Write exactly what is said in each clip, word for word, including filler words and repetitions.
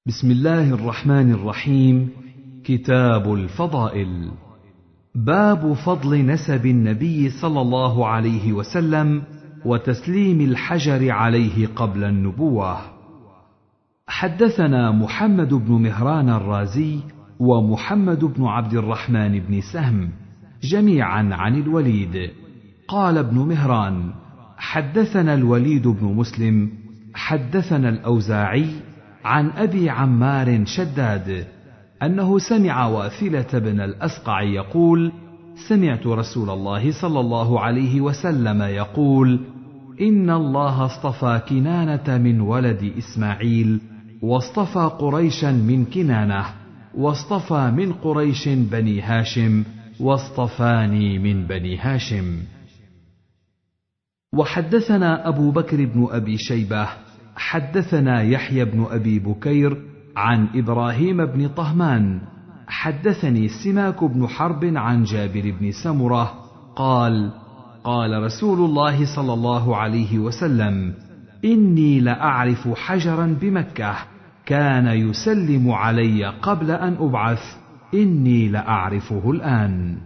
بسم الله الرحمن الرحيم. كتاب الفضائل. باب فضل نسب النبي صلى الله عليه وسلم وتسليم الحجر عليه قبل النبوة. حدثنا محمد بن مهران الرازي ومحمد بن عبد الرحمن بن سهم جميعا عن الوليد قال ابن مهران: حدثنا الوليد بن مسلم حدثنا الأوزاعي عن أبي عمار شداد أنه سمع واثلة بن الأسقع يقول: سمعت رسول الله صلى الله عليه وسلم يقول: إن الله اصطفى كنانة من ولد إسماعيل، واصطفى قريشا من كنانة، واصطفى من قريش بني هاشم، واصطفاني من بني هاشم. وحدثنا أبو بكر بن أبي شيبة حدثنا يحيى بن أبي بكير عن إبراهيم بن طهمان حدثني سماك بن حرب عن جابر بن سمرة قال: قال رسول الله صلى الله عليه وسلم: إني لأعرف حجرا بمكة كان يسلم علي قبل أن أبعث، إني لأعرفه الآن.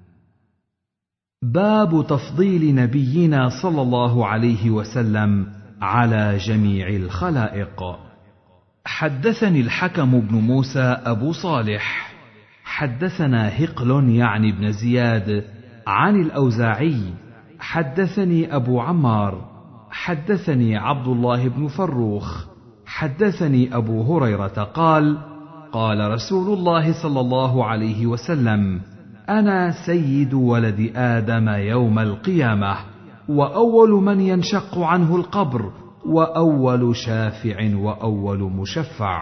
باب تفضيل نبينا صلى الله عليه وسلم على جميع الخلائق. حدثني الحكم بن موسى أبو صالح حدثنا هقل يعني بن زياد عن الأوزاعي حدثني أبو عمار حدثني عبد الله بن فروخ حدثني أبو هريرة قال: قال رسول الله صلى الله عليه وسلم: أنا سيد ولد آدم يوم القيامة، وأول من ينشق عنه القبر، وأول شافع وأول مشفع.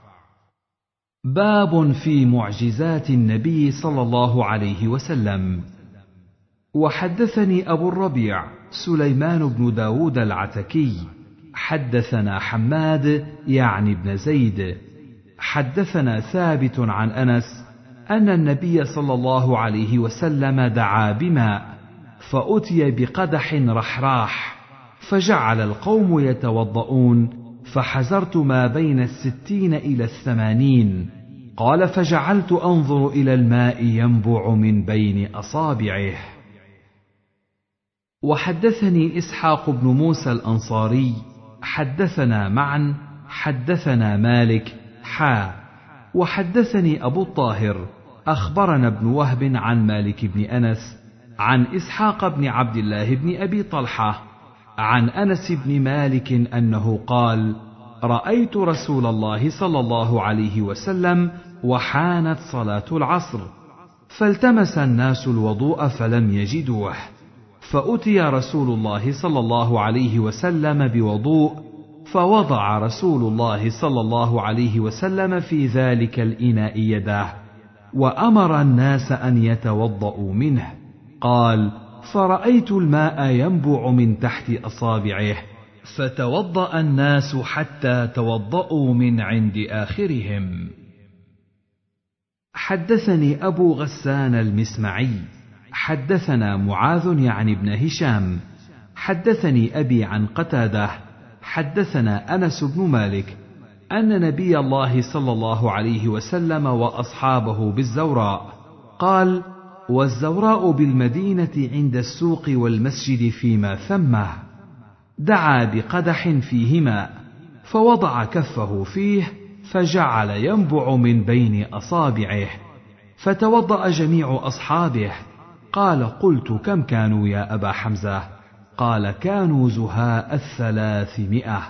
باب في معجزات النبي صلى الله عليه وسلم. وحدثني أبو الربيع سليمان بن داود العتكي حدثنا حماد يعني بن زيد حدثنا ثابت عن أنس أن النبي صلى الله عليه وسلم دعا بماء، فأتي بقدح رحراح، فجعل القوم يتوضؤون، فحزرت ما بين الستين إلى الثمانين. قال: فجعلت أنظر إلى الماء ينبع من بين أصابعه. وحدثني إسحاق بن موسى الأنصاري حدثنا معا حدثنا مالك حا وحدثني أبو الطاهر أخبرنا ابن وهب عن مالك بن أنس عن إسحاق بن عبد الله بن أبي طلحة عن أنس بن مالك أنه قال: رأيت رسول الله صلى الله عليه وسلم وحانت صلاة العصر، فالتمس الناس الوضوء فلم يجدوه، فأتي رسول الله صلى الله عليه وسلم بوضوء، فوضع رسول الله صلى الله عليه وسلم في ذلك الإناء يده، وأمر الناس أن يتوضؤوا منه. قال: فرأيت الماء ينبع من تحت أصابعه، فتوضأ الناس حتى توضأوا من عند آخرهم. حدثني أبو غسان المسمعي حدثنا معاذ يعني ابن هشام حدثني أبي عن قتادة حدثنا أنس بن مالك أن نبي الله صلى الله عليه وسلم وأصحابه بالزوراء، قال: والزوراء بالمدينة عند السوق والمسجد فيما ثمه، دعا بقدح فيه ماء، فوضع كفه فيه، فجعل ينبع من بين أصابعه، فتوضأ جميع أصحابه. قال: قلت: كم كانوا يا أبا حمزة؟ قال: كانوا زهاء الثلاثمائة.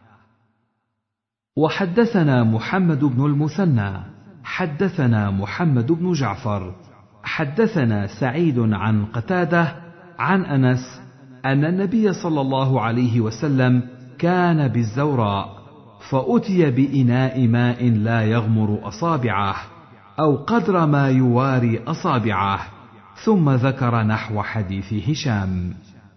وحدثنا محمد بن المثنى حدثنا محمد بن جعفر حدثنا سعيد عن قتادة عن أنس أن النبي صلى الله عليه وسلم كان بالزوراء، فأتي بإناء ماء لا يغمر أصابعه أو قدر ما يواري أصابعه، ثم ذكر نحو حديث هشام.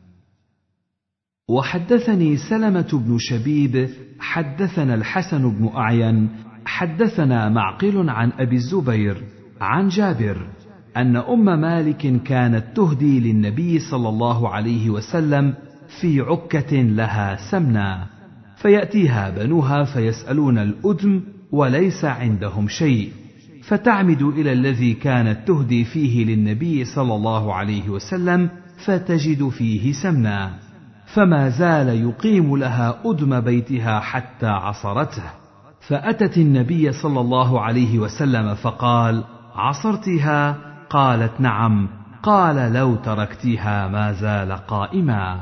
وحدثني سلمة بن شبيب حدثنا الحسن بن أعين حدثنا معقل عن أبي الزبير عن جابر أن أم مالك كانت تهدي للنبي صلى الله عليه وسلم في عكة لها سمنة، فيأتيها بنوها فيسألون الأدم وليس عندهم شيء، فتعمد إلى الذي كانت تهدي فيه للنبي صلى الله عليه وسلم فتجد فيه سمنا، فما زال يقيم لها أدم بيتها حتى عصرته، فأتت النبي صلى الله عليه وسلم فقال: عصرتها؟ قالت: نعم. قال: لو تركتها ما زال قائما.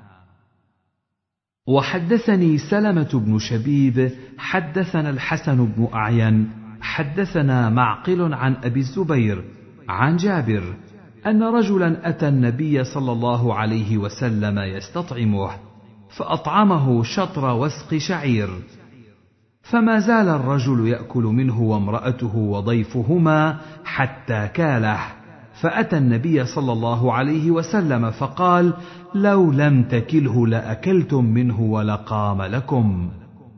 وحدثني سلمة بن شبيب حدثنا الحسن بن أعين حدثنا معقل عن أبي الزبير عن جابر أن رجلا أتى النبي صلى الله عليه وسلم يستطعمه، فأطعمه شطر وسق شعير، فما زال الرجل يأكل منه وامرأته وضيفهما حتى كاله، فأتى النبي صلى الله عليه وسلم فقال: لو لم تكله لأكلتم منه ولقام لكم.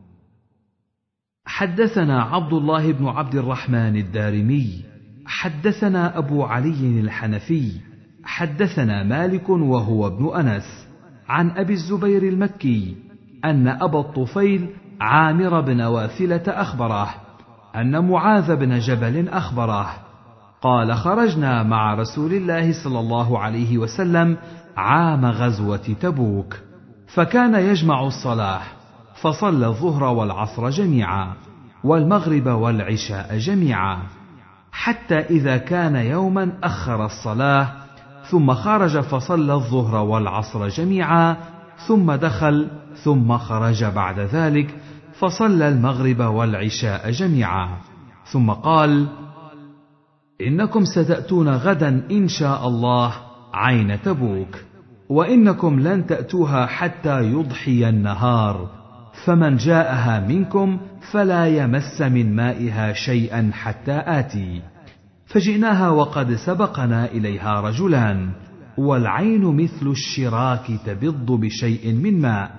حدثنا عبد الله بن عبد الرحمن الدارمي حدثنا أبو علي الحنفي حدثنا مالك وهو ابن أنس عن أبي الزبير المكي أن أبا الطفيل عامر بن واثلة أخبره أن معاذ بن جبل أخبره قال: خرجنا مع رسول الله صلى الله عليه وسلم عام غزوة تبوك، فكان يجمع الصلاة، فصلى الظهر والعصر جميعا والمغرب والعشاء جميعا، حتى إذا كان يوما أخر الصلاة، ثم خرج فصلى الظهر والعصر جميعا، ثم دخل، ثم خرج بعد ذلك فصلى المغرب والعشاء جميعا، ثم قال: إنكم ستأتون غدا إن شاء الله عين تبوك، وإنكم لن تأتوها حتى يضحي النهار، فمن جاءها منكم فلا يمس من مائها شيئا حتى آتي. فجئناها وقد سبقنا إليها رجلان، والعين مثل الشراك تبض بشيء من ماء.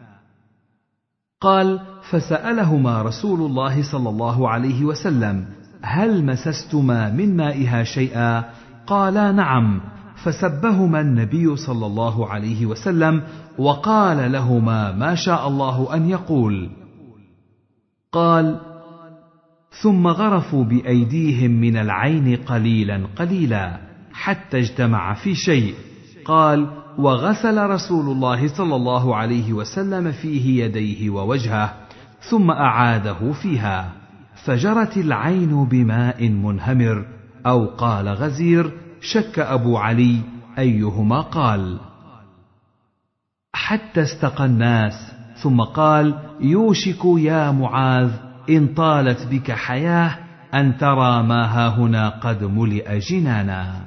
قال: فسألهما رسول الله صلى الله عليه وسلم: هل مسستما من مائها شيئا؟ قالا: نعم. فسبهما النبي صلى الله عليه وسلم وقال لهما ما شاء الله أن يقول. قال: ثم غرفوا بأيديهم من العين قليلا قليلا حتى اجتمع في شيء. قال: وغسل رسول الله صلى الله عليه وسلم فيه يديه ووجهه، ثم أعاده فيها، فجرت العين بماء منهمر، أو قال غزير، شك أبو علي أيهما قال، حتى استقى الناس، ثم قال: يوشك يا معاذ إن طالت بك حياة أن ترى ما هاهنا قد ملئ جنانا.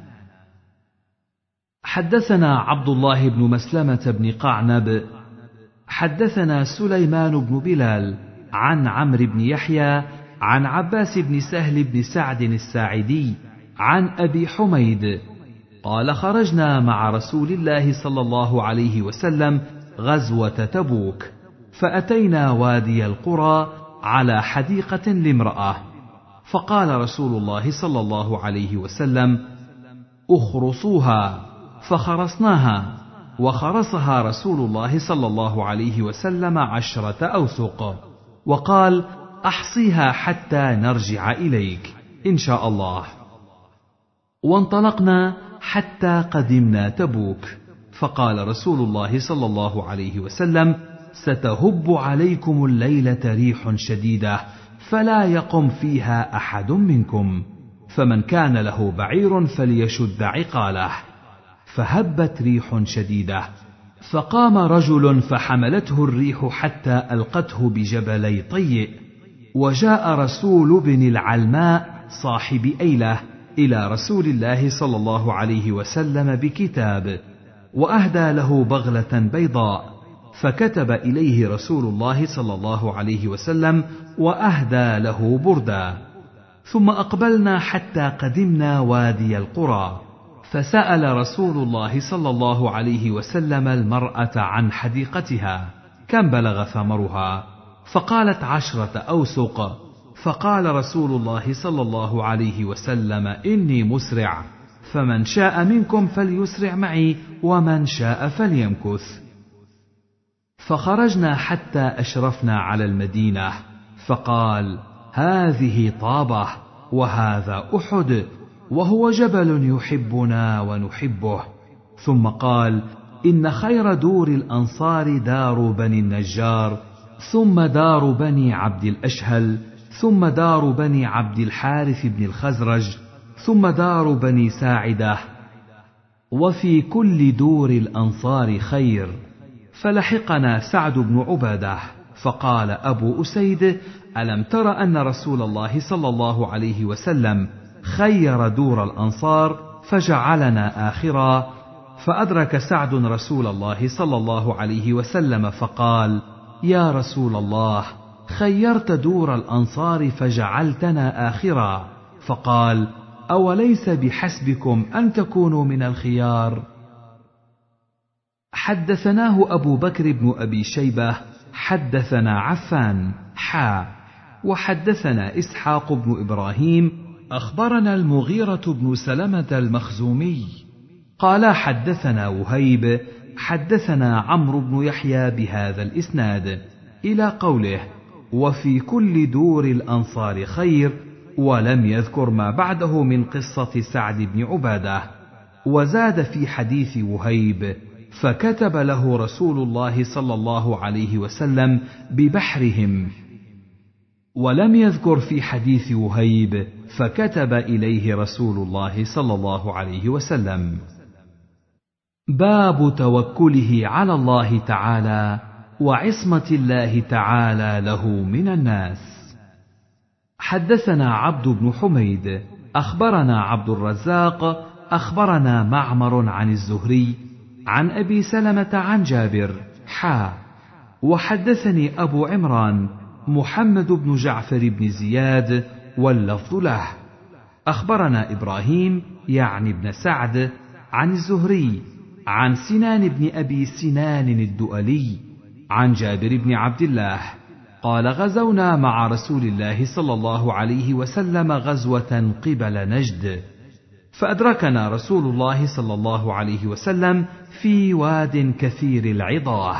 حدثنا عبد الله بن مسلمة بن قعنب حدثنا سليمان بن بلال عن عمرو بن يحيى عن عباس بن سهل بن سعد الساعدي عن أبي حميد قال: خرجنا مع رسول الله صلى الله عليه وسلم غزوة تبوك، فأتينا وادي القرى على حديقة لامرأة، فقال رسول الله صلى الله عليه وسلم: اخرصوها، فخرصناها، وخرصها رسول الله صلى الله عليه وسلم عشرة أوسق، وقال: أحصيها حتى نرجع إليك إن شاء الله. وانطلقنا حتى قدمنا تبوك، فقال رسول الله صلى الله عليه وسلم: ستهب عليكم الليلة ريح شديدة فلا يقم فيها أحد منكم، فمن كان له بعير فليشد عقاله. فهبت ريح شديدة، فقام رجل فحملته الريح حتى ألقته بجبلي طيء، وجاء رسول بن العلماء صاحب أيلة إلى رسول الله صلى الله عليه وسلم بكتاب، وأهدى له بغلة بيضاء، فكتب إليه رسول الله صلى الله عليه وسلم وأهدى له بردا. ثم أقبلنا حتى قدمنا وادي القرى، فسأل رسول الله صلى الله عليه وسلم المرأة عن حديقتها كم بلغ ثمرها، فقالت: عشرة أوسق. فقال رسول الله صلى الله عليه وسلم: إني مسرع، فمن شاء منكم فليسرع معي، ومن شاء فليمكث. فخرجنا حتى أشرفنا على المدينة، فقال: هذه طابة وهذا أحد، وهو جبل يحبنا ونحبه. ثم قال: إن خير دور الأنصار دار بني النجار، ثم دار بني عبد الأشهل، ثم دار بني عبد الحارث بن الخزرج، ثم دار بني ساعدة، وفي كل دور الأنصار خير. فلحقنا سعد بن عبادة فقال أبو أسيد: ألم تر أن رسول الله صلى الله عليه وسلم خير دور الأنصار فجعلنا آخرا؟ فأدرك سعد رسول الله صلى الله عليه وسلم فقال: يا رسول الله، خيرت دور الأنصار فجعلتنا آخرا. فقال: أوليس بحسبكم أن تكونوا من الخيار؟ حدثناه أبو بكر بن أبي شيبة حدثنا عفان حا وحدثنا إسحاق بن إبراهيم أخبرنا المغيرة بن سلمة المخزومي قال حدثنا وهيب حدثنا عمرو بن يحيى بهذا الإسناد إلى قوله: وفي كل دور الأنصار خير، ولم يذكر ما بعده من قصة سعد بن عبادة. وزاد في حديث وهيب: فكتب له رسول الله صلى الله عليه وسلم ببحرهم. ولم يذكر في حديث وهيب: فكتب إليه رسول الله صلى الله عليه وسلم. باب توكله على الله تعالى وعصمة الله تعالى له من الناس. حدثنا عبد بن حميد أخبرنا عبد الرزاق أخبرنا معمر عن الزهري عن أبي سلمة عن جابر حا وحدثني أبو عمران محمد بن جعفر بن زياد واللفظ له. أخبرنا إبراهيم يعني بن سعد عن الزهري عن سنان بن أبي سنان الدؤلي عن جابر بن عبد الله قال: غزونا مع رسول الله صلى الله عليه وسلم غزوة قبل نجد، فأدركنا رسول الله صلى الله عليه وسلم في واد كثير العضاه،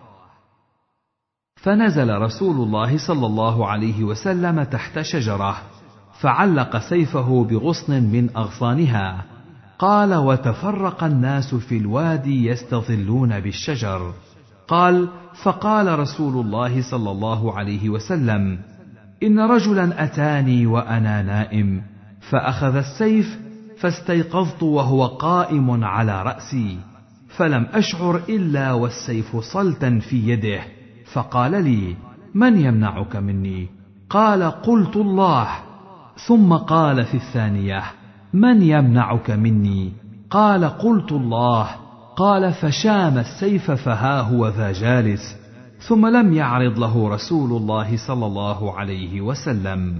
فنزل رسول الله صلى الله عليه وسلم تحت شجرة، فعلق سيفه بغصن من أغصانها. قال: وتفرق الناس في الوادي يستظلون بالشجر. قال: فقال رسول الله صلى الله عليه وسلم: إن رجلا أتاني وأنا نائم، فأخذ السيف فاستيقظت وهو قائم على رأسي، فلم أشعر إلا والسيف صلتا في يده، فقال لي: من يمنعك مني؟ قال: قلت الله. ثم قال في الثانية: من يمنعك مني؟ قال: قلت الله. قال: فشام السيف فها هو ذا جالس، ثم لم يعرض له رسول الله صلى الله عليه وسلم.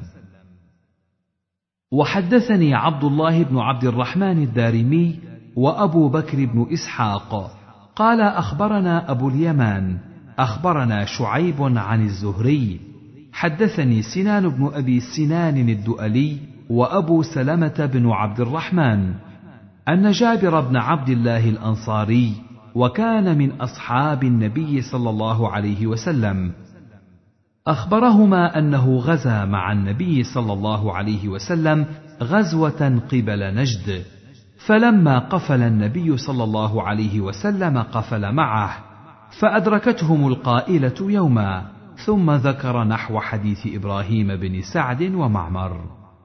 وحدثني عبد الله بن عبد الرحمن الدارمي وأبو بكر بن إسحاق قال: أخبرنا أبو اليمان أخبرنا شعيب عن الزهري حدثني سنان بن أبي سنان الدؤلي وأبو سلمة بن عبد الرحمن أن جابر بن عبد الله الأنصاري وكان من أصحاب النبي صلى الله عليه وسلم أخبرهما أنه غزا مع النبي صلى الله عليه وسلم غزوة قبل نجد، فلما قفل النبي صلى الله عليه وسلم قفل معه، فأدركتهم القائلة يوما، ثم ذكر نحو حديث إبراهيم بن سعد ومعمر.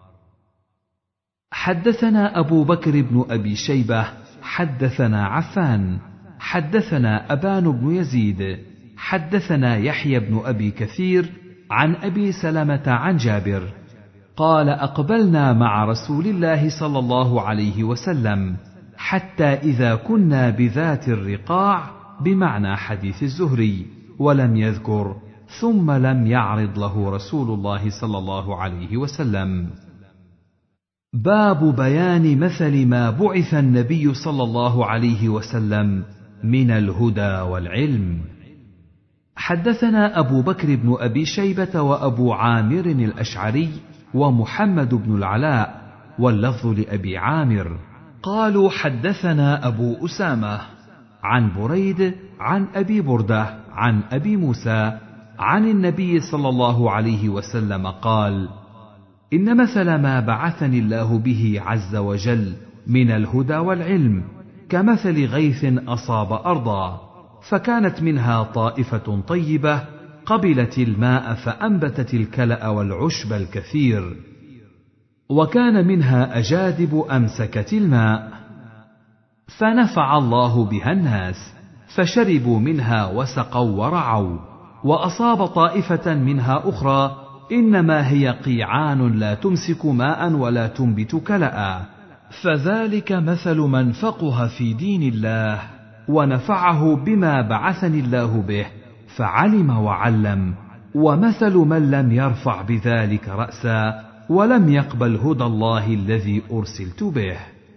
حدثنا أبو بكر بن أبي شيبة حدثنا عفان حدثنا أبان بن يزيد حدثنا يحيى بن أبي كثير عن أبي سلمة عن جابر قال: أقبلنا مع رسول الله صلى الله عليه وسلم حتى إذا كنا بذات الرقاع، بمعنى حديث الزهري، ولم يذكر ثم لم يعرض له رسول الله صلى الله عليه وسلم. باب بيان مثل ما بعث النبي صلى الله عليه وسلم من الهدى والعلم. حدثنا أبو بكر بن أبي شيبة وأبو عامر الأشعري ومحمد بن العلاء واللفظ لأبي عامر قالوا: حدثنا أبو أسامة عن بريد عن أبي بردة عن أبي موسى عن النبي صلى الله عليه وسلم قال: إن مثل ما بعثني الله به عز وجل من الهدى والعلم كمثل غيث أصاب أرضا، فكانت منها طائفة طيبة قبلت الماء فأنبتت الكلأ والعشب الكثير، وكان منها أجادب أمسكت الماء فنفع الله بها الناس، فشربوا منها وسقوا ورعوا. وأصاب طائفة منها أخرى إنما هي قيعان لا تمسك ماء ولا تنبت كلأ، فذلك مثل من فقه في دين الله ونفعه بما بعثني الله به فعلم وعلم، ومثل من لم يرفع بذلك رأسا ولم يقبل هدى الله الذي أرسلت به.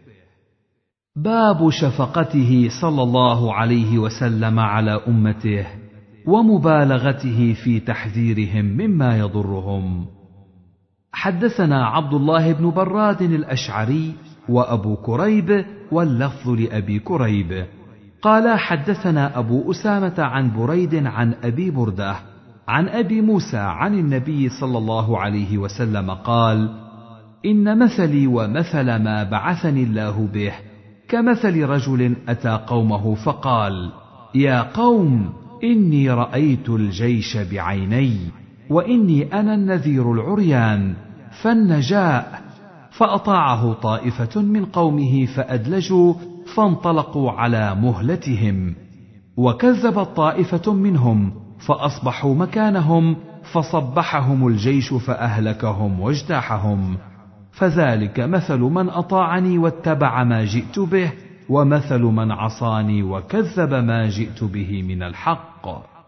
باب شفقته صلى الله عليه وسلم على أمته ومبالغته في تحذيرهم مما يضرهم. حدثنا عبد الله بن براد الأشعري وأبو كريب واللفظ لأبي كريب قال حدثنا أبو أسامة عن بريد عن أبي بردة عن أبي موسى عن النبي صلى الله عليه وسلم قال: إن مثلي ومثل ما بعثني الله به كمثل رجل أتى قومه فقال: يا قوم إني رأيت الجيش بعيني وإني أنا النذير العريان، فالنجاء. فأطاعه طائفة من قومه فأدلجوا فانطلقوا على مهلتهم، وكذبت طائفة منهم فأصبحوا مكانهم فصبحهم الجيش فأهلكهم واجتاحهم. فذلك مثل من أطاعني واتبع ما جئت به، ومثل من عصاني وكذب ما جئت به من الحق.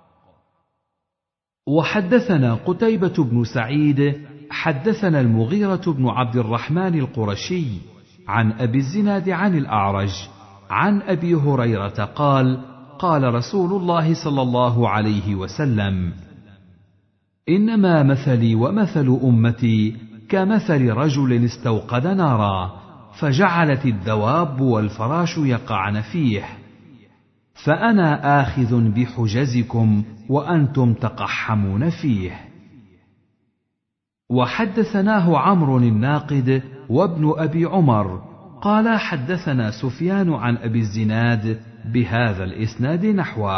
وحدثنا قتيبة بن سعيد حدثنا المغيرة بن عبد الرحمن القرشي عن أبي الزناد عن الأعرج عن أبي هريرة قال: قال رسول الله صلى الله عليه وسلم: إنما مثلي ومثل أمتي كمثل رجل استوقد نارا فجعلت الدواب والفراش يقعن فيه، فأنا آخذ بحجزكم وأنتم تقحمون فيه. وحدثناه عمرو الناقد وابن أبي عمر قال حدثنا سفيان عن أبي الزناد بهذا الإسناد نحوه.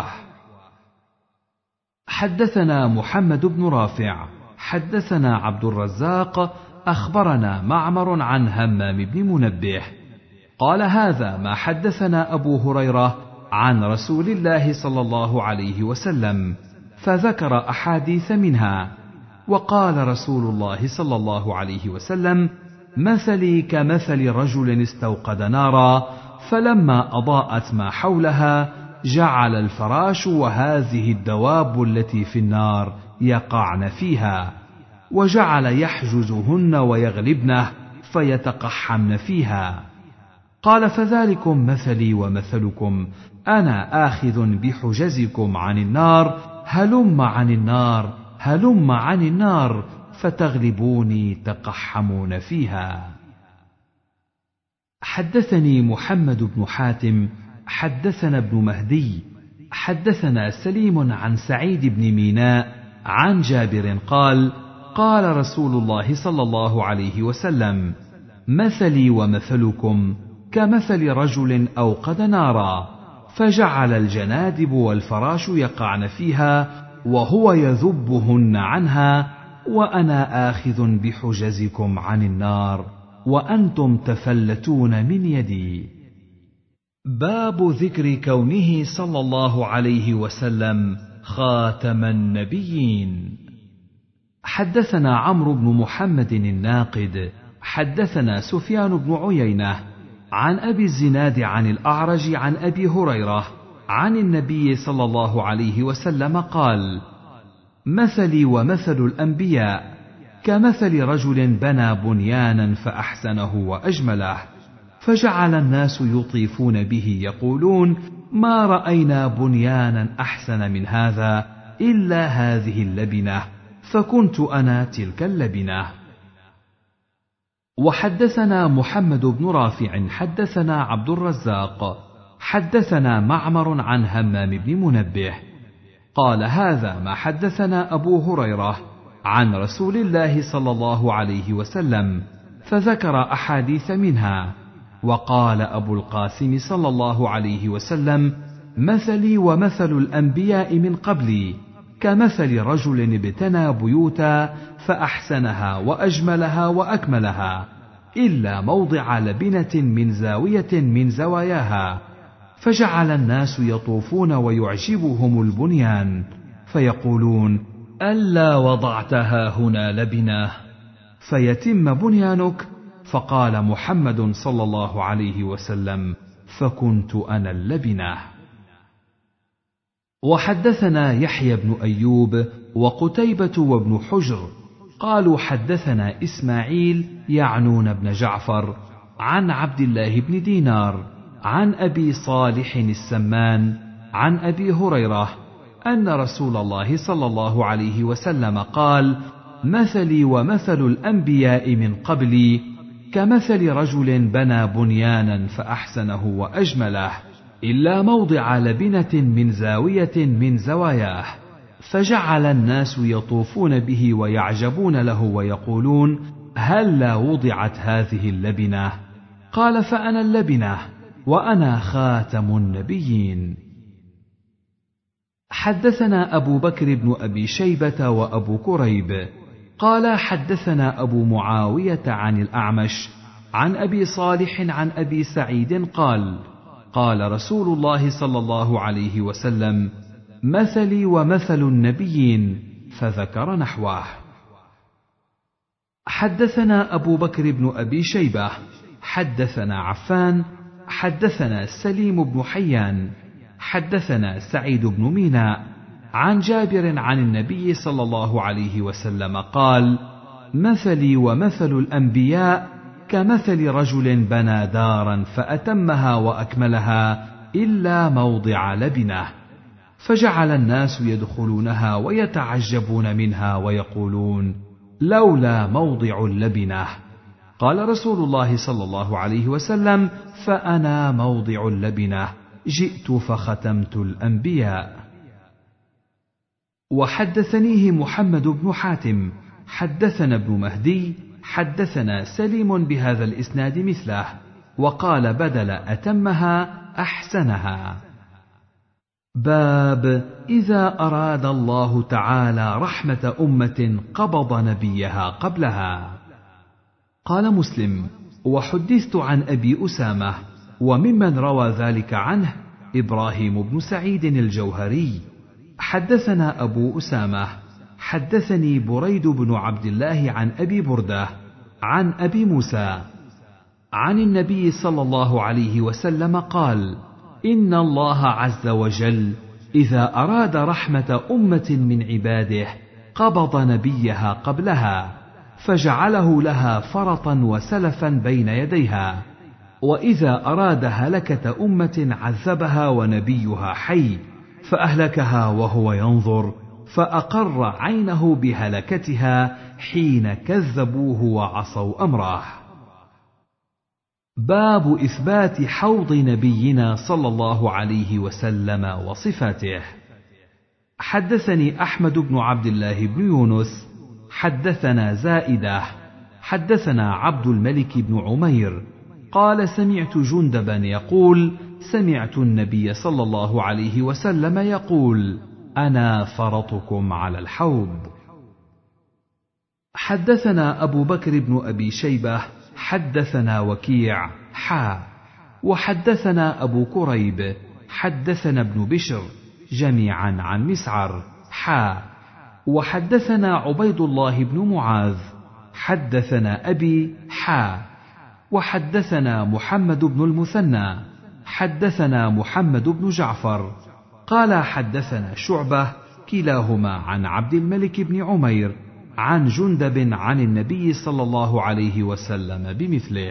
حدثنا محمد بن رافع حدثنا عبد الرزاق أخبرنا معمر عن همام بن منبه قال: هذا ما حدثنا أبو هريرة عن رسول الله صلى الله عليه وسلم، فذكر أحاديث منها. وقال رسول الله صلى الله عليه وسلم: مثلي كمثل رجل استوقد نارا فلما أضاءت ما حولها جعل الفراش وهذه الدواب التي في النار يقعن فيها، وجعل يحجزهن ويغلبنه فيتقحمن فيها. قال: فذلكم مثلي ومثلكم، أنا آخذ بحجزكم عن النار، هلم عن النار هلم عن النار فتغلبوني تقحمون فيها. حدثني محمد بن حاتم حدثنا ابن مهدي حدثنا سليم عن سعيد بن ميناء عن جابر قال: قال رسول الله صلى الله عليه وسلم: مثلي ومثلكم كمثل رجل أوقد نارا فجعل الجنادب والفراش يقعن فيها وهو يذبهن عنها، وأنا آخذ بحجزكم عن النار وأنتم تفلتون من يدي. باب ذكر كونه صلى الله عليه وسلم خاتم النبيين. حدثنا عمرو بن محمد الناقد حدثنا سفيان بن عيينة عن أبي الزناد عن الأعرج عن أبي هريرة عن النبي صلى الله عليه وسلم قال: مثلي ومثل الأنبياء كمثل رجل بنى بنيانا فأحسنه وأجمله، فجعل الناس يطيفون به يقولون: ما رأينا بنيانا أحسن من هذا إلا هذه اللبنة، فكنت أنا تلك اللبنة. وحدثنا محمد بن رافع حدثنا عبد الرزاق حدثنا معمر عن همام بن منبه قال: هذا ما حدثنا أبو هريرة عن رسول الله صلى الله عليه وسلم، فذكر أحاديث منها. وقال أبو القاسم صلى الله عليه وسلم: مثلي ومثل الأنبياء من قبلي كمثل رجل ابتنى بيوتا فأحسنها وأجملها وأكملها، إلا موضع لبنة من زاوية من زواياها، فجعل الناس يطوفون ويعجبهم البنيان، فيقولون: ألا وضعتها هنا لبنة؟ فيتم بنيانك. فقال محمد صلى الله عليه وسلم: فكنت أنا اللبنة. وحدثنا يحيى بن أيوب وقتيبة وابن حجر قالوا حدثنا إسماعيل يعنون بن جعفر عن عبد الله بن دينار عن أبي صالح السمان عن أبي هريرة أن رسول الله صلى الله عليه وسلم قال: مثلي ومثل الأنبياء من قبلي كمثل رجل بنى بنيانا فأحسنه وأجمله، إلا موضع لبنة من زاوية من زواياه، فجعل الناس يطوفون به ويعجبون له ويقولون: هلا وضعت هذه اللبنة؟ قال: فأنا اللبنة وأنا خاتم النبيين. حدثنا أبو بكر بن أبي شيبة وأبو كريب قال حدثنا أبو معاوية عن الأعمش عن أبي صالح عن أبي سعيد قال: قال رسول الله صلى الله عليه وسلم: مثلي ومثل النبيين، فذكر نحوه. حدثنا أبو بكر بن أبي شيبة حدثنا عفان حدثنا سليم بن حيان حدثنا سعيد بن ميناء عن جابر عن النبي صلى الله عليه وسلم قال: مثلي ومثل الأنبياء كمثل رجل بنى دارا فأتمها وأكملها إلا موضع لبنة، فجعل الناس يدخلونها ويتعجبون منها ويقولون: لولا موضع اللبنة. قال رسول الله صلى الله عليه وسلم: فأنا موضع اللبنة، جئت فختمت الأنبياء. وحدثنيه محمد بن حاتم حدثنا ابن مهدي حدثنا سليم بهذا الإسناد مثله، وقال بدل أتمها أحسنها. باب إذا أراد الله تعالى رحمة أمة قبض نبيها قبلها. قال مسلم: وحدثت عن أبي أسامة، وممن روى ذلك عنه إبراهيم بن سعيد الجوهري. حدثنا أبو أسامة حدثني بريد بن عبد الله عن أبي بردة عن أبي موسى عن النبي صلى الله عليه وسلم قال: إن الله عز وجل إذا أراد رحمة أمة من عباده قبض نبيها قبلها، فجعله لها فرطا وسلفا بين يديها، وإذا أراد هلكة أمة عذبها ونبيها حي، فأهلكها وهو ينظر، فأقر عينه بهلكتها حين كذبوه وعصوا أمره. باب إثبات حوض نبينا صلى الله عليه وسلم وصفاته. حدثني أحمد بن عبد الله بن يونس حدثنا زائدة حدثنا عبد الملك بن عمير قال: سمعت جندبا يقول: سمعت النبي صلى الله عليه وسلم يقول: أنا فرطكم على الحوض. حدثنا أبو بكر بن أبي شيبة حدثنا وكيع حا وحدثنا أبو كريب حدثنا ابن بشر جميعا عن مسعر حا وحدثنا عبيد الله بن معاذ حدثنا أبي حا وحدثنا محمد بن المثنى حدثنا محمد بن جعفر قال حدثنا شعبة كلاهما عن عبد الملك بن عمير عن جندب عن النبي صلى الله عليه وسلم بمثله.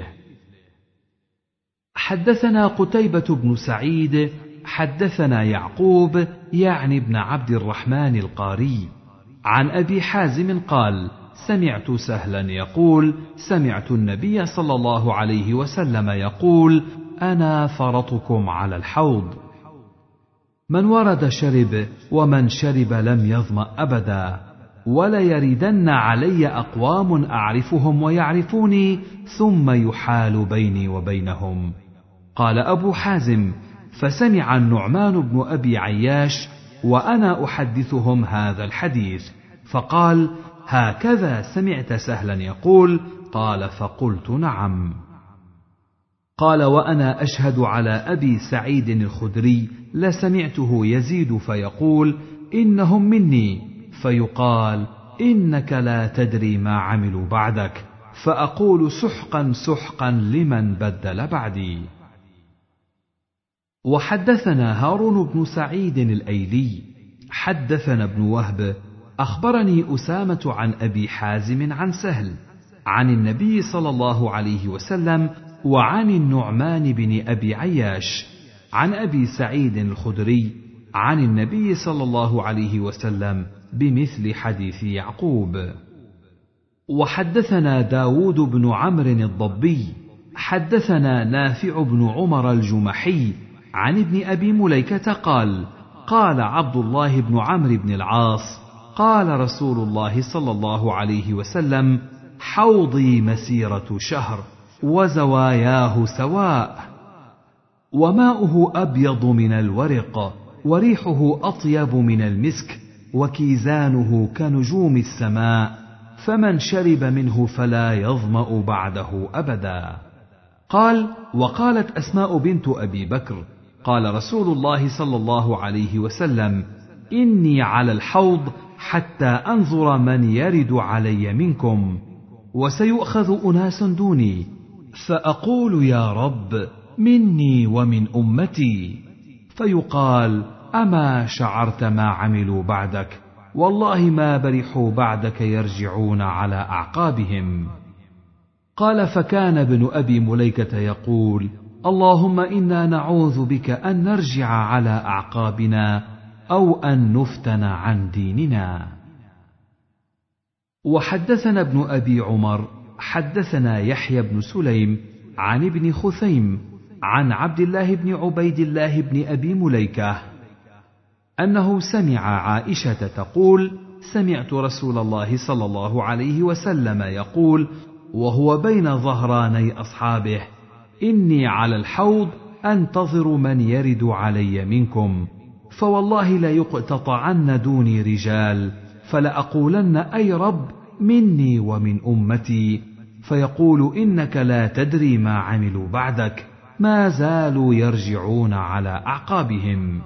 حدثنا قتيبة بن سعيد حدثنا يعقوب يعني ابن عبد الرحمن القاري عن أبي حازم قال: سمعت سهلا يقول: سمعت النبي صلى الله عليه وسلم يقول: أنا فرطكم على الحوض. من ورد شرب، ومن شرب لم يظمأ أبدا. وليردن علي أقوام أعرفهم ويعرفوني ثم يحال بيني وبينهم. قال أبو حازم: فسمع النعمان بن أبي عياش وأنا أحدثهم هذا الحديث، فقال: هكذا سمعت سهلا يقول؟ قال: فقلت: نعم. قال: وأنا أشهد على أبي سعيد الخدري لسمعته يزيد فيقول: إنهم مني، فيقال: إنك لا تدري ما عملوا بعدك، فأقول: سحقا سحقا لمن بدل بعدي. وحدثنا هارون بن سعيد الأيلي حدثنا ابن وهب أخبرني أسامة عن أبي حازم عن سهل عن النبي صلى الله عليه وسلم وعن النعمان بن أبي عياش عن أبي سعيد الخدري عن النبي صلى الله عليه وسلم بمثل حديث يعقوب. وحدثنا داود بن عمرو الضبي حدثنا نافع بن عمر الجمحي عن ابن أبي مليكة قال: قال عبد الله بن عمرو بن العاص: قال رسول الله صلى الله عليه وسلم: حوضي مسيرة شهر وزواياه سواء، وماؤه أبيض من الورق، وريحه أطيب من المسك، وكيزانه كنجوم السماء، فمن شرب منه فلا يظمأ بعده أبدا. قال: وقالت أسماء بنت أبي بكر: قال رسول الله صلى الله عليه وسلم: إني على الحوض حتى أنظر من يرد علي منكم، وسيؤخذ أناس دوني، فأقول: يا رب، مني ومن أمتي، فيقال: أما شعرت ما عملوا بعدك؟ والله ما برحوا بعدك يرجعون على أعقابهم. قال: فكان ابن أبي مليكة يقول: اللهم إنا نعوذ بك أن نرجع على أعقابنا أو أن نفتن عن ديننا. وحدثنا ابن أبي عمر حدثنا يحيى بن سليم عن ابن خثيم عن عبد الله بن عبيد الله بن أبي مليكة أنه سمع عائشة تقول: سمعت رسول الله صلى الله عليه وسلم يقول وهو بين ظهراني أصحابه: إني على الحوض أنتظر من يرد علي منكم، فوالله ليقتطعن دوني رجال، فلأقولن: أي رب، مني ومن أمتي، فيقول: إنك لا تدري ما عملوا بعدك، ما زالوا يرجعون على أعقابهم.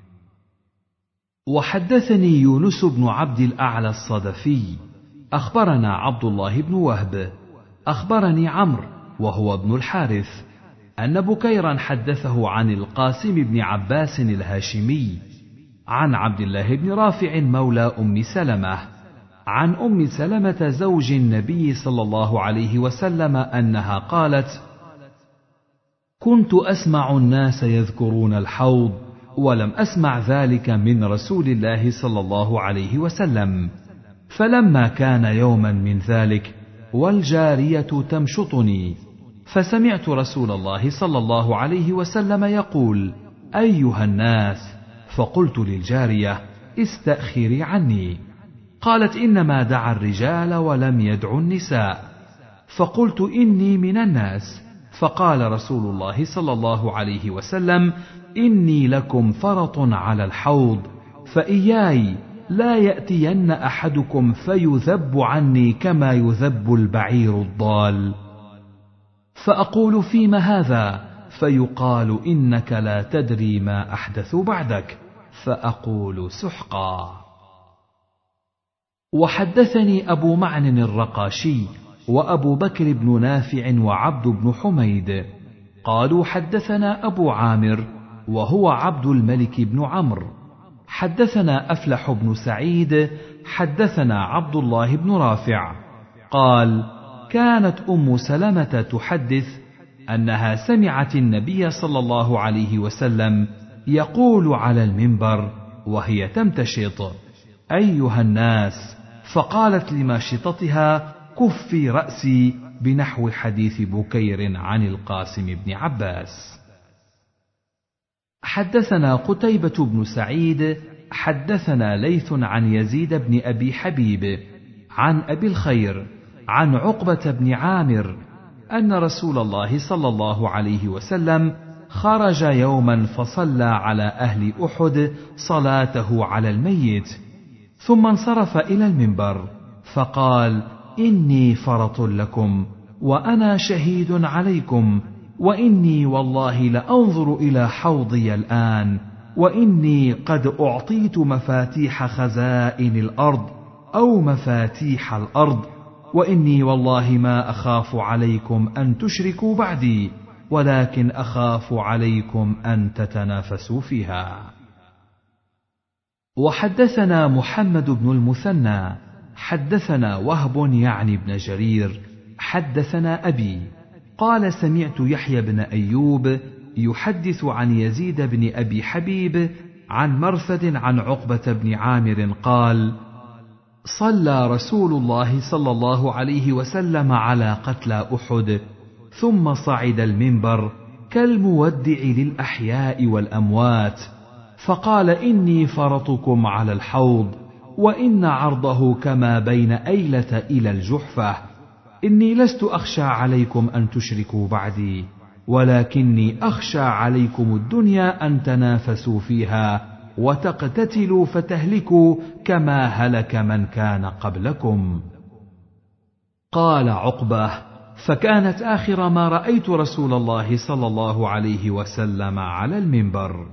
وحدثني يونس بن عبد الأعلى الصدفي أخبرنا عبد الله بن وهب أخبرني عمرو وهو ابن الحارث أن بكيرا حدثه عن القاسم بن عباس الهاشمي عن عبد الله بن رافع مولى أم سلمة عن أم سلمة زوج النبي صلى الله عليه وسلم أنها قالت: كنت أسمع الناس يذكرون الحوض ولم أسمع ذلك من رسول الله صلى الله عليه وسلم، فلما كان يوما من ذلك والجارية تمشطني، فسمعت رسول الله صلى الله عليه وسلم يقول: أيها الناس، فقلت للجارية: استأخري عني. قالت: إنما دعا الرجال ولم يدع النساء. فقلت: إني من الناس. فقال رسول الله صلى الله عليه وسلم: إني لكم فرط على الحوض، فإياي لا يأتين أحدكم فيذب عني كما يذب البعير الضال، فأقول: فيم هذا؟ فيقال: إنك لا تدري ما أحدث بعدك، فأقول: سحقا. وحدثني أبو معن الرقاشي وأبو بكر بن نافع وعبد بن حميد قالوا: حدثنا أبو عامر وهو عبد الملك بن عمرو حدثنا أفلح بن سعيد حدثنا عبد الله بن رافع قال: كانت أم سلمة تحدث أنها سمعت النبي صلى الله عليه وسلم يقول على المنبر وهي تمتشط: أيها الناس، فقالت لماشطتها: كفي رأسي، بنحو حديث بكير عن القاسم بن عباس. حدثنا قتيبة بن سعيد حدثنا ليث عن يزيد بن أبي حبيب عن أبي الخير عن عقبة بن عامر أن رسول الله صلى الله عليه وسلم خرج يوما فصلى على أهل أحد صلاته على الميت، ثم انصرف إلى المنبر فقال: إني فرط لكم وأنا شهيد عليكم، وإني والله لأنظر إلى حوضي الآن، وإني قد أعطيت مفاتيح خزائن الأرض أو مفاتيح الأرض، وإني والله ما أخاف عليكم أن تشركوا بعدي، ولكن أخاف عليكم أن تتنافسوا فيها. وحدثنا محمد بن المثنى حدثنا وهب يعني بن جرير حدثنا أبي قال: سمعت يحيى بن أيوب يحدث عن يزيد بن أبي حبيب عن مرثد عن عقبة بن عامر قال: صلى رسول الله صلى الله عليه وسلم على قتلى أحد، ثم صعد المنبر كالمودع للأحياء والأموات، فقال: إني فرطكم على الحوض، وإن عرضه كما بين أيلة إلى الجحفة، إني لست أخشى عليكم أن تشركوا بعدي، ولكني أخشى عليكم الدنيا أن تنافسوا فيها وتقتتلوا فتهلكوا كما هلك من كان قبلكم. قال عقبة: فكانت آخر ما رأيت رسول الله صلى الله عليه وسلم على المنبر.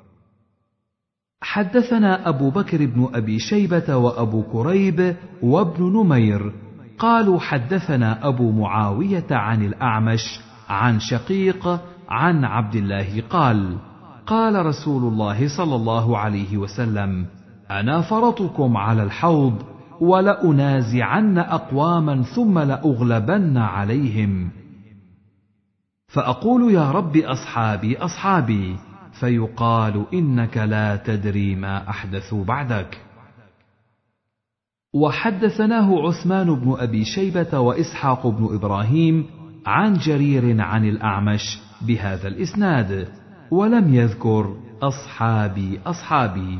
حدثنا أبو بكر بن أبي شيبة وأبو كريب وابن نمير قالوا: حدثنا أبو معاوية عن الأعمش عن شقيق عن عبد الله قال: قال رسول الله صلى الله عليه وسلم: أنا فرطكم على الحوض، ولأنازعن أقواما ثم لأغلبن عليهم، فأقول: يا رب أصحابي أصحابي، فيقال: إنك لا تدري ما أحدثوا بعدك. وحدثناه عثمان بن أبي شيبة وإسحاق بن إبراهيم عن جرير عن الأعمش بهذا الإسناد، ولم يذكر أصحابي أصحابي.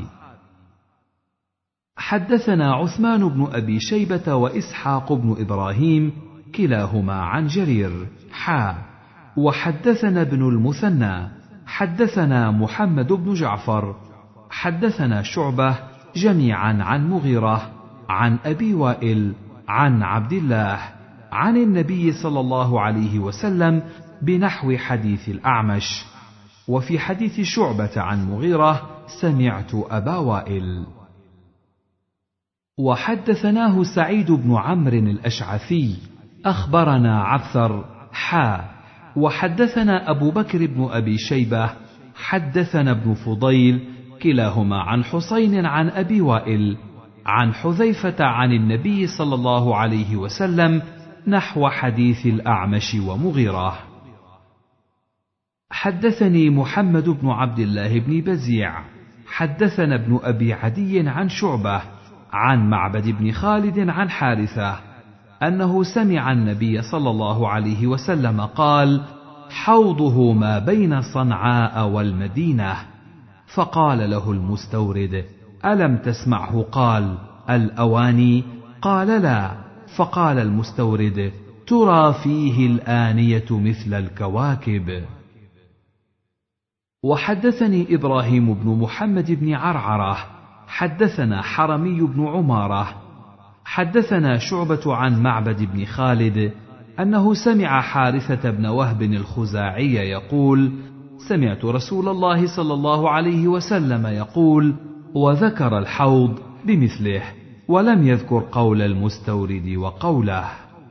حدثنا عثمان بن أبي شيبة وإسحاق بن إبراهيم كلاهما عن جرير حا. وحدثنا ابن المثنى حدثنا محمد بن جعفر حدثنا شعبة جميعا عن مغيرة عن أبي وائل عن عبد الله عن النبي صلى الله عليه وسلم بنحو حديث الأعمش. وفي حديث شعبة عن مغيرة سمعت أبا وائل. وحدثناه سعيد بن عمرو الأشعثي أخبرنا عبثر حا. وحدثنا أبو بكر بن أبي شيبة حدثنا ابن فضيل كلاهما عن حسين عن أبي وائل عن حذيفة عن النبي صلى الله عليه وسلم نحو حديث الأعمش ومغيرة. حدثني محمد بن عبد الله بن بزيع حدثنا ابن أبي عدي عن شعبة عن معبد بن خالد عن حارثة أنه سمع النبي صلى الله عليه وسلم قال: حوضه ما بين صنعاء والمدينة. فقال له المستورد: ألم تسمعه قال الأواني؟ قال: لا. فقال المستورد: ترى فيه الآنية مثل الكواكب. وحدثني إبراهيم بن محمد بن عرعرة حدثنا حرمي بن عمارة حدثنا شعبة عن معبد بن خالد أنه سمع حارثة بن وهب الخزاعي يقول: سمعت رسول الله صلى الله عليه وسلم يقول، وذكر الحوض بمثله، ولم يذكر قول المستورد وقوله.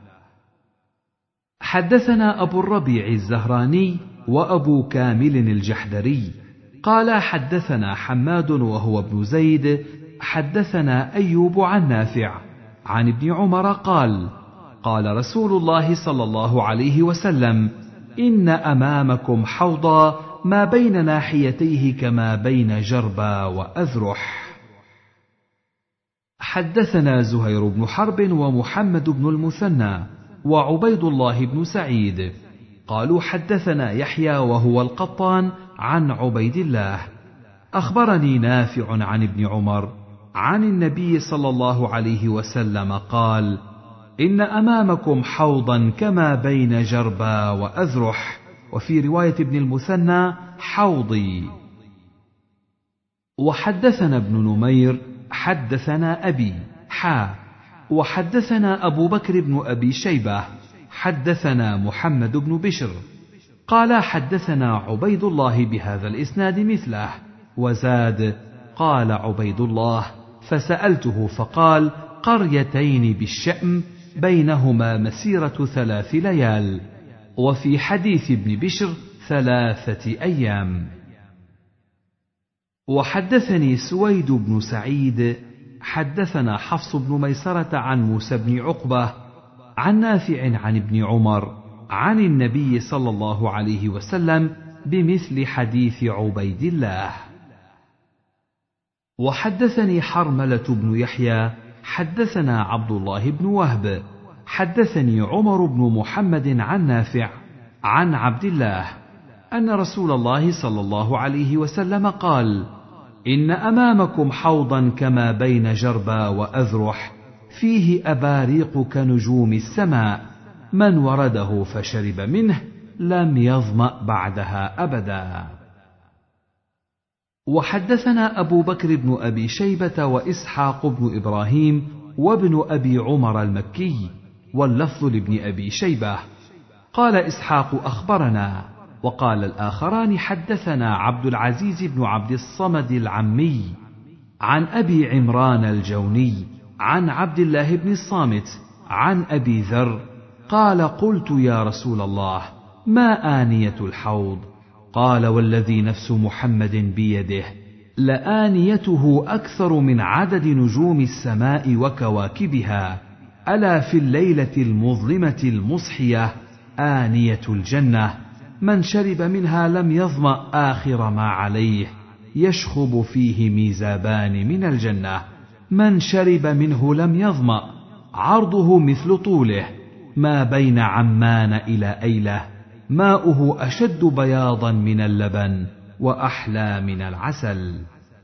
حدثنا أبو الربيع الزهراني وأبو كامل الجحدري قال: حدثنا حماد وهو ابن زيد حدثنا أيوب عن نافع عن ابن عمر قال: قال رسول الله صلى الله عليه وسلم: إن أمامكم حوضا ما بين ناحيتيه كما بين جربا وأذرح. حدثنا زهير بن حرب ومحمد بن المثنى وعبيد الله بن سعيد قالوا: حدثنا يحيى وهو القطان عن عبيد الله أخبرني نافع عن ابن عمر عن النبي صلى الله عليه وسلم قال: إن أمامكم حوضا كما بين جربا وأذرح، وفي رواية ابن المثنى حوضي. وحدثنا ابن نمير حدثنا أبي حا وحدثنا أبو بكر بن أبي شيبة حدثنا محمد بن بشر قال حدثنا عبيد الله بهذا الإسناد مثله، وزاد: قال عبيد الله فسألته فقال: قريتين بالشأم بينهما مسيرة ثلاث ليال. وفي حديث ابن بشر ثلاثة أيام. وحدثني سويد بن سعيد حدثنا حفص بن ميسرة عن موسى بن عقبة عن نافع عن ابن عمر عن النبي صلى الله عليه وسلم بمثل حديث عبيد الله. وحدثني حرملة بن يحيى حدثنا عبد الله بن وهب حدثني عمر بن محمد عن نافع عن عبد الله أن رسول الله صلى الله عليه وسلم قال: إن أمامكم حوضا كما بين جربا وأذرح فيه أباريق كنجوم السماء، من ورده فشرب منه لم يظمأ بعدها أبدا. وحدثنا أبو بكر بن أبي شيبة وإسحاق بن إبراهيم وابن أبي عمر المكي، واللفظ لابن أبي شيبة. قال إسحاق: أخبرنا. وقال الآخران: حدثنا عبد العزيز بن عبد الصمد العمي عن أبي عمران الجوني عن عبد الله بن الصامت عن أبي ذر قال: قلت يا رسول الله، ما آنية الحوض؟ قال: والذي نفس محمد بيده لآنيته أكثر من عدد نجوم السماء وكواكبها، ألا في الليلة المظلمة المصحية آنية الجنة، من شرب منها لم يظمأ آخر ما عليه، يشخب فيه ميزابان من الجنة، من شرب منه لم يظمأ، عرضه مثل طوله، ما بين عمان إلى أيلة، ماؤه أشد بياضا من اللبن وأحلى من العسل.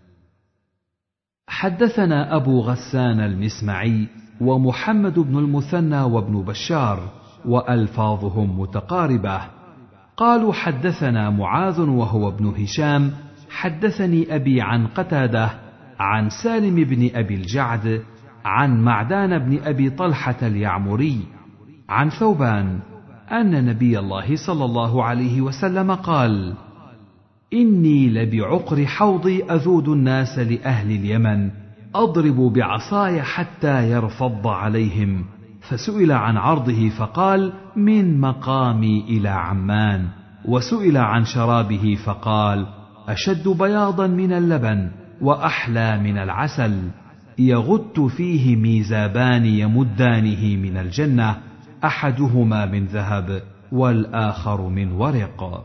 حدثنا أبو غسان المسمعي ومحمد بن المثنى وابن بشار، وألفاظهم متقاربة. قالوا: حدثنا معاذ وهو ابن هشام حدثني أبي عن قتادة عن سالم بن أبي الجعد عن معدان بن أبي طلحة اليعمري عن ثوبان أن نبي الله صلى الله عليه وسلم قال: إني لبعقر حوضي أذود الناس لأهل اليمن، أضرب بعصاي حتى يرفض عليهم. فسئل عن عرضه فقال: من مقامي إلى عمان. وسئل عن شرابه فقال: أشد بياضا من اللبن وأحلى من العسل، يغت فيه ميزابان يمدانه من الجنة، أحدهما من ذهب والآخر من ورق.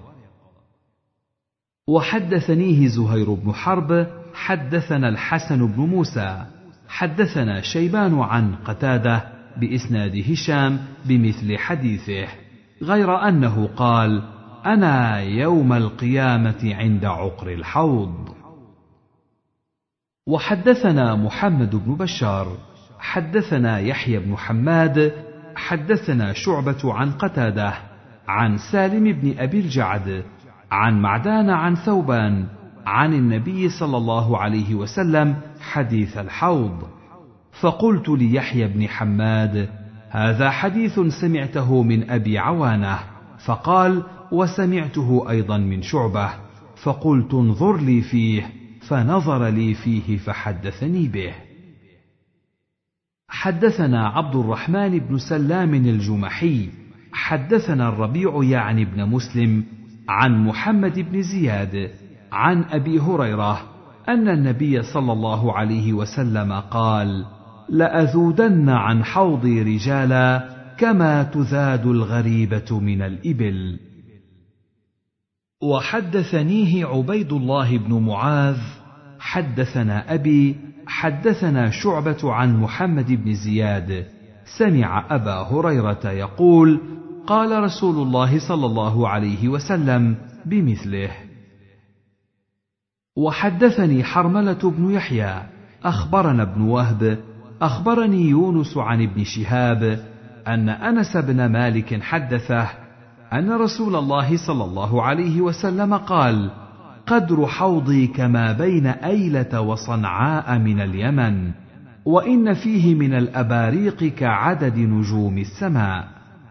وحدثنيه زهير بن حرب حدثنا الحسن بن موسى حدثنا شيبان عن قتادة بإسناد هشام بمثل حديثه، غير أنه قال: أنا يوم القيامة عند عقر الحوض. وحدثنا محمد بن بشار حدثنا يحيى بن حماد حدثنا شعبة عن قتادة عن سالم بن أبي الجعد عن معدان عن ثوبان عن النبي صلى الله عليه وسلم حديث الحوض. فقلت ليحيى بن حماد: هذا حديث سمعته من أبي عوانة. فقال: وسمعته أيضا من شعبة. فقلت: انظر لي فيه. فنظر لي فيه فحدثني به. حدثنا عبد الرحمن بن سلام الجمحي حدثنا الربيع يعني ابن مسلم عن محمد بن زياد عن أبي هريرة أن النبي صلى الله عليه وسلم قال: لأذودن عن حوضي رجالا كما تذاد الغريبة من الإبل. وحدثنيه عبيد الله بن معاذ حدثنا أبي حدثنا شعبة عن محمد بن زياد سمع أبا هريرة يقول: قال رسول الله صلى الله عليه وسلم بمثله. وحدثني حرملة بن يحيى أخبرنا ابن وهب أخبرني يونس عن ابن شهاب أن أنس بن مالك حدثه أن رسول الله صلى الله عليه وسلم قال: قدر حوضي كما بين أيلة وصنعاء من اليمن، وإن فيه من الأباريق كعدد نجوم السماء.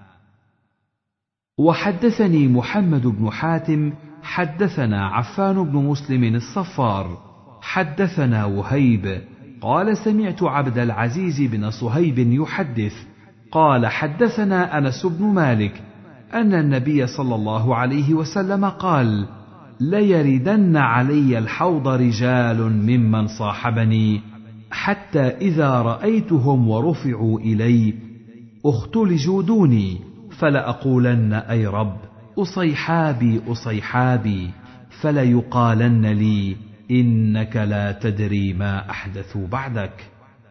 وحدثني محمد بن حاتم حدثنا عفان بن مسلم الصفار حدثنا وهيب قال: سمعت عبد العزيز بن صهيب يحدث قال: حدثنا أنس بن مالك أن النبي صلى الله عليه وسلم قال: ليردن علي الحوض رجال ممن صاحبني، حتى إذا رأيتهم ورفعوا إلي اختلجوا دوني، فلأقولن: أي رب، أصيحابي أصيحابي، فليقالن لي: إنك لا تدري ما أحدثوا بعدك.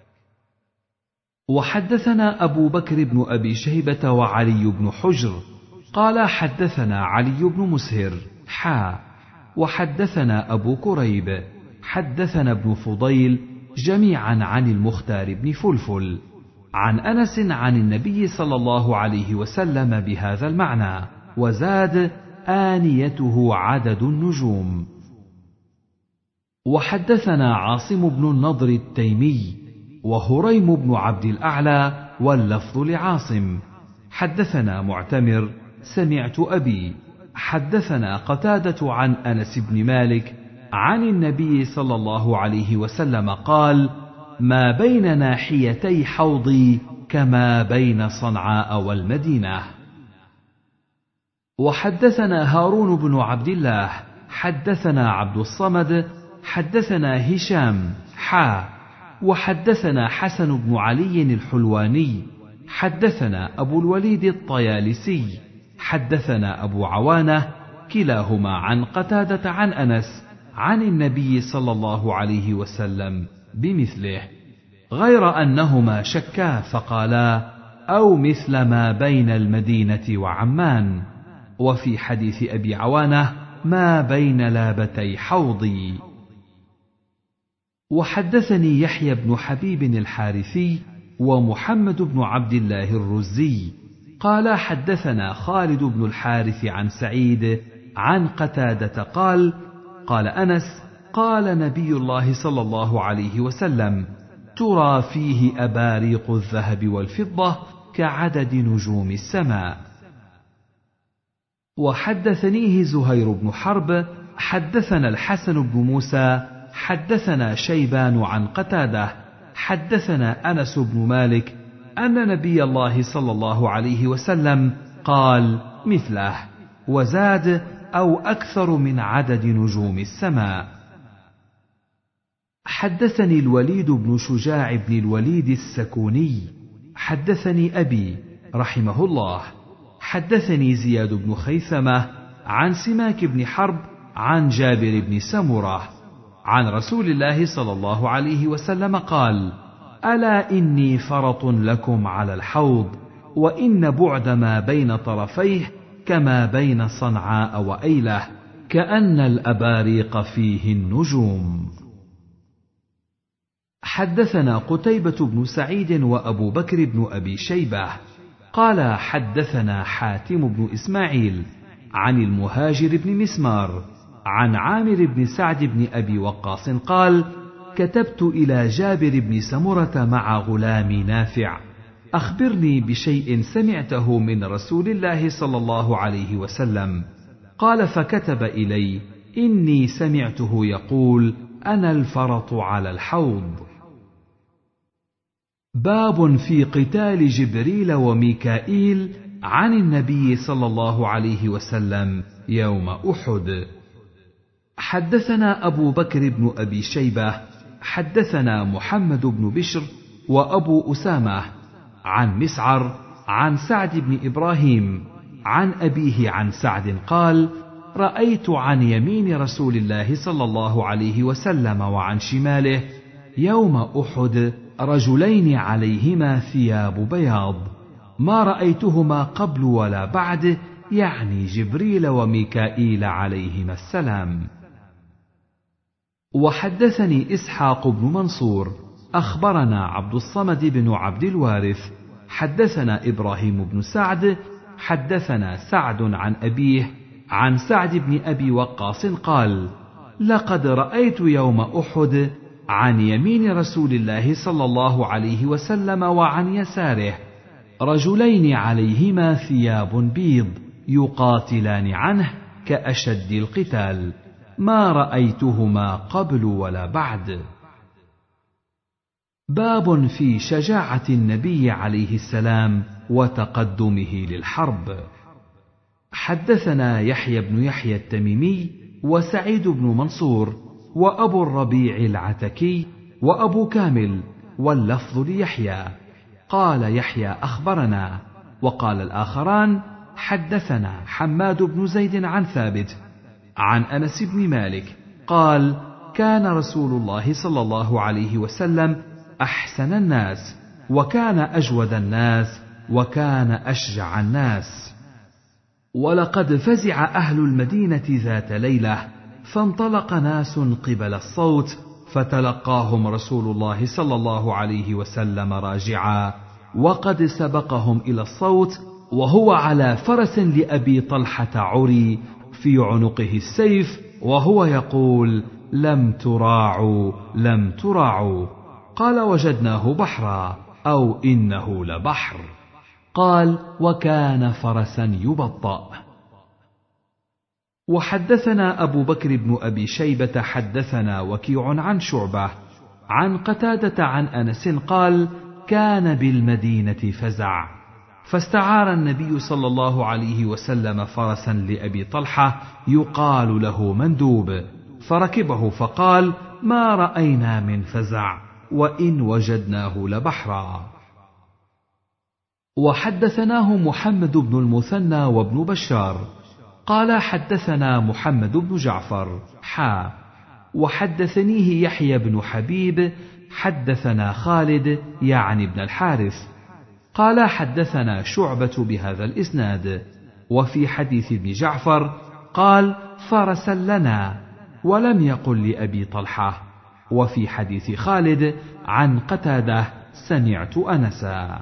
وحدثنا أبو بكر بن أبي شيبة وعلي بن حجر قال: حدثنا علي بن مسهر حا وحدثنا أبو كريب حدثنا ابن فضيل جميعا عن المختار بن فلفل عن أنس عن النبي صلى الله عليه وسلم بهذا المعنى، وزاد: آنيته عدد النجوم. وحدثنا عاصم بن النضر التيمي وهريم بن عبد الأعلى واللفظ لعاصم حدثنا معتمر سمعت أبي حدثنا قتادة عن أنس بن مالك عن النبي صلى الله عليه وسلم قال: ما بين ناحيتي حوضي كما بين صنعاء والمدينة. وحدثنا هارون بن عبد الله حدثنا عبد الصمد حدثنا هشام حا وحدثنا حسن بن علي الحلواني حدثنا أبو الوليد الطيالسي حدثنا أبو عوانة كلاهما عن قتادة عن أنس عن النبي صلى الله عليه وسلم بمثله، غير أنهما شكا فقالا: أو مثل ما بين المدينة وعمان. وفي حديث أبي عوانة: ما بين لابتي حوضي. وحدثني يحيى بن حبيب الحارثي ومحمد بن عبد الله الرزي قال: حدثنا خالد بن الحارث عن سعيد عن قتادة قال: قال أنس: قال نبي الله صلى الله عليه وسلم: ترى فيه أباريق الذهب والفضة كعدد نجوم السماء. وحدثنيه زهير بن حرب حدثنا الحسن بن موسى حدثنا شيبان عن قتادة حدثنا أنس بن مالك أن نبي الله صلى الله عليه وسلم قال مثله، وزاد: أو أكثر من عدد نجوم السماء. حدثني الوليد بن شجاع بن الوليد السكوني حدثني أبي رحمه الله حدثني زياد بن خيثمة عن سماك بن حرب عن جابر بن سمرة عن رسول الله صلى الله عليه وسلم قال: ألا إني فرط لكم على الحوض، وإن بعد ما بين طرفيه كما بين صنعاء وأيلة، كأن الأباريق فيه النجوم. حدثنا قتيبة بن سعيد وأبو بكر بن أبي شيبة قال: حدثنا حاتم بن إسماعيل عن المهاجر بن مسمار عن عامر بن سعد بن أبي وقاص قال: كتبت إلى جابر بن سمرة مع غلامي نافع: أخبرني بشيء سمعته من رسول الله صلى الله عليه وسلم. قال: فكتب إلي: إني سمعته يقول: أنا الفرط على الحوض. باب في قتال جبريل وميكائيل عن النبي صلى الله عليه وسلم يوم أحد. حدثنا أبو بكر بن أبي شيبة حدثنا محمد بن بشر وأبو أسامة عن مسعر عن سعد بن إبراهيم عن أبيه عن سعد قال: رأيت عن يمين رسول الله صلى الله عليه وسلم وعن شماله يوم أحد رجلين عليهما ثياب بياض، ما رأيتهما قبل ولا بعد، يعني جبريل وميكائيل عليهما السلام. وحدثني إسحاق بن منصور أخبرنا عبد الصمد بن عبد الوارث حدثنا إبراهيم بن سعد حدثنا سعد عن أبيه عن سعد بن أبي وقاص قال: لقد رأيت يوم أحد عن يمين رسول الله صلى الله عليه وسلم وعن يساره رجلين عليهما ثياب بيض يقاتلان عنه كأشد القتال، ما رأيتهما قبل ولا بعد. باب في شجاعة النبي عليه السلام وتقدمه للحرب. حدثنا يحيى بن يحيى التميمي وسعيد بن منصور وأبو الربيع العتكي وأبو كامل، واللفظ ليحيى. قال يحيى أخبرنا، وقال الآخران حدثنا حماد بن زيد عن ثابت عن أنس بن مالك قال: كان رسول الله صلى الله عليه وسلم أحسن الناس، وكان أجود الناس، وكان أشجع الناس. ولقد فزع أهل المدينة ذات ليلة، فانطلق ناس قبل الصوت، فتلقاهم رسول الله صلى الله عليه وسلم راجعا، وقد سبقهم إلى الصوت وهو على فرس لأبي طلحة عري، في عنقه السيف، وهو يقول: لم تراعوا لم تراعوا. قال: وجدناه بحرا، أو إنه لبحر. قال: وكان فرسا يبطأ. وحدثنا أبو بكر بن أبي شيبة حدثنا وكيع عن شعبة عن قتادة عن أنس قال: كان بالمدينة فزع، فاستعار النبي صلى الله عليه وسلم فرسا لأبي طلحة يقال له مندوب، فركبه فقال: ما رأينا من فزع، وإن وجدناه لبحرا. وحدثناه محمد بن المثنى وابن بشار قال: حدثنا محمد بن جعفر حا وحدثنيه يحيى بن حبيب حدثنا خالد يعني ابن الحارث قال: حدثنا شعبة بهذا الإسناد. وفي حديث ابن جعفر قال: فرسا لنا، ولم يقل لأبي طلحة. وفي حديث خالد عن قتادة: سمعت أنسا.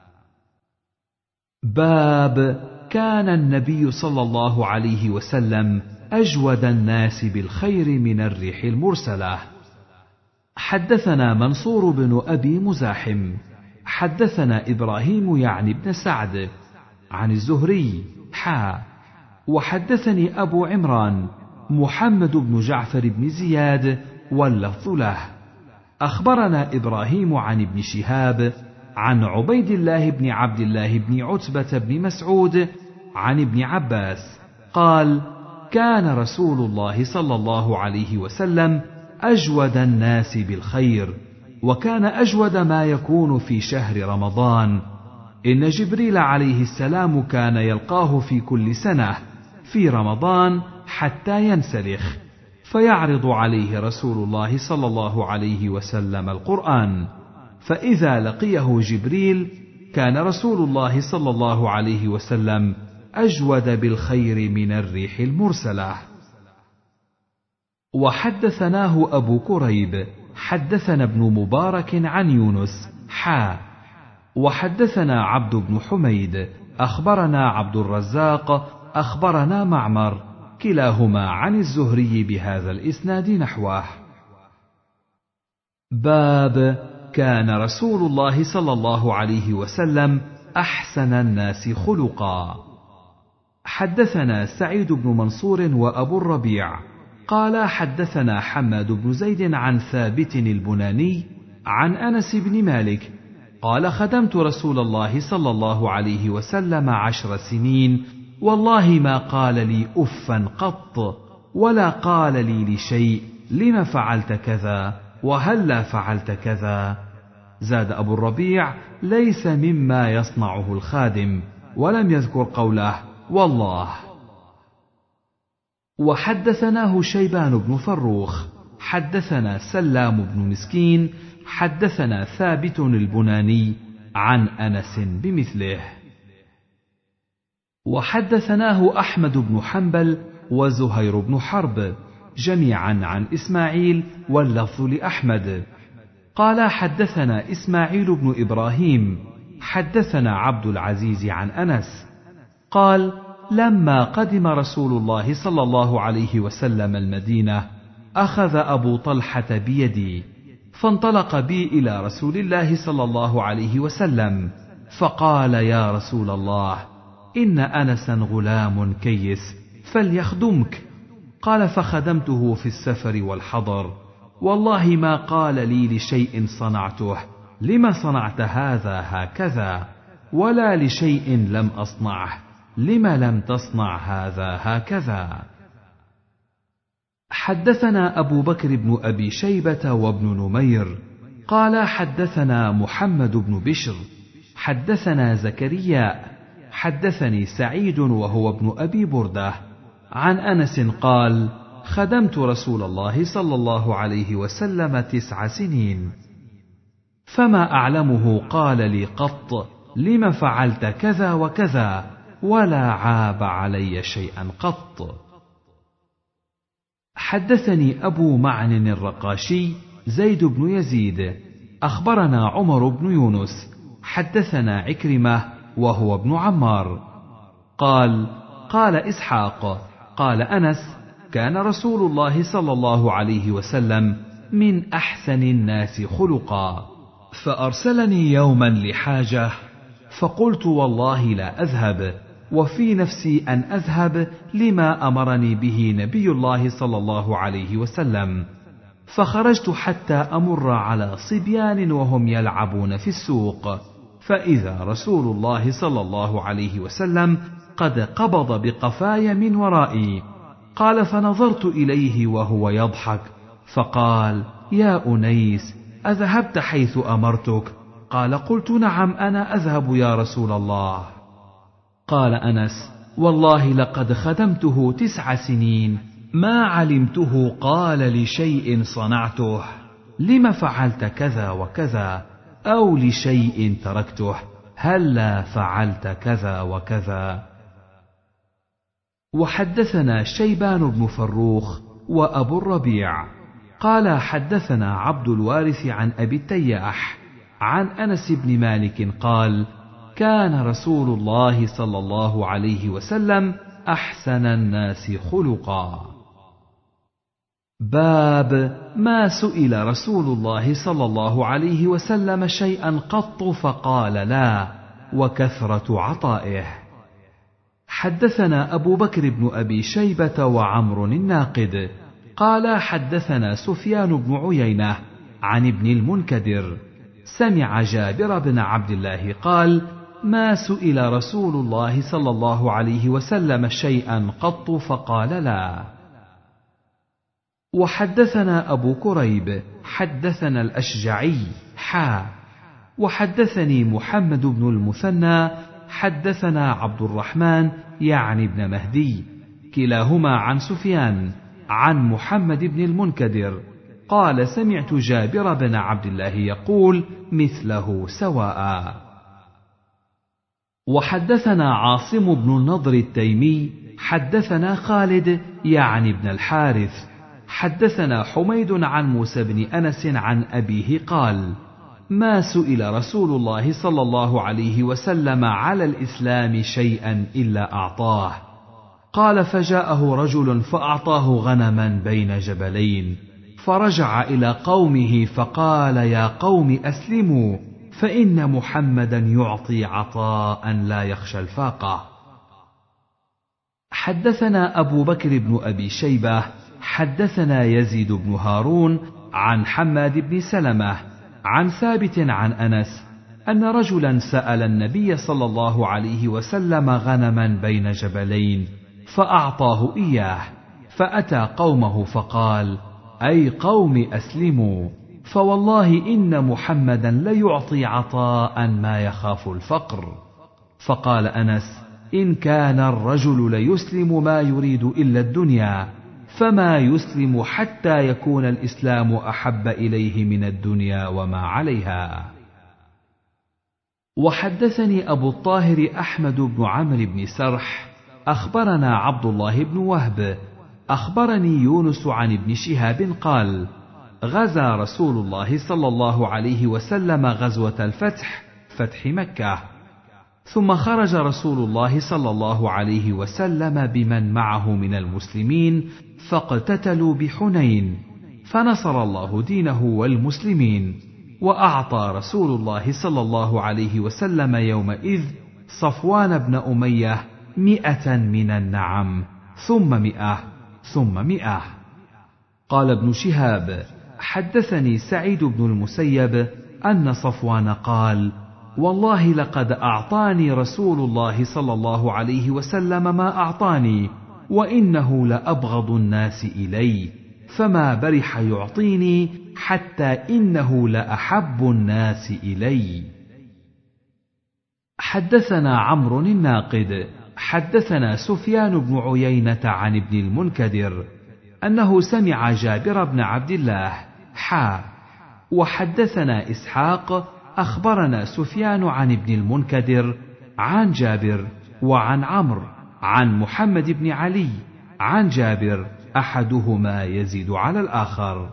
باب كان النبي صلى الله عليه وسلم أجود الناس بالخير من الريح المرسلة. حدثنا منصور بن أبي مزاحم حدثنا إبراهيم يعني بن سعد عن الزهري حا وحدثني أبو عمران محمد بن جعفر بن زياد واللفظ له. أخبرنا إبراهيم عن ابن شهاب عن عبيد الله بن عبد الله بن عتبة بن مسعود عن ابن عباس قال: كان رسول الله صلى الله عليه وسلم أجود الناس بالخير، وكان أجود ما يكون في شهر رمضان. إن جبريل عليه السلام كان يلقاه في كل سنة في رمضان حتى ينسلخ، فيعرض عليه رسول الله صلى الله عليه وسلم القرآن، فإذا لقيه جبريل كان رسول الله صلى الله عليه وسلم أجود بالخير من الريح المرسلة. وحدثناه أبو كريب حدثنا ابن مبارك عن يونس حا وحدثنا عبد بن حميد أخبرنا عبد الرزاق أخبرنا معمر كلاهما عن الزهري بهذا الإسناد نحوه. باب كان رسول الله صلى الله عليه وسلم أحسن الناس خلقا. حدثنا سعيد بن منصور وأبو الربيع قال: حدثنا حماد بن زيد عن ثابت البناني عن أنس بن مالك قال: خدمت رسول الله صلى الله عليه وسلم عشر سنين، والله ما قال لي أفا قط، ولا قال لي لشيء لم فعلت كذا وهلا فعلت كذا. زاد أبو الربيع: ليس مما يصنعه الخادم، ولم يذكر قوله والله. وحدثناه شيبان بن فروخ حدثنا سلام بن مسكين حدثنا ثابت البناني عن أنس بمثله. وحدثناه أحمد بن حنبل وزهير بن حرب جميعا عن إسماعيل واللفظ لأحمد. قال حدثنا إسماعيل بن إبراهيم حدثنا عبد العزيز عن أنس قال لما قدم رسول الله صلى الله عليه وسلم المدينة أخذ أبو طلحة بيدي فانطلق بي إلى رسول الله صلى الله عليه وسلم فقال يا رسول الله إن أنسا غلام كيس فليخدمك. قال فخدمته في السفر والحضر والله ما قال لي لشيء صنعته لم صنعت هذا هكذا ولا لشيء لم أصنعه لم لم تصنع هذا هكذا. حدثنا أبو بكر بن أبي شيبة وابن نمير قال حدثنا محمد بن بشر حدثنا زكريا حدثني سعيد وهو ابن أبي بردة عن أنس قال خدمت رسول الله صلى الله عليه وسلم تسع سنين فما أعلمه قال لي قط لم فعلت كذا وكذا ولا عاب علي شيئا قط. حدثني أبو معن الرقاشي زيد بن يزيد أخبرنا عمر بن يونس حدثنا عكرمة وهو ابن عمار قال قال إسحاق قال أنس كان رسول الله صلى الله عليه وسلم من أحسن الناس خلقا فأرسلني يوما لحاجة فقلت والله لا أذهب وفي نفسي أن أذهب لما أمرني به نبي الله صلى الله عليه وسلم فخرجت حتى أمر على صبيان وهم يلعبون في السوق فإذا رسول الله صلى الله عليه وسلم قد قبض بقفاي من ورائي. قال فنظرت إليه وهو يضحك فقال يا أنيس أذهبت حيث أمرتك؟ قال قلت نعم أنا أذهب يا رسول الله. قال أنس والله لقد خدمته تسع سنين ما علمته قال لشيء صنعته لم فعلت كذا وكذا أو لشيء تركته هلا فعلت كذا وكذا. وحدثنا شيبان بن فروخ وأبو الربيع قال حدثنا عبد الوارث عن أبي التياح عن أنس بن مالك قال كان رسول الله صلى الله عليه وسلم أحسن الناس خلقا. باب ما سئل رسول الله صلى الله عليه وسلم شيئا قط فقال لا وكثرة عطائه. حدثنا أبو بكر بن أبي شيبة وعمر الناقد قال حدثنا سفيان بن عيينة عن ابن المنكدر سمع جابر بن عبد الله قال ما سئل رسول الله صلى الله عليه وسلم شيئا قط فقال لا. وحدثنا أبو كريب حدثنا الأشجعي حا وحدثني محمد بن المثنى حدثنا عبد الرحمن يعني ابن مهدي كلاهما عن سفيان عن محمد بن المنكدر قال سمعت جابر بن عبد الله يقول مثله سواء. وحدثنا عاصم بن النضر التيمي حدثنا خالد يعني ابن الحارث حدثنا حميد عن موسى بن أنس عن أبيه قال ما سئل رسول الله صلى الله عليه وسلم على الإسلام شيئا إلا أعطاه. قال فجاءه رجل فأعطاه غنما بين جبلين فرجع إلى قومه فقال يا قوم أسلموا فإن محمدا يعطي عطاء لا يخشى الفاقة. حدثنا أبو بكر بن أبي شيبة حدثنا يزيد بن هارون عن حماد بن سلمة عن ثابت عن أنس أن رجلا سأل النبي صلى الله عليه وسلم غنما بين جبلين فأعطاه إياه فأتى قومه فقال أي قوم أسلموا فوالله إن محمدا ليعطي عطاء ما يخاف الفقر. فقال أنس إن كان الرجل ليسلم ما يريد إلا الدنيا فما يسلم حتى يكون الإسلام أحب إليه من الدنيا وما عليها. وحدثني أبو الطاهر أحمد بن عمرو بن سرح أخبرنا عبد الله بن وهب أخبرني يونس عن ابن شهاب قال: غزا رسول الله صلى الله عليه وسلم غزوة الفتح، فتح مكة، ثم خرج رسول الله صلى الله عليه وسلم بمن معه من المسلمين فاقتتلوا بحنين، فنصر الله دينه والمسلمين، وأعطى رسول الله صلى الله عليه وسلم يومئذ صفوان بن أمية مئة من النعم، ثم مئة، ثم مئة. قال ابن شهاب: حدثني سعيد بن المسيب أن صفوان قال: والله لقد أعطاني رسول الله صلى الله عليه وسلم ما أعطاني، وإنه لأبغض الناس إلي، فما برح يعطيني حتى إنه لأحب الناس إلي. حدثنا عمرو الناقد حدثنا سفيان بن عيينة عن ابن المنكدر أنه سمع جابر بن عبد الله حا وحدثنا إسحاق أخبرنا سفيان عن ابن المنكدر عن جابر وعن عمرو عن محمد بن علي عن جابر، أحدهما يزيد على الآخر.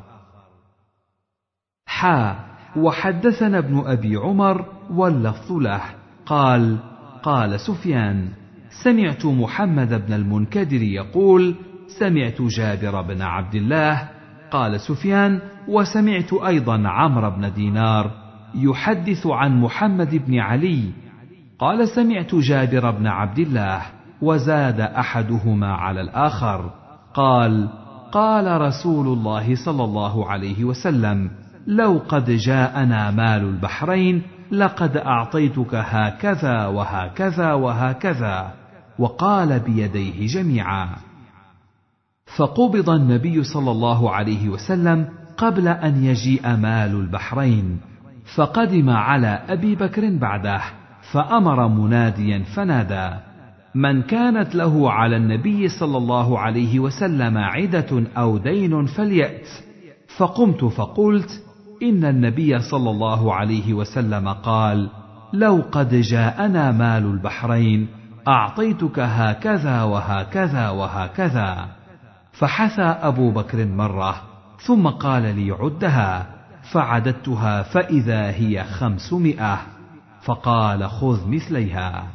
حا وحدثنا ابن أبي عمر واللفظ له قال: قال سفيان: سمعت محمد بن المنكدر يقول: سمعت جابر بن عبد الله. قال سفيان: وسمعت أيضا عمرو بن دينار يحدث عن محمد بن علي قال: سمعت جابر بن عبد الله، وزاد أحدهما على الآخر قال: قال رسول الله صلى الله عليه وسلم: لو قد جاءنا مال البحرين لقد أعطيتك هكذا وهكذا وهكذا، وقال بيديه جميعا. فقبض النبي صلى الله عليه وسلم قبل أن يجيء مال البحرين، فقدم على أبي بكر بعده، فأمر مناديا فنادى: من كانت له على النبي صلى الله عليه وسلم عدة أو دين فليأت. فقمت فقلت: إن النبي صلى الله عليه وسلم قال: لو قد جاءنا مال البحرين أعطيتك هكذا وهكذا وهكذا. فحثى أبو بكر مرة، ثم قال لي: عدها، فعددتها فإذا هي خمسمائة، فقال: خذ مثليها.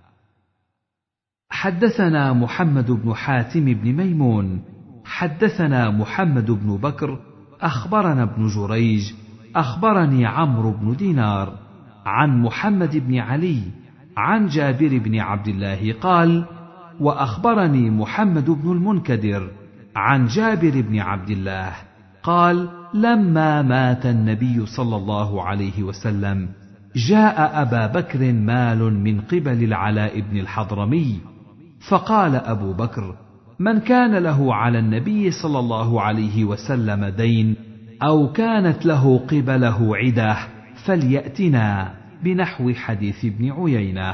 حدثنا محمد بن حاتم بن ميمون حدثنا محمد بن بكر أخبرنا ابن جريج أخبرني عمرو بن دينار عن محمد بن علي عن جابر بن عبد الله قال: وأخبرني محمد بن المنكدر عن جابر بن عبد الله قال: لما مات النبي صلى الله عليه وسلم جاء أبا بكر مال من قبل العلاء بن الحضرمي، فقال أبو بكر: من كان له على النبي صلى الله عليه وسلم دين أو كانت له قبله عدة فليأتنا، بنحو حديث ابن عيينة.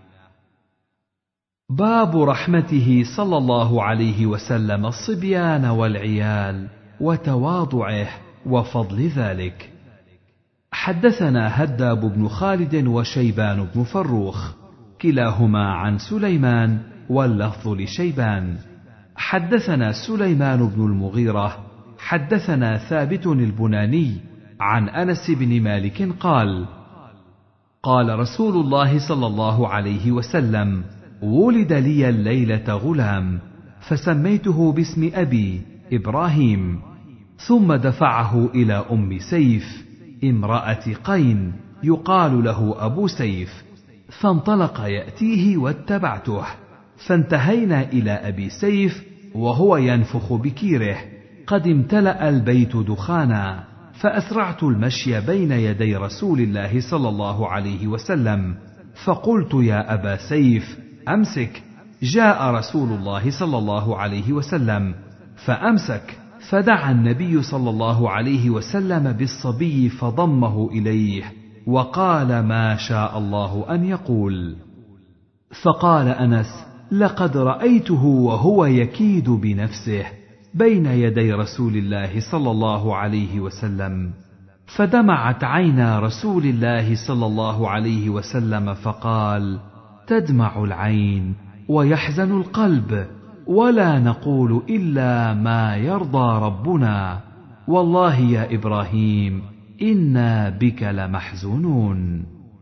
باب رحمته صلى الله عليه وسلم الصبيان والعيال وتواضعه وفضل ذلك. حدثنا هداب بن خالد وشيبان بن فروخ كلاهما عن سليمان واللفظ لشيبان. حدثنا سليمان بن المغيرة حدثنا ثابت البناني عن أنس بن مالك قال: قال رسول الله صلى الله عليه وسلم: ولد لي الليلة غلام، فسميته باسم أبي إبراهيم، ثم دفعه إلى أم سيف امرأة قين يقال له أبو سيف، فانطلق يأتيه واتبعته، فانتهينا إلى أبي سيف وهو ينفخ بكيره، قد امتلأ البيت دخانا، فأسرعت المشي بين يدي رسول الله صلى الله عليه وسلم، فقلت: يا أبا سيف أمسك، جاء رسول الله صلى الله عليه وسلم، فأمسك، فدعا النبي صلى الله عليه وسلم بالصبي فضمه إليه، وقال ما شاء الله أن يقول. فقال أنس: لقد رأيته وهو يكيد بنفسه بين يدي رسول الله صلى الله عليه وسلم، فدمعت عينا رسول الله صلى الله عليه وسلم، فقال: تدمع العين ويحزن القلب، ولا نقول إلا ما يرضى ربنا، والله يا إبراهيم إنا بك لمحزونون.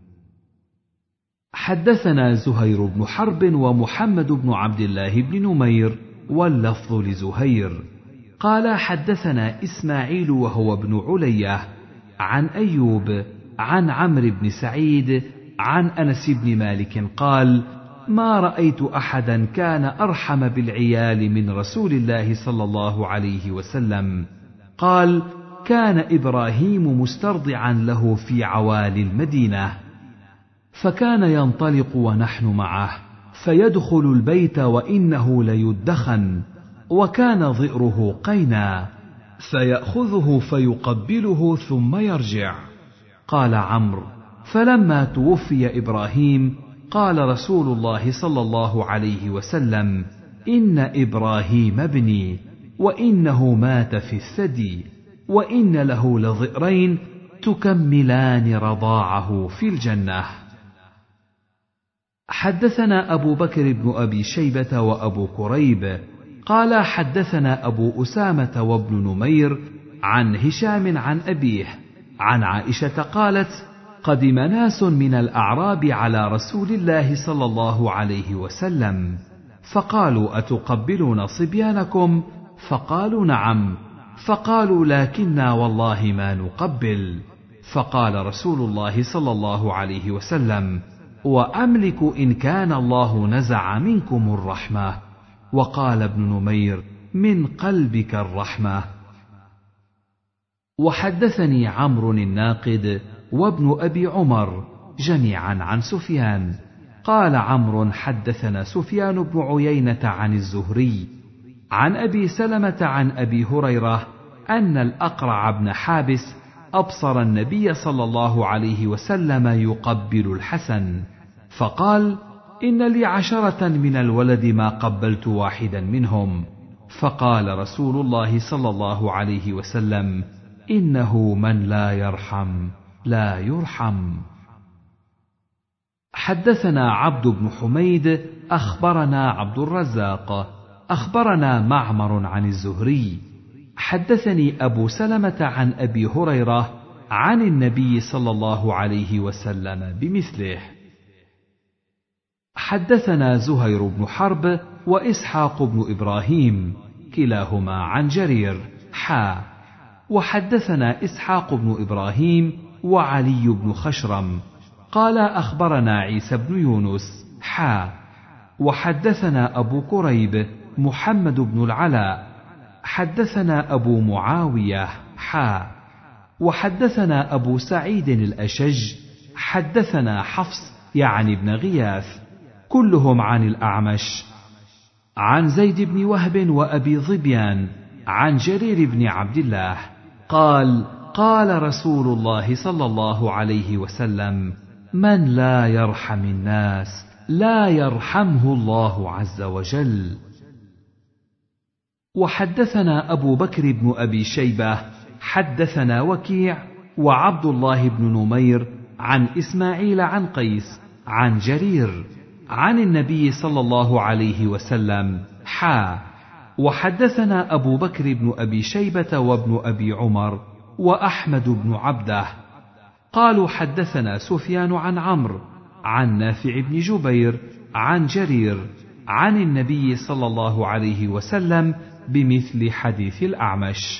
حدثنا زهير بن حرب ومحمد بن عبد الله بن نمير واللفظ لزهير قال حدثنا إسماعيل وهو ابن علية عن أيوب عن عمرو بن سعيد عن أنس بن مالك قال: ما رأيت أحدا كان أرحم بالعيال من رسول الله صلى الله عليه وسلم. قال: كان إبراهيم مسترضعا له في عوالي المدينة، فكان ينطلق ونحن معه فيدخل البيت وإنه ليدخن، وكان ظئره قينا، فيأخذه فيقبله ثم يرجع. قال عمرو: فلما توفي إبراهيم قال رسول الله صلى الله عليه وسلم: إن إبراهيم ابني، وإنه مات في الثدي، وإن له لظئرين تكملان رضاعه في الجنة. حدثنا أبو بكر بن أبي شيبة وأبو كريب قال حدثنا أبو أسامة وابن نمير عن هشام عن أبيه عن عائشة قالت: قدم ناس من الأعراب على رسول الله صلى الله عليه وسلم، فقالوا: أتقبلون صبيانكم؟ فقالوا: نعم. فقالوا: لكنا والله ما نقبل. فقال رسول الله صلى الله عليه وسلم: وأملك إن كان الله نزع منكم الرحمة. وقال ابن نمير: من قلبك الرحمة. وحدثني عمرو الناقد وابن أبي عمر جميعا عن سفيان قال عمرو: حدثنا سفيان بن عيينة عن الزهري عن أبي سلمة عن أبي هريرة أن الأقرع بن حابس أبصر النبي صلى الله عليه وسلم يقبل الحسن، فقال: إن لي عشرة من الولد ما قبلت واحدا منهم. فقال رسول الله صلى الله عليه وسلم: إنه من لا يرحم لا يرحم. حدثنا عبد بن حميد أخبرنا عبد الرزاق أخبرنا معمر عن الزهري حدثني أبو سلمة عن أبي هريرة عن النبي صلى الله عليه وسلم بمثله. حدثنا زهير بن حرب وإسحاق بن إبراهيم كلاهما عن جرير حا وحدثنا إسحاق بن إبراهيم وعلي بن خشرم قال أخبرنا عيسى بن يونس حا وحدثنا أبو كريب محمد بن العلاء حدثنا أبو معاوية حا وحدثنا أبو سعيد الأشج حدثنا حفص يعني بن غياث كلهم عن الأعمش عن زيد بن وهب وأبي ظبيان عن جرير بن عبد الله قال: قال رسول الله صلى الله عليه وسلم: من لا يرحم الناس لا يرحمه الله عز وجل. وحدثنا أبو بكر بن أبي شيبة حدثنا وكيع وعبد الله بن نمير عن إسماعيل عن قيس عن جرير عن النبي صلى الله عليه وسلم حا وحدثنا أبو بكر بن أبي شيبة وابن أبي عمر وأحمد بن عبده قالوا حدثنا سفيان عن عمرو عن نافع بن جبير عن جرير عن النبي صلى الله عليه وسلم بمثل حديث الأعمش.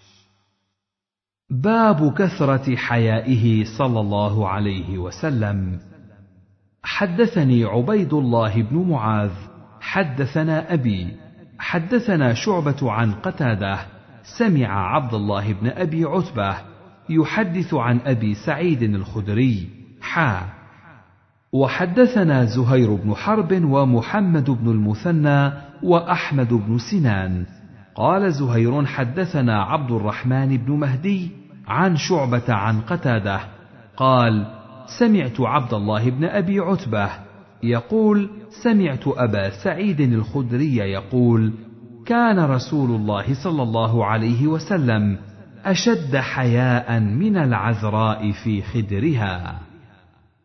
باب كثرة حيائه صلى الله عليه وسلم. حدثني عبيد الله بن معاذ حدثنا أبي حدثنا شعبة عن قتادة سمع عبد الله بن أبي عتبة يحدث عن أبي سعيد الخدري حا وحدثنا زهير بن حرب ومحمد بن المثنى وأحمد بن سنان قال زهير حدثنا عبد الرحمن بن مهدي عن شعبة عن قتادة قال: سمعت عبد الله بن أبي عتبة يقول: سمعت أبا سعيد الخدري يقول: كان رسول الله صلى الله عليه وسلم أشد حياء من العذراء في خدرها،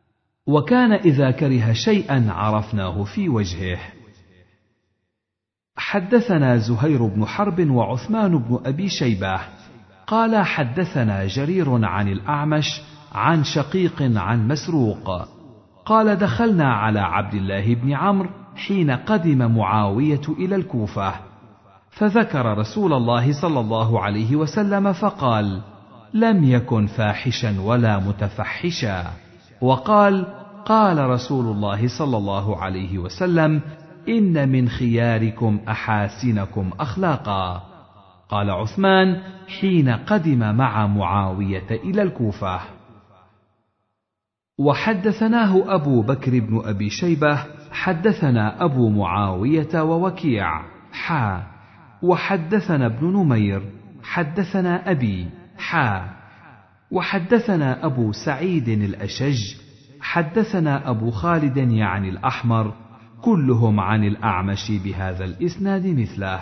وكان إذا كره شيئا عرفناه في وجهه. حدثنا زهير بن حرب وعثمان بن أبي شيبة قال حدثنا جرير عن الأعمش عن شقيق عن مسروق قال دخلنا على عبد الله بن عمرو حين قدم معاوية إلى الكوفة، فذكر رسول الله صلى الله عليه وسلم فقال: لم يكن فاحشا ولا متفحشا، وقال: قال رسول الله صلى الله عليه وسلم: إن من خياركم أحاسنكم أخلاقا. قال عثمان حين قدم مع معاوية إلى الكوفة. وحدثناه أبو بكر بن أبي شيبة حدثنا أبو معاوية ووكيع حا وحدثنا ابن نمير حدثنا أبي حا وحدثنا أبو سعيد الأشج حدثنا أبو خالد يعني الأحمر كلهم عن الأعمش بهذا الإسناد مثله.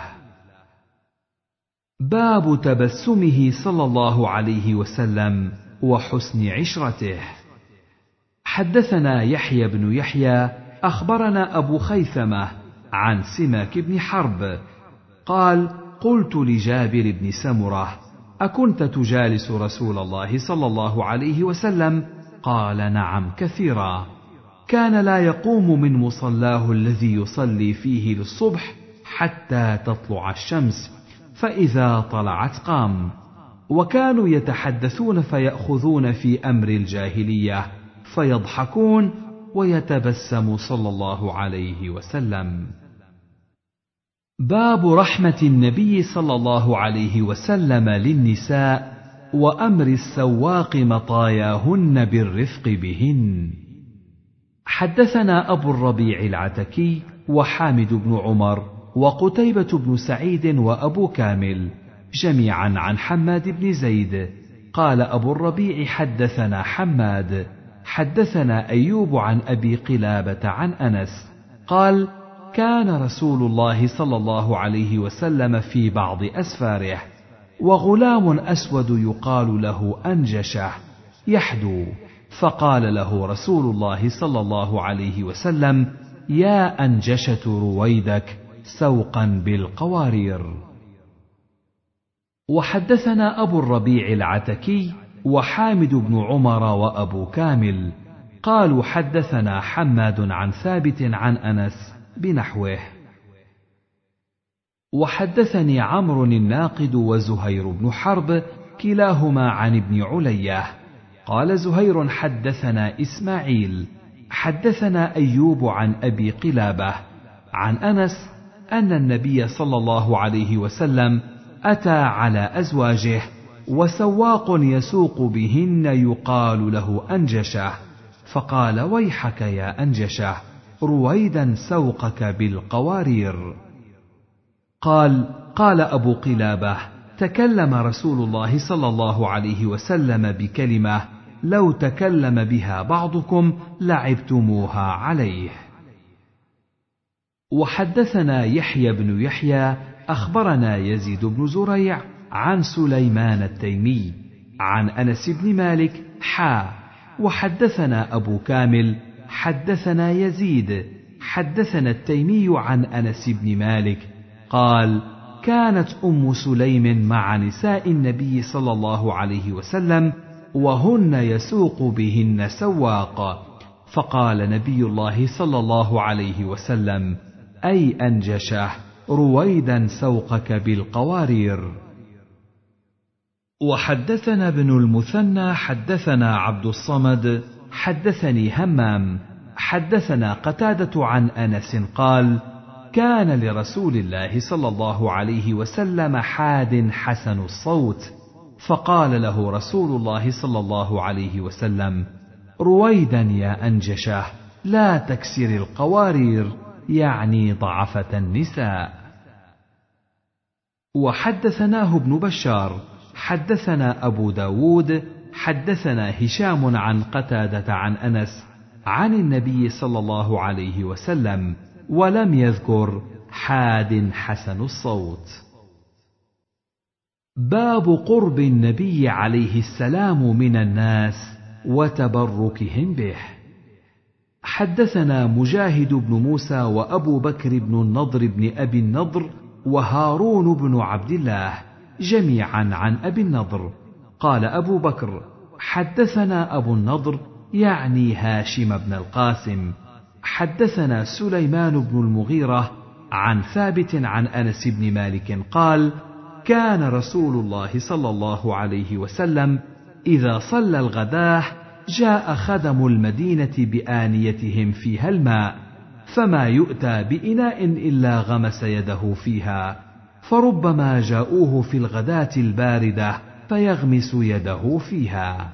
باب تبسمه صلى الله عليه وسلم وحسن عشرته. حدثنا يحيى بن يحيى أخبرنا أبو خيثمة عن سماك بن حرب قال: قلت لجابر بن سمرة: أكنت تجالس رسول الله صلى الله عليه وسلم؟ قال: نعم كثيرا، كان لا يقوم من مصلاه الذي يصلي فيه للصبح حتى تطلع الشمس، فإذا طلعت قام، وكانوا يتحدثون فيأخذون في أمر الجاهلية فيضحكون ويتبسم صلى الله عليه وسلم. باب رحمة النبي صلى الله عليه وسلم للنساء وأمر السواق مطاياهن بالرفق بهن. حدثنا أبو الربيع العتكي وحامد بن عمر وقتيبة بن سعيد وأبو كامل جميعا عن حماد بن زيد قال أبو الربيع: حدثنا حماد حدثنا أيوب عن أبي قلابة عن أنس قال: كان رسول الله صلى الله عليه وسلم في بعض أسفاره وغلام أسود يقال له أنجشه يحدو، فقال له رسول الله صلى الله عليه وسلم: يا أنجشة رويدك سوقا بالقوارير. وحدثنا أبو الربيع العتكي وحامد بن عمر وأبو كامل قالوا حدثنا حماد عن ثابت عن أنس بنحوه. وحدثني عمرو الناقد وزهير بن حرب كلاهما عن ابن علية قال زهير: حدثنا إسماعيل حدثنا أيوب عن أبي قلابة عن أنس أن النبي صلى الله عليه وسلم أتى على أزواجه وسواق يسوق بهن يقال له أنجشة، فقال: ويحك يا أنجشة، رويدا سوقك بالقوارير. قال: قال أبو قلابة: تكلم رسول الله صلى الله عليه وسلم بكلمة لو تكلم بها بعضكم لعبتموها عليه. وحدثنا يحيى بن يحيى أخبرنا يزيد بن زريع عن سليمان التيمي عن أنس بن مالك حا وحدثنا أبو كامل حدثنا يزيد حدثنا التيمي عن أنس بن مالك قال: كانت أم سليم مع نساء النبي صلى الله عليه وسلم وهن يسوق بهن سواق، فقال نبي الله صلى الله عليه وسلم: أي أنجشه، رويدا سوقك بالقوارير. وحدثنا ابن المثنى حدثنا عبد الصمد حدثني همام حدثنا قتادة عن أنس قال: كان لرسول الله صلى الله عليه وسلم حاد حسن الصوت، فقال له رسول الله صلى الله عليه وسلم: رويدا يا أنجشه، لا تكسر القوارير، يعني ضعفة النساء. وحدثناه ابن بشار حدثنا أبو داود حدثنا هشام عن قتادة عن أنس عن النبي صلى الله عليه وسلم، ولم يذكر حاد حسن الصوت. باب قرب النبي عليه السلام من الناس وتبركهم به. حدثنا مجاهد بن موسى وأبو بكر بن النضر بن أبي النضر وهارون بن عبد الله جميعا عن أبي النضر قال أبو بكر: حدثنا أبو النضر يعني هاشم بن القاسم حدثنا سليمان بن المغيرة عن ثابت عن أنس بن مالك قال: كان رسول الله صلى الله عليه وسلم إذا صلى الغداة جاء خدم المدينة بآنيتهم فيها الماء، فما يؤتى بإناء إلا غمس يده فيها، فربما جاءوه في الغداة الباردة فيغمس يده فيها.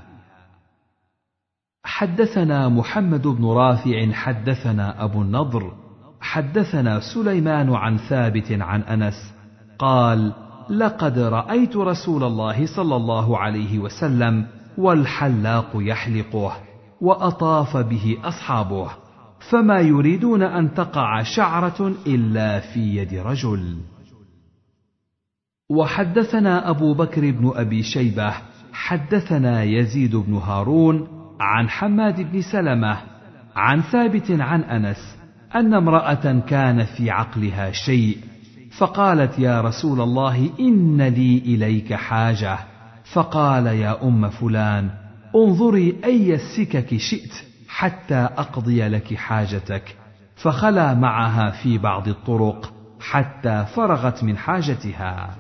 حدثنا محمد بن رافع حدثنا أبو النضر حدثنا سليمان عن ثابت عن أنس قال: لقد رأيت رسول الله صلى الله عليه وسلم والحلاق يحلقه وأطاف به أصحابه، فما يريدون أن تقع شعرة إلا في يد رجل. وحدثنا أبو بكر بن أبي شيبة حدثنا يزيد بن هارون عن حماد بن سلمة عن ثابت عن أنس أن امرأة كان في عقلها شيء، فقالت: يا رسول الله إن لي إليك حاجة، فقال: يا أم فلان انظري أي السكك شئت حتى أقضي لك حاجتك، فخلا معها في بعض الطرق حتى فرغت من حاجتها.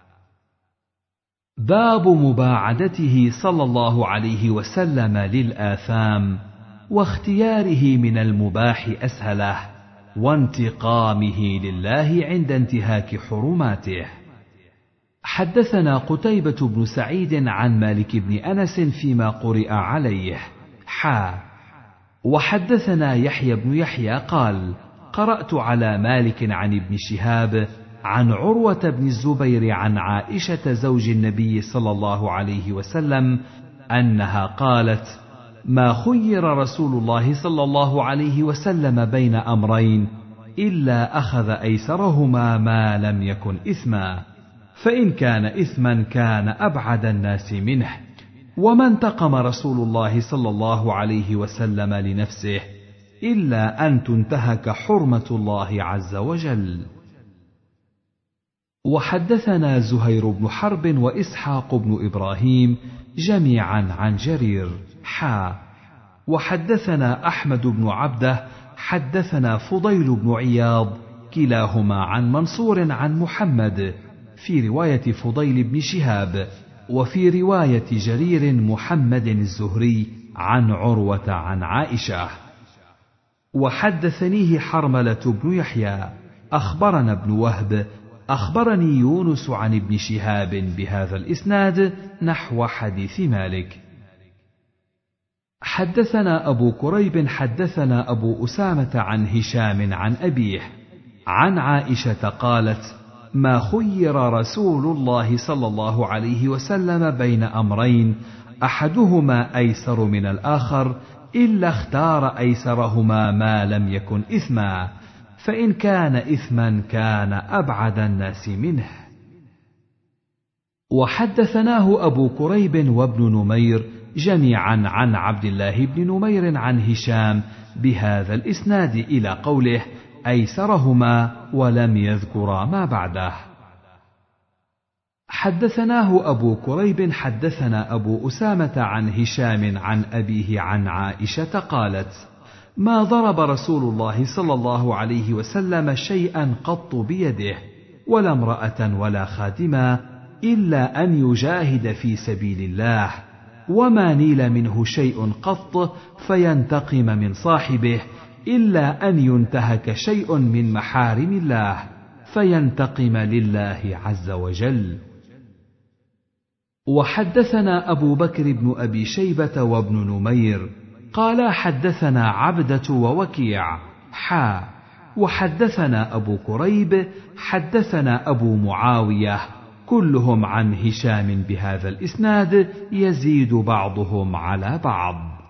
باب مباعدته صلى الله عليه وسلم للآثام واختياره من المباح أسهله وانتقامه لله عند انتهاك حرماته. حدثنا قتيبة بن سعيد عن مالك بن أنس فيما قرئ عليه حا وحدثنا يحيى بن يحيى قال: قرأت على مالك عن ابن شهاب عن عروة بن الزبير عن عائشة زوج النبي صلى الله عليه وسلم أنها قالت: ما خير رسول الله صلى الله عليه وسلم بين أمرين إلا أخذ أيسرهما ما لم يكن إثما، فإن كان إثما كان أبعد الناس منه، وما انتقم رسول الله صلى الله عليه وسلم لنفسه إلا أن تنتهك حرمة الله عز وجل. وحدثنا زهير بن حرب وإسحاق بن إبراهيم جميعا عن جرير حا وحدثنا أحمد بن عبده حدثنا فضيل بن عياض كلاهما عن منصور عن محمد في رواية فضيل بن شهاب، وفي رواية جرير محمد الزهري عن عروة عن عائشة. وحدثنيه حرملة بن يحيى أخبرنا ابن وهب أخبرني يونس عن ابن شهاب بهذا الإسناد نحو حديث مالك. حدثنا أبو كريب حدثنا أبو أسامة عن هشام عن أبيه عن عائشة قالت: ما خير رسول الله صلى الله عليه وسلم بين أمرين أحدهما أيسر من الآخر إلا اختار أيسرهما ما لم يكن إثما، فإن كان إثما كان أبعد الناس منه. وحدثناه أبو كريب وابن نمير جميعا عن عبد الله بن نمير عن هشام بهذا الإسناد إلى قوله أيسرهما ولم يذكر ما بعده. حدثناه أبو كريب حدثنا أبو أسامة عن هشام عن أبيه عن عائشة قالت: ما ضرب رسول الله صلى الله عليه وسلم شيئا قط بيده ولا امرأة ولا خادما إلا أن يجاهد في سبيل الله، وما نيل منه شيء قط فينتقم من صاحبه إلا أن ينتهك شيء من محارم الله فينتقم لله عز وجل. وحدثنا أبو بكر بن أبي شيبة وابن نمير قال حدثنا عبدة ووكيع حا وحدثنا أبو كريب حدثنا أبو معاوية كلهم عن هشام بهذا الإسناد يزيد بعضهم على بعض.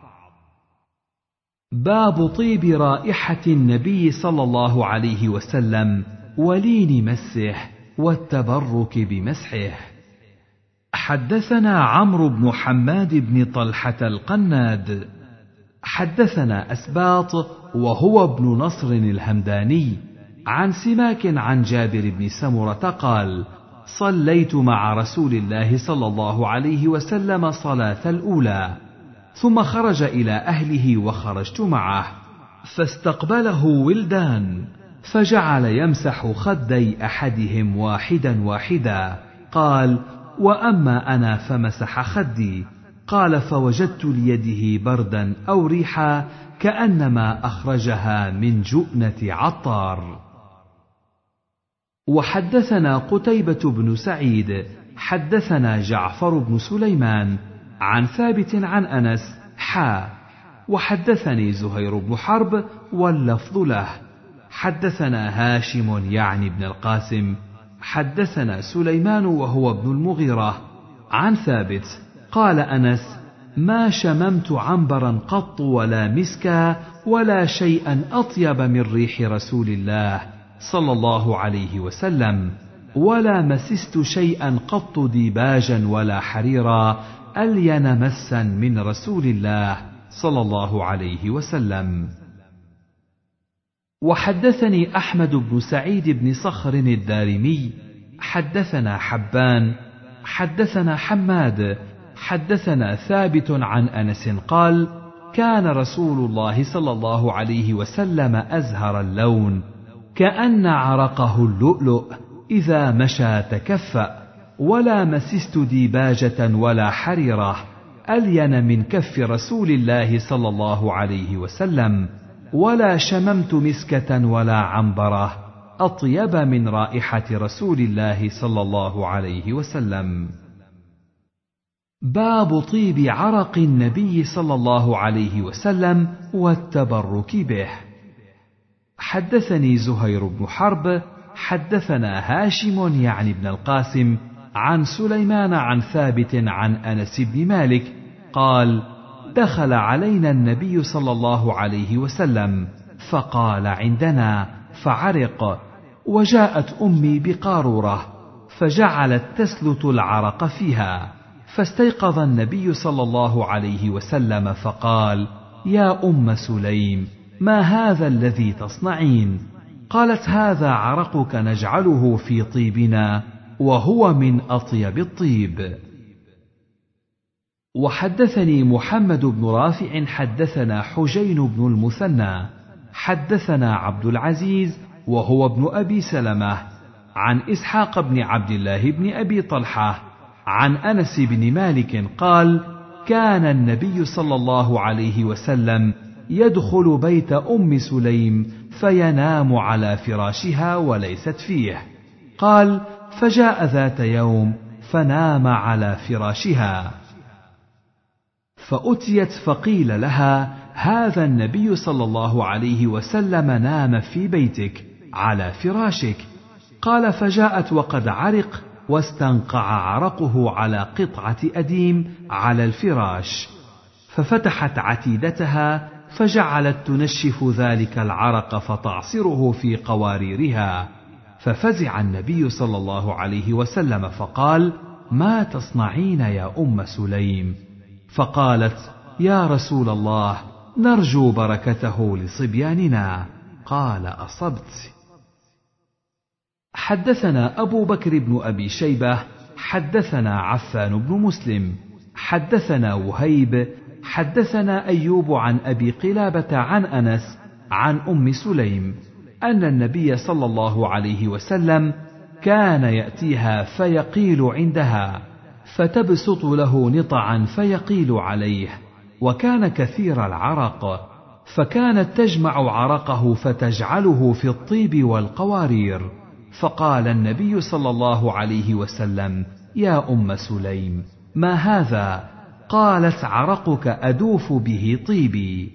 باب طيب رائحة النبي صلى الله عليه وسلم ولين مسه والتبرك بمسحه. حدثنا عمرو بن حماد بن طلحة القناد حدثنا أسباط وهو ابن نصر الهمداني، عن سماك عن جابر بن سمرة قال: صليت مع رسول الله صلى الله عليه وسلم صلاة الأولى، ثم خرج إلى أهله وخرجت معه، فاستقبله ولدان، فجعل يمسح خدي أحدهم واحدا واحدا، قال: وأما أنا فمسح خدي، قال: فوجدت ليده بردا أو ريحا كأنما أخرجها من جؤنة عطار. وحدثنا قتيبة بن سعيد حدثنا جعفر بن سليمان عن ثابت عن أنس حا، وحدثني زهير بن حرب واللفظ له، حدثنا هاشم يعني بن القاسم حدثنا سليمان وهو ابن المغيرة عن ثابت قال أنس: ما شممت عنبرا قط ولا مسكا ولا شيئا أطيب من ريح رسول الله صلى الله عليه وسلم، ولا مسست شيئا قط ديباجا ولا حريرا ألين مسا من رسول الله صلى الله عليه وسلم. وحدثني أحمد بن سعيد بن صخر الدارمي حدثنا حبان حدثنا حماد حدثنا ثابت عن أنس قال: كان رسول الله صلى الله عليه وسلم أزهر اللون كأن عرقه اللؤلؤ، إذا مشى تكفأ، ولا مسست ديباجة ولا حريرة ألين من كف رسول الله صلى الله عليه وسلم، ولا شممت مسكة ولا عنبرة أطيب من رائحة رسول الله صلى الله عليه وسلم. باب طيب عرق النبي صلى الله عليه وسلم والتبرك به. حدثني زهير بن حرب حدثنا هاشم يعني بن القاسم عن سليمان عن ثابت عن أنس بن مالك قال: دخل علينا النبي صلى الله عليه وسلم فقال عندنا فعرق، وجاءت أمي بقارورة فجعلت تسلت العرق فيها، فاستيقظ النبي صلى الله عليه وسلم فقال: يا أم سليم، ما هذا الذي تصنعين؟ قالت: هذا عرقك نجعله في طيبنا، وهو من أطيب الطيب. وحدثني محمد بن رافع حدثنا حجين بن المثنى حدثنا عبد العزيز وهو ابن أبي سلمة عن إسحاق بن عبد الله بن أبي طلحة عن أنس بن مالك قال: كان النبي صلى الله عليه وسلم يدخل بيت أم سليم فينام على فراشها وليست فيه. قال: فجاء ذات يوم فنام على فراشها، فأتيت فقيل لها: هذا النبي صلى الله عليه وسلم نام في بيتك على فراشك. قال: فجاءت وقد عرق واستنقع عرقه على قطعة أديم على الفراش، ففتحت عتيدتها فجعلت تنشف ذلك العرق فتعصره في قواريرها، ففزع النبي صلى الله عليه وسلم فقال: ما تصنعين يا أم سليم؟ فقالت: يا رسول الله، نرجو بركته لصبياننا. قال: أصبت. حدثنا أبو بكر بن أبي شيبة حدثنا عفان بن مسلم حدثنا وهيب حدثنا أيوب عن أبي قلابة عن أنس عن أم سليم أن النبي صلى الله عليه وسلم كان يأتيها فيقيل عندها، فتبسط له نطعا فيقيل عليه، وكان كثير العرق، فكانت تجمع عرقه فتجعله في الطيب والقوارير. فقال النبي صلى الله عليه وسلم: يا أم سليم، ما هذا؟ قالت: عرقك أدوف به طيبي.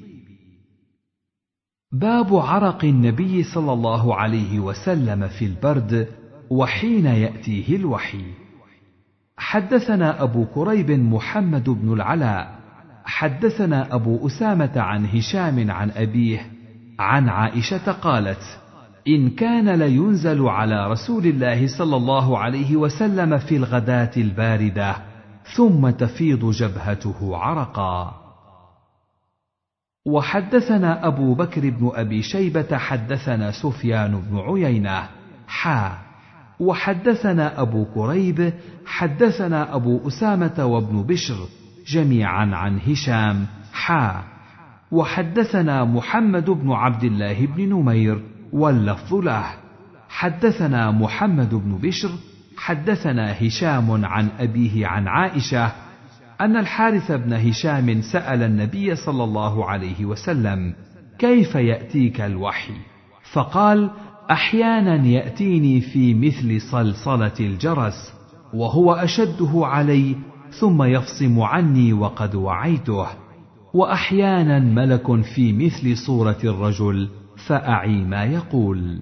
باب عرق النبي صلى الله عليه وسلم في البرد وحين يأتيه الوحي. حدثنا أبو كريب محمد بن العلاء حدثنا أبو أسامة عن هشام عن أبيه عن عائشة قالت: إن كان لينزل على رسول الله صلى الله عليه وسلم في الغداة الباردة ثم تفيض جبهته عرقا. وحدثنا أبو بكر بن أبي شيبة حدثنا سفيان بن عيينة حا وحدثنا أبو كريب حدثنا أبو أسامة وابن بشر جميعا عن هشام حا وحدثنا محمد بن عبد الله بن نمير واللفظ له حدثنا محمد بن بشر حدثنا هشام عن أبيه عن عائشة أن الحارث بن هشام سأل النبي صلى الله عليه وسلم: كيف يأتيك الوحي؟ فقال: أحيانا يأتيني في مثل صلصلة الجرس وهو أشده علي ثم يفصم عني وقد وعيته، وأحيانا ملك في مثل صورة الرجل فأعي ما يقول.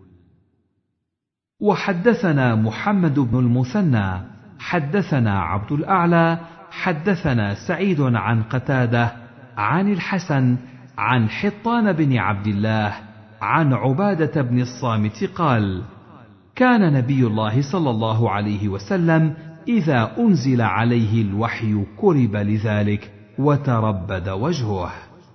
وحدثنا محمد بن المثنى حدثنا عبد الأعلى حدثنا سعيد عن قتادة عن الحسن عن حطان بن عبد الله عن عبادة بن الصامت قال: كان نبي الله صلى الله عليه وسلم إذا أنزل عليه الوحي كرب لذلك وتربد وجهه.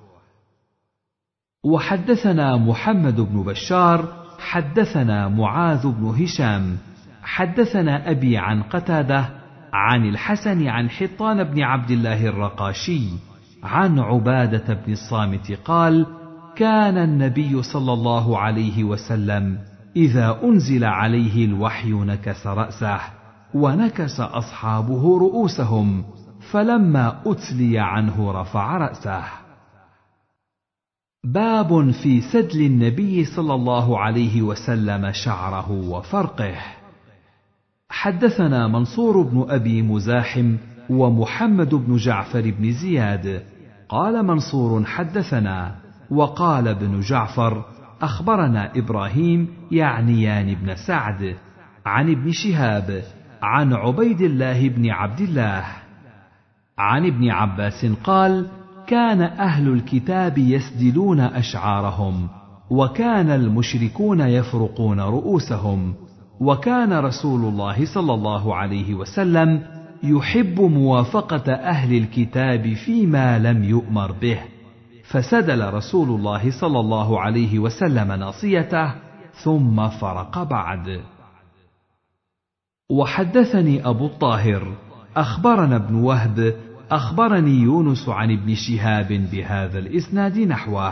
وحدثنا محمد بن بشار حدثنا معاذ بن هشام حدثنا أبي عن قتادة عن الحسن عن حطان بن عبد الله الرقاشي عن عبادة بن الصامت قال: كان النبي صلى الله عليه وسلم إذا أنزل عليه الوحي نكس رأسه ونكس أصحابه رؤوسهم، فلما أتلي عنه رفع رأسه. باب في سدل النبي صلى الله عليه وسلم شعره وفرقه. حدثنا منصور بن أبي مزاحم ومحمد بن جعفر بن زياد قال منصور حدثنا، وقال ابن جعفر أخبرنا إبراهيم يعنيان بن سعد عن ابن شهاب عن عبيد الله بن عبد الله عن ابن عباس قال: كان أهل الكتاب يسدلون أشعارهم، وكان المشركون يفرقون رؤوسهم، وكان رسول الله صلى الله عليه وسلم يحب موافقة أهل الكتاب فيما لم يؤمر به، فسدل رسول الله صلى الله عليه وسلم ناصيته ثم فرق بعد. وحدثني أبو الطاهر أخبرنا ابن وهب أخبرني يونس عن ابن شهاب بهذا الإسناد نحوه.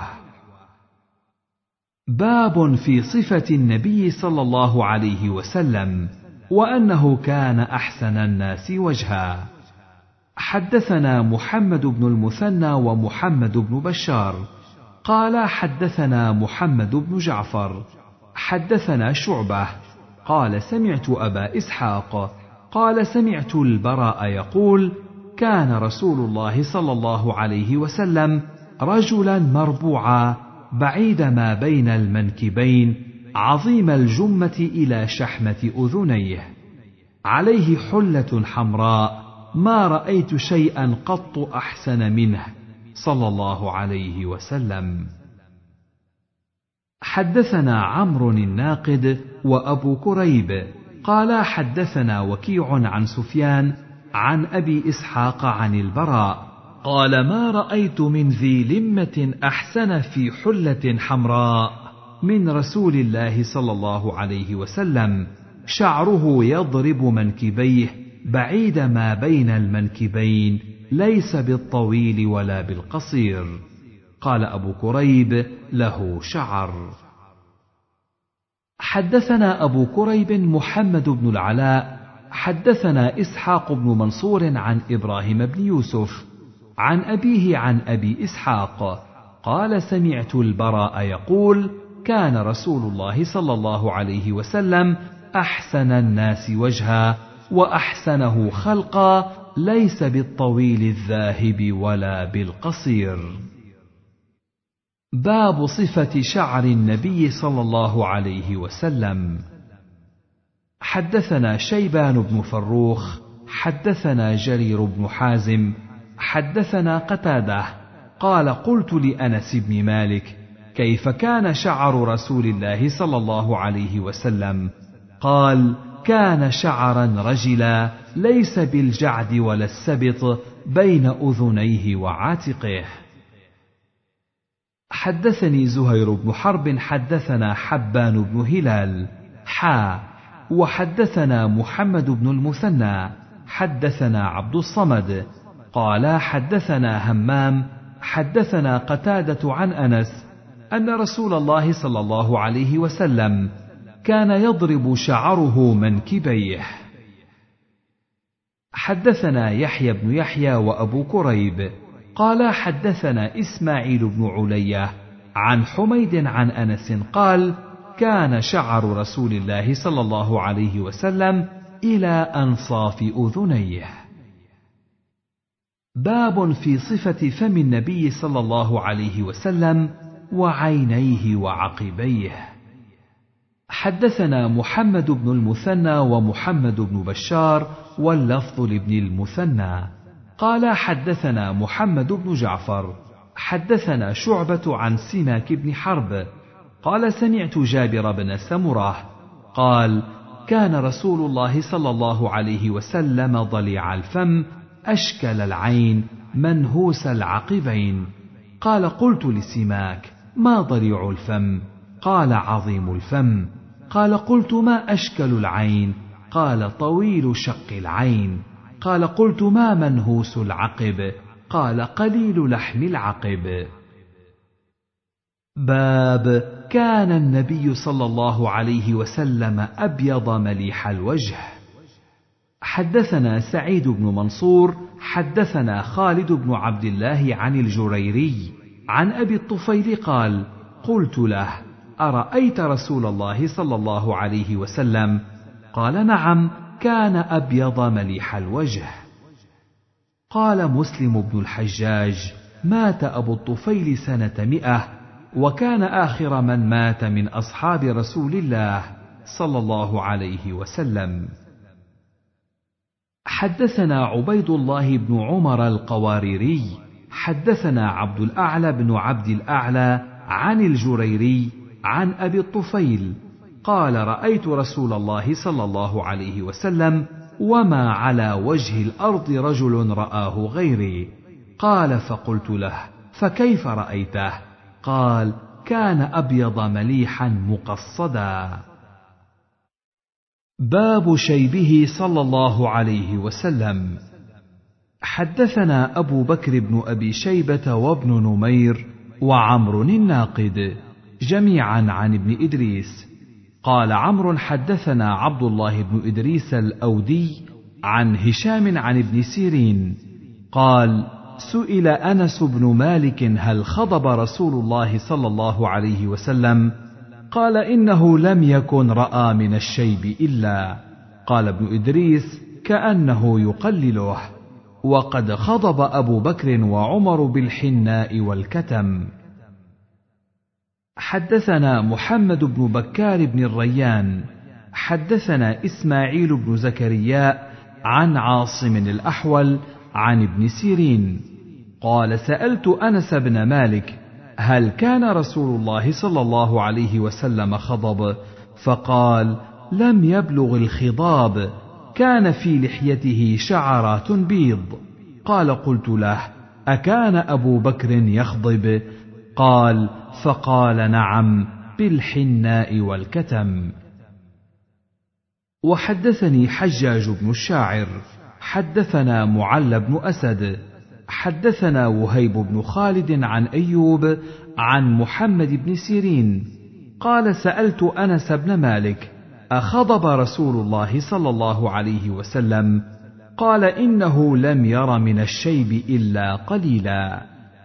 باب في صفة النبي صلى الله عليه وسلم وأنه كان أحسن الناس وجها. حدثنا محمد بن المثنى ومحمد بن بشار قال حدثنا محمد بن جعفر حدثنا شعبة قال سمعت أبا إسحاق قال سمعت البراء يقول: كان رسول الله صلى الله عليه وسلم رجلا مربوعا بعيد ما بين المنكبين عظيم الجمة إلى شحمة أذنيه، عليه حلة حمراء ما رأيت شيئا قط أحسن منه صلى الله عليه وسلم. حدثنا عمرو الناقد وأبو كريب قال حدثنا وكيع عن سفيان عن أبي إسحاق عن البراء قال: ما رأيت من ذي لمة أحسن في حلة حمراء من رسول الله صلى الله عليه وسلم، شعره يضرب منكبيه بعيد ما بين المنكبين ليس بالطويل ولا بالقصير. قال أبو كريب: له شعر. حدثنا أبو كريب محمد بن العلاء حدثنا إسحاق بن منصور عن إبراهيم بن يوسف عن أبيه عن أبي إسحاق قال: سمعت البراء يقول: كان رسول الله صلى الله عليه وسلم أحسن الناس وجها وأحسنه خلقا ليس بالطويل الذاهب ولا بالقصير. باب صفة شعر النبي صلى الله عليه وسلم. حدثنا شيبان بن فروخ حدثنا جرير بن حازم حدثنا قتادة قال: قلت لأنس بن مالك: كيف كان شعر رسول الله صلى الله عليه وسلم؟ قال: كان شعرا رجلا ليس بالجعد ولا السبط بين أذنيه وعاتقه. حدثني زهير بن حرب حدثنا حبان بن هلال حا وحدثنا محمد بن المثنى حدثنا عبد الصمد قال حدثنا همام حدثنا قتادة عن أنس أن رسول الله صلى الله عليه وسلم كان يضرب شعره منكبيه. حدثنا يحيى بن يحيى وأبو كريب قال حدثنا إسماعيل بن علية عن حميد عن أنس قال كان شعر رسول الله صلى الله عليه وسلم إلى أنصاف أذنيه. باب في صفة فم النبي صلى الله عليه وسلم وعينيه وعقبيه. حدثنا محمد بن المثنى ومحمد بن بشار واللفظ لابن المثنى قال حدثنا محمد بن جعفر حدثنا شعبة عن سماك بن حرب قال سمعت جابر بن سمرة قال كان رسول الله صلى الله عليه وسلم ضليع الفم أشكل العين منهوس العقبين. قال قلت لسماك ما ضليع الفم؟ قال عظيم الفم. قال قلت ما أشكل العين؟ قال طويل شق العين. قال قلت ما منهوس العقب؟ قال قليل لحم العقب. باب كان النبي صلى الله عليه وسلم أبيض مليح الوجه. حدثنا سعيد بن منصور حدثنا خالد بن عبد الله عن الجريري عن أبي الطفيل قال قلت له أرأيت رسول الله صلى الله عليه وسلم؟ قال نعم كان أبيض مليح الوجه. قال مسلم بن الحجاج مات أبو الطفيل سنة مئة وكان آخر من مات من أصحاب رسول الله صلى الله عليه وسلم. حدثنا عبيد الله بن عمر القواريري حدثنا عبد الأعلى بن عبد الأعلى عن الجريري عن أبي الطفيل قال رأيت رسول الله صلى الله عليه وسلم وما على وجه الأرض رجل رآه غيري. قال فقلت له فكيف رأيته؟ قال كان أبيض مليحا مقصدا. باب شيبه صلى الله عليه وسلم. حدثنا أبو بكر بن أبي شيبة وابن نمير وعمر الناقد جميعا عن ابن إدريس قال عمرو حدثنا عبد الله بن إدريس الأودي عن هشام عن ابن سيرين قال سئل أنس بن مالك هل خضب رسول الله صلى الله عليه وسلم؟ قال إنه لم يكن رأى من الشيب إلا. قال ابن إدريس كأنه يقلله وقد خضب أبو بكر وعمر بالحناء والكتم. حدثنا محمد بن بكار بن الريان حدثنا إسماعيل بن زكريا عن عاصم الأحول عن ابن سيرين قال سألت أنس بن مالك هل كان رسول الله صلى الله عليه وسلم خضب؟ فقال لم يبلغ الخضاب كان في لحيته شعرات بيض. قال قلت له أكان أبو بكر يخضب؟ قال فقال نعم بالحناء والكتم. وحدثني حجاج بن الشاعر حدثنا معل بن أسد حدثنا وهيب بن خالد عن أيوب عن محمد بن سيرين قال سألت أنس بن مالك أخضب رسول الله صلى الله عليه وسلم؟ قال إنه لم ير من الشيب إلا قليلا.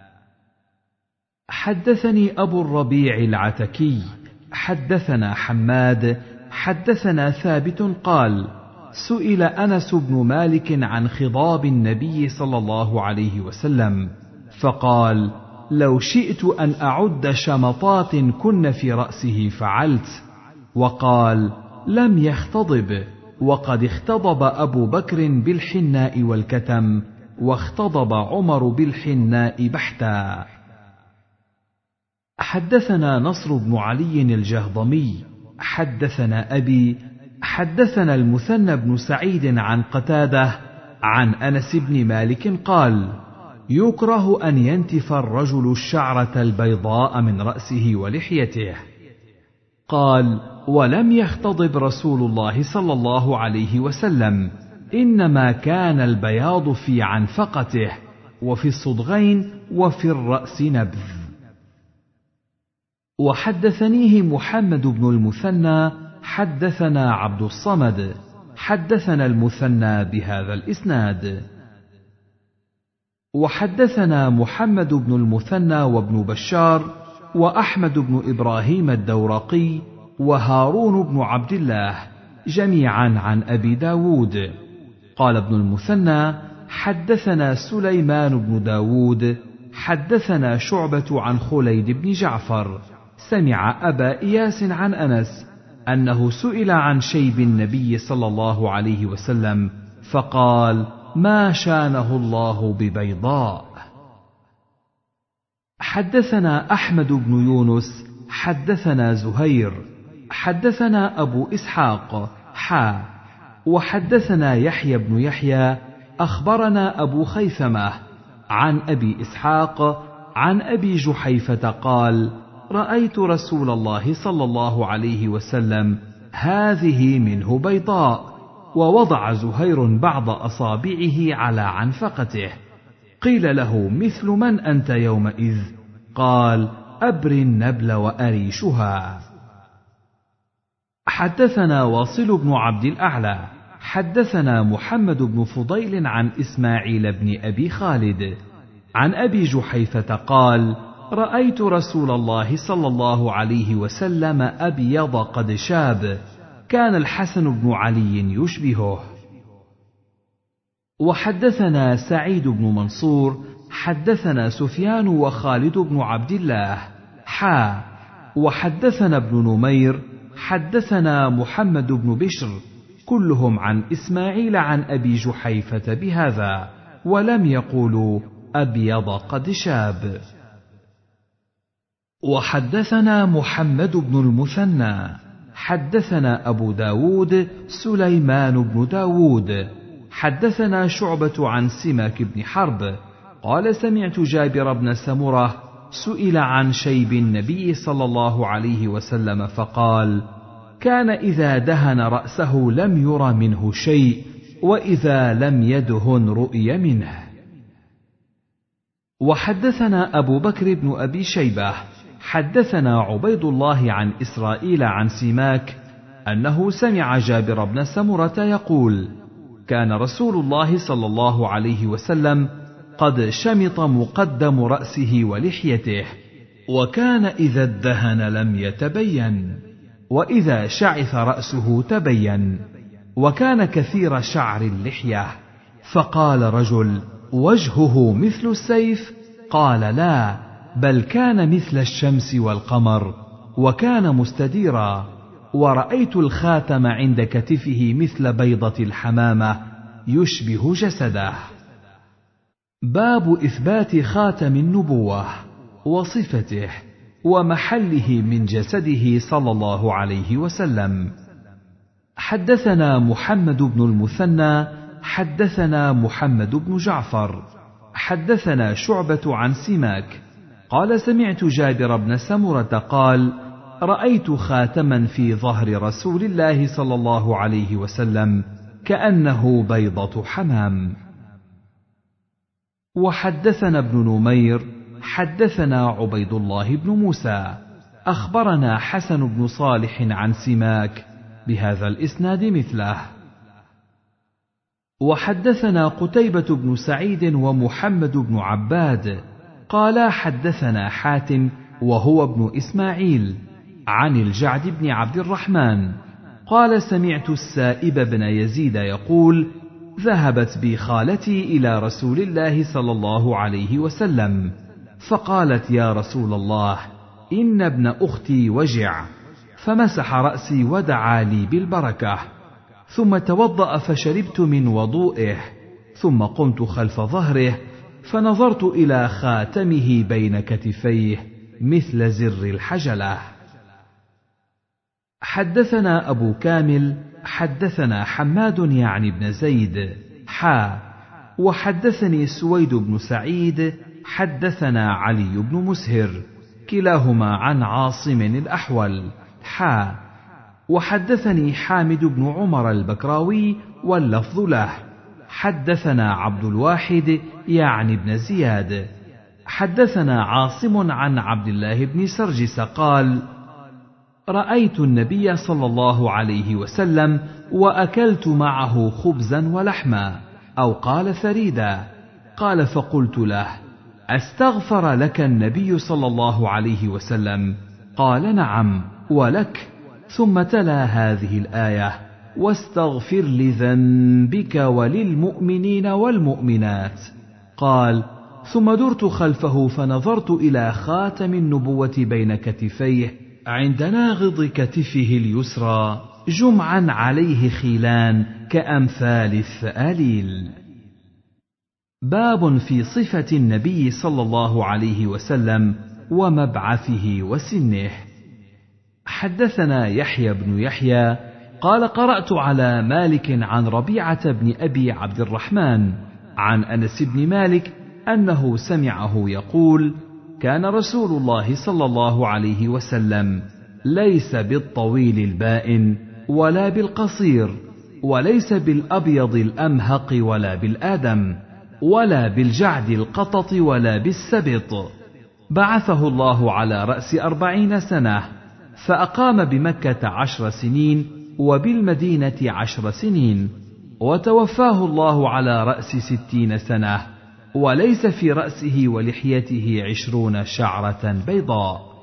حدثني أبو الربيع العتكي حدثنا حماد حدثنا ثابت قال سئل أنس بن مالك عن خضاب النبي صلى الله عليه وسلم فقال لو شئت أن أعد شمطات كن في رأسه فعلت. وقال لم يختضب وقد اختضب أبو بكر بالحناء والكتم واختضب عمر بالحناء بحتا. حدثنا نصر بن علي الجهضمي حدثنا أبي حدثنا المثنى بن سعيد عن قتادة عن أنس بن مالك قال يكره أن ينتف الرجل الشعرة البيضاء من رأسه ولحيته. قال: ولم يختضب رسول الله صلى الله عليه وسلم، إنما كان البياض في عنفقته وفي الصدغين وفي الرأس نبذ. وحدثنيه محمد بن المثنى حدثنا عبد الصمد حدثنا المثنى بهذا الإسناد. وحدثنا محمد بن المثنى وابن بشار وأحمد بن إبراهيم الدورقي وهارون بن عبد الله جميعا عن أبي داود. قال ابن المثنى: حدثنا سليمان بن داود حدثنا شعبة عن خليد بن جعفر سمع أبا إياس عن أنس أنه سئل عن شيب النبي صلى الله عليه وسلم فقال: ما شانه الله ببيضاء. حدثنا أحمد بن يونس حدثنا زهير حدثنا أبو إسحاق حا وحدثنا يحيى بن يحيى أخبرنا أبو خيثمة عن أبي إسحاق عن أبي جحيفة قال: رأيت رسول الله صلى الله عليه وسلم هذه منه بيضاء. ووضع زهير بعض أصابعه على عنفقته. قيل له: مثل من أنت يومئذ؟ قال: أبري النبل وأريشها. حدثنا واصل بن عبد الأعلى حدثنا محمد بن فضيل عن إسماعيل بن أبي خالد عن أبي جحيفة قال: رأيت رسول الله صلى الله عليه وسلم أبيض قد شاب، كان الحسن بن علي يشبهه. وحدثنا سعيد بن منصور حدثنا سفيان وخالد بن عبد الله حا وحدثنا ابن نمير حدثنا محمد بن بشر كلهم عن إسماعيل عن أبي جحيفة بهذا، ولم يقولوا أبيض قد شاب. وحدثنا محمد بن المثنى حدثنا أبو داود سليمان بن داود حدثنا شعبة عن سماك بن حرب قال: سمعت جابر بن سمرة سئل عن شيب النبي صلى الله عليه وسلم فقال: كان إذا دهن رأسه لم ير منه شيء، وإذا لم يدهن رؤي منه. وحدثنا أبو بكر بن أبي شيبة حدثنا عبيد الله عن إسرائيل عن سماك أنه سمع جابر بن سمرة يقول: كان رسول الله صلى الله عليه وسلم قد شمط مقدم رأسه ولحيته، وكان إذا ادهن لم يتبين، وإذا شعث رأسه تبين، وكان كثير شعر اللحية. فقال رجل: وجهه مثل السيف؟ قال: لا، بل كان مثل الشمس والقمر، وكان مستديرا، ورأيت الخاتم عند كتفه مثل بيضة الحمامة يشبه جسده. باب إثبات خاتم النبوة وصفته ومحله من جسده صلى الله عليه وسلم. حدثنا محمد بن المثنى حدثنا محمد بن جعفر حدثنا شعبة عن سماك قال: سمعت جابر بن سمرة قال: رأيت خاتما في ظهر رسول الله صلى الله عليه وسلم كأنه بيضة حمام. وحدثنا ابن نمير حدثنا عبيد الله بن موسى أخبرنا حسن بن صالح عن سماك بهذا الإسناد مثله. وحدثنا قتيبة بن سعيد ومحمد بن عباد قالا: حدثنا حاتم وهو ابن إسماعيل عن الجعد بن عبد الرحمن قال: سمعت السائب بن يزيد يقول: ذهبت بي خالتي إلى رسول الله صلى الله عليه وسلم فقالت: يا رسول الله، إن ابن أختي وجع، فمسح رأسي ودعا لي بالبركة، ثم توضأ فشربت من وضوئه، ثم قمت خلف ظهره فنظرت إلى خاتمه بين كتفيه مثل زر الحجلة. حدثنا أبو كامل حدثنا حماد يعني بن زيد حا وحدثني سويد بن سعيد حدثنا علي بن مسهر كلاهما عن عاصم الأحول حا وحدثني حامد بن عمر البكراوي واللفظ له حدثنا عبد الواحد يعني بن زياد حدثنا عاصم عن عبد الله بن سرجس قال: رأيت النبي صلى الله عليه وسلم وأكلت معه خبزا ولحما، أو قال ثريدا. قال فقلت له: أستغفر لك النبي صلى الله عليه وسلم؟ قال: نعم ولك. ثم تلا هذه الآية: واستغفر لذنبك وللمؤمنين والمؤمنات. قال: ثم درت خلفه فنظرت إلى خاتم النبوة بين كتفيه عند ناغض كتفه اليسرى جمعا عليه خيلان كأمثال الثآليل. باب في صفة النبي صلى الله عليه وسلم ومبعثه وسنه. حدثنا يحيى بن يحيى قال: قرأت على مالك عن ربيعة بن أبي عبد الرحمن عن أنس بن مالك أنه سمعه يقول: كان رسول الله صلى الله عليه وسلم ليس بالطويل البائن ولا بالقصير، وليس بالأبيض الأمهق ولا بالآدم، ولا بالجعد القطط ولا بالسبط. بعثه الله على رأس أربعين سنة، فأقام بمكة عشر سنين وبالمدينة عشر سنين، وتوفاه الله على رأس ستين سنة، وليس في رأسه ولحيته عشرون شعرة بيضاء.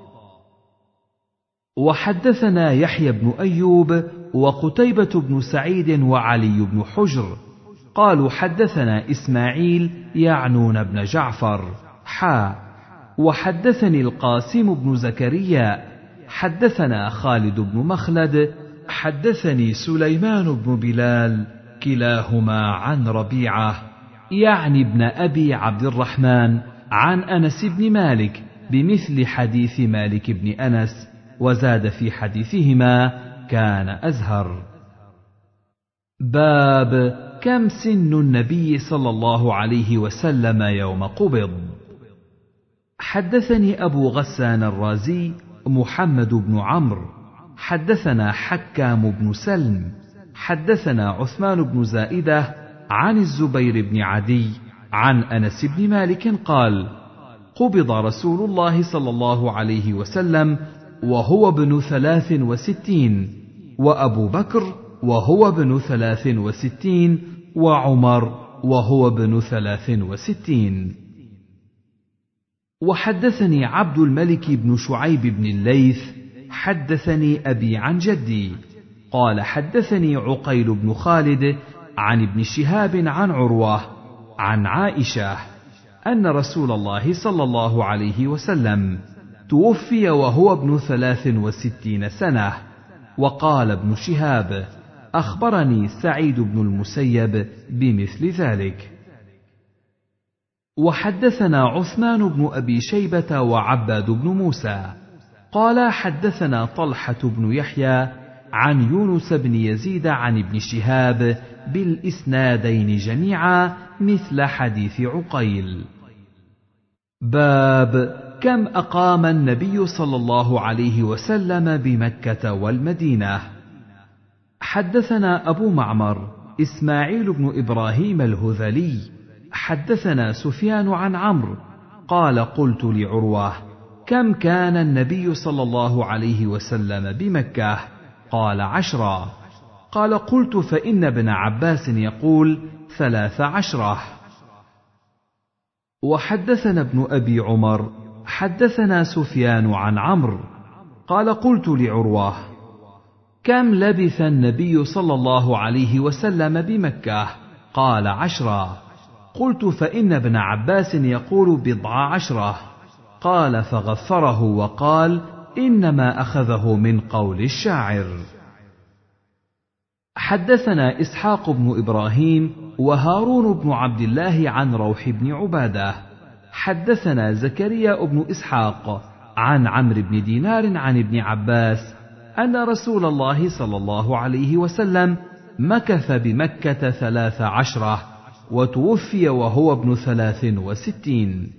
وحدثنا يحيى بن أيوب وقتيبة بن سعيد وعلي بن حجر قالوا: حدثنا إسماعيل يعنون بن جعفر حا وحدثني القاسم بن زكريا حدثنا خالد بن مخلد حدثني سليمان بن بلال كلاهما عن ربيعة يعني ابن أبي عبد الرحمن عن أنس بن مالك بمثل حديث مالك بن أنس، وزاد في حديثهما: كان أزهر. باب كم سن النبي صلى الله عليه وسلم يوم قبض. حدثني أبو غسان الرازي محمد بن عمرو حدثنا حكام بن سلم حدثنا عثمان بن زائدة عن الزبير بن عدي عن أنس بن مالك قال: قبض رسول الله صلى الله عليه وسلم وهو ابن ثلاث وستين، وأبو بكر وهو ابن ثلاث وستين، وعمر وهو ابن ثلاث وستين. وحدثني عبد الملك بن شعيب بن الليث حدثني أبي عن جدي قال: حدثني عقيل بن خالد عن ابن شهاب عن عروة عن عائشة أن رسول الله صلى الله عليه وسلم توفي وهو ابن ثلاث وستين سنة. وقال ابن شهاب: أخبرني سعيد بن المسيب بمثل ذلك. وحدثنا عثمان بن أبي شيبة وعباد بن موسى قال: حدثنا طلحة بن يحيى عن يونس بن يزيد عن ابن شهاب بالإسنادين جميعا مثل حديث عقيل. باب كم أقام النبي صلى الله عليه وسلم بمكة والمدينة. حدثنا أبو معمر إسماعيل بن إبراهيم الهذلي حدثنا سفيان عن عمرو قال: قلت لعروة: كم كان النبي صلى الله عليه وسلم بمكة؟ قال: عشرا. قال: قلت: فإن ابن عباس يقول ثلاث عشرة. وحدثنا ابن أبي عمر حدثنا سفيان عن عمرو قال: قلت لعروة: كم لبث النبي صلى الله عليه وسلم بمكة؟ قال: عشرا. قلت: فإن ابن عباس يقول بضع عشرة. قال: فغفره وقال: إنما أخذه من قول الشاعر. حدثنا إسحاق بن إبراهيم وهارون بن عبد الله عن روح بن عبادة حدثنا زكريا بن إسحاق عن عمرو بن دينار عن ابن عباس أن رسول الله صلى الله عليه وسلم مكث بمكة ثلاث عشرة، وتوفي وهو ابن ثلاث وستين.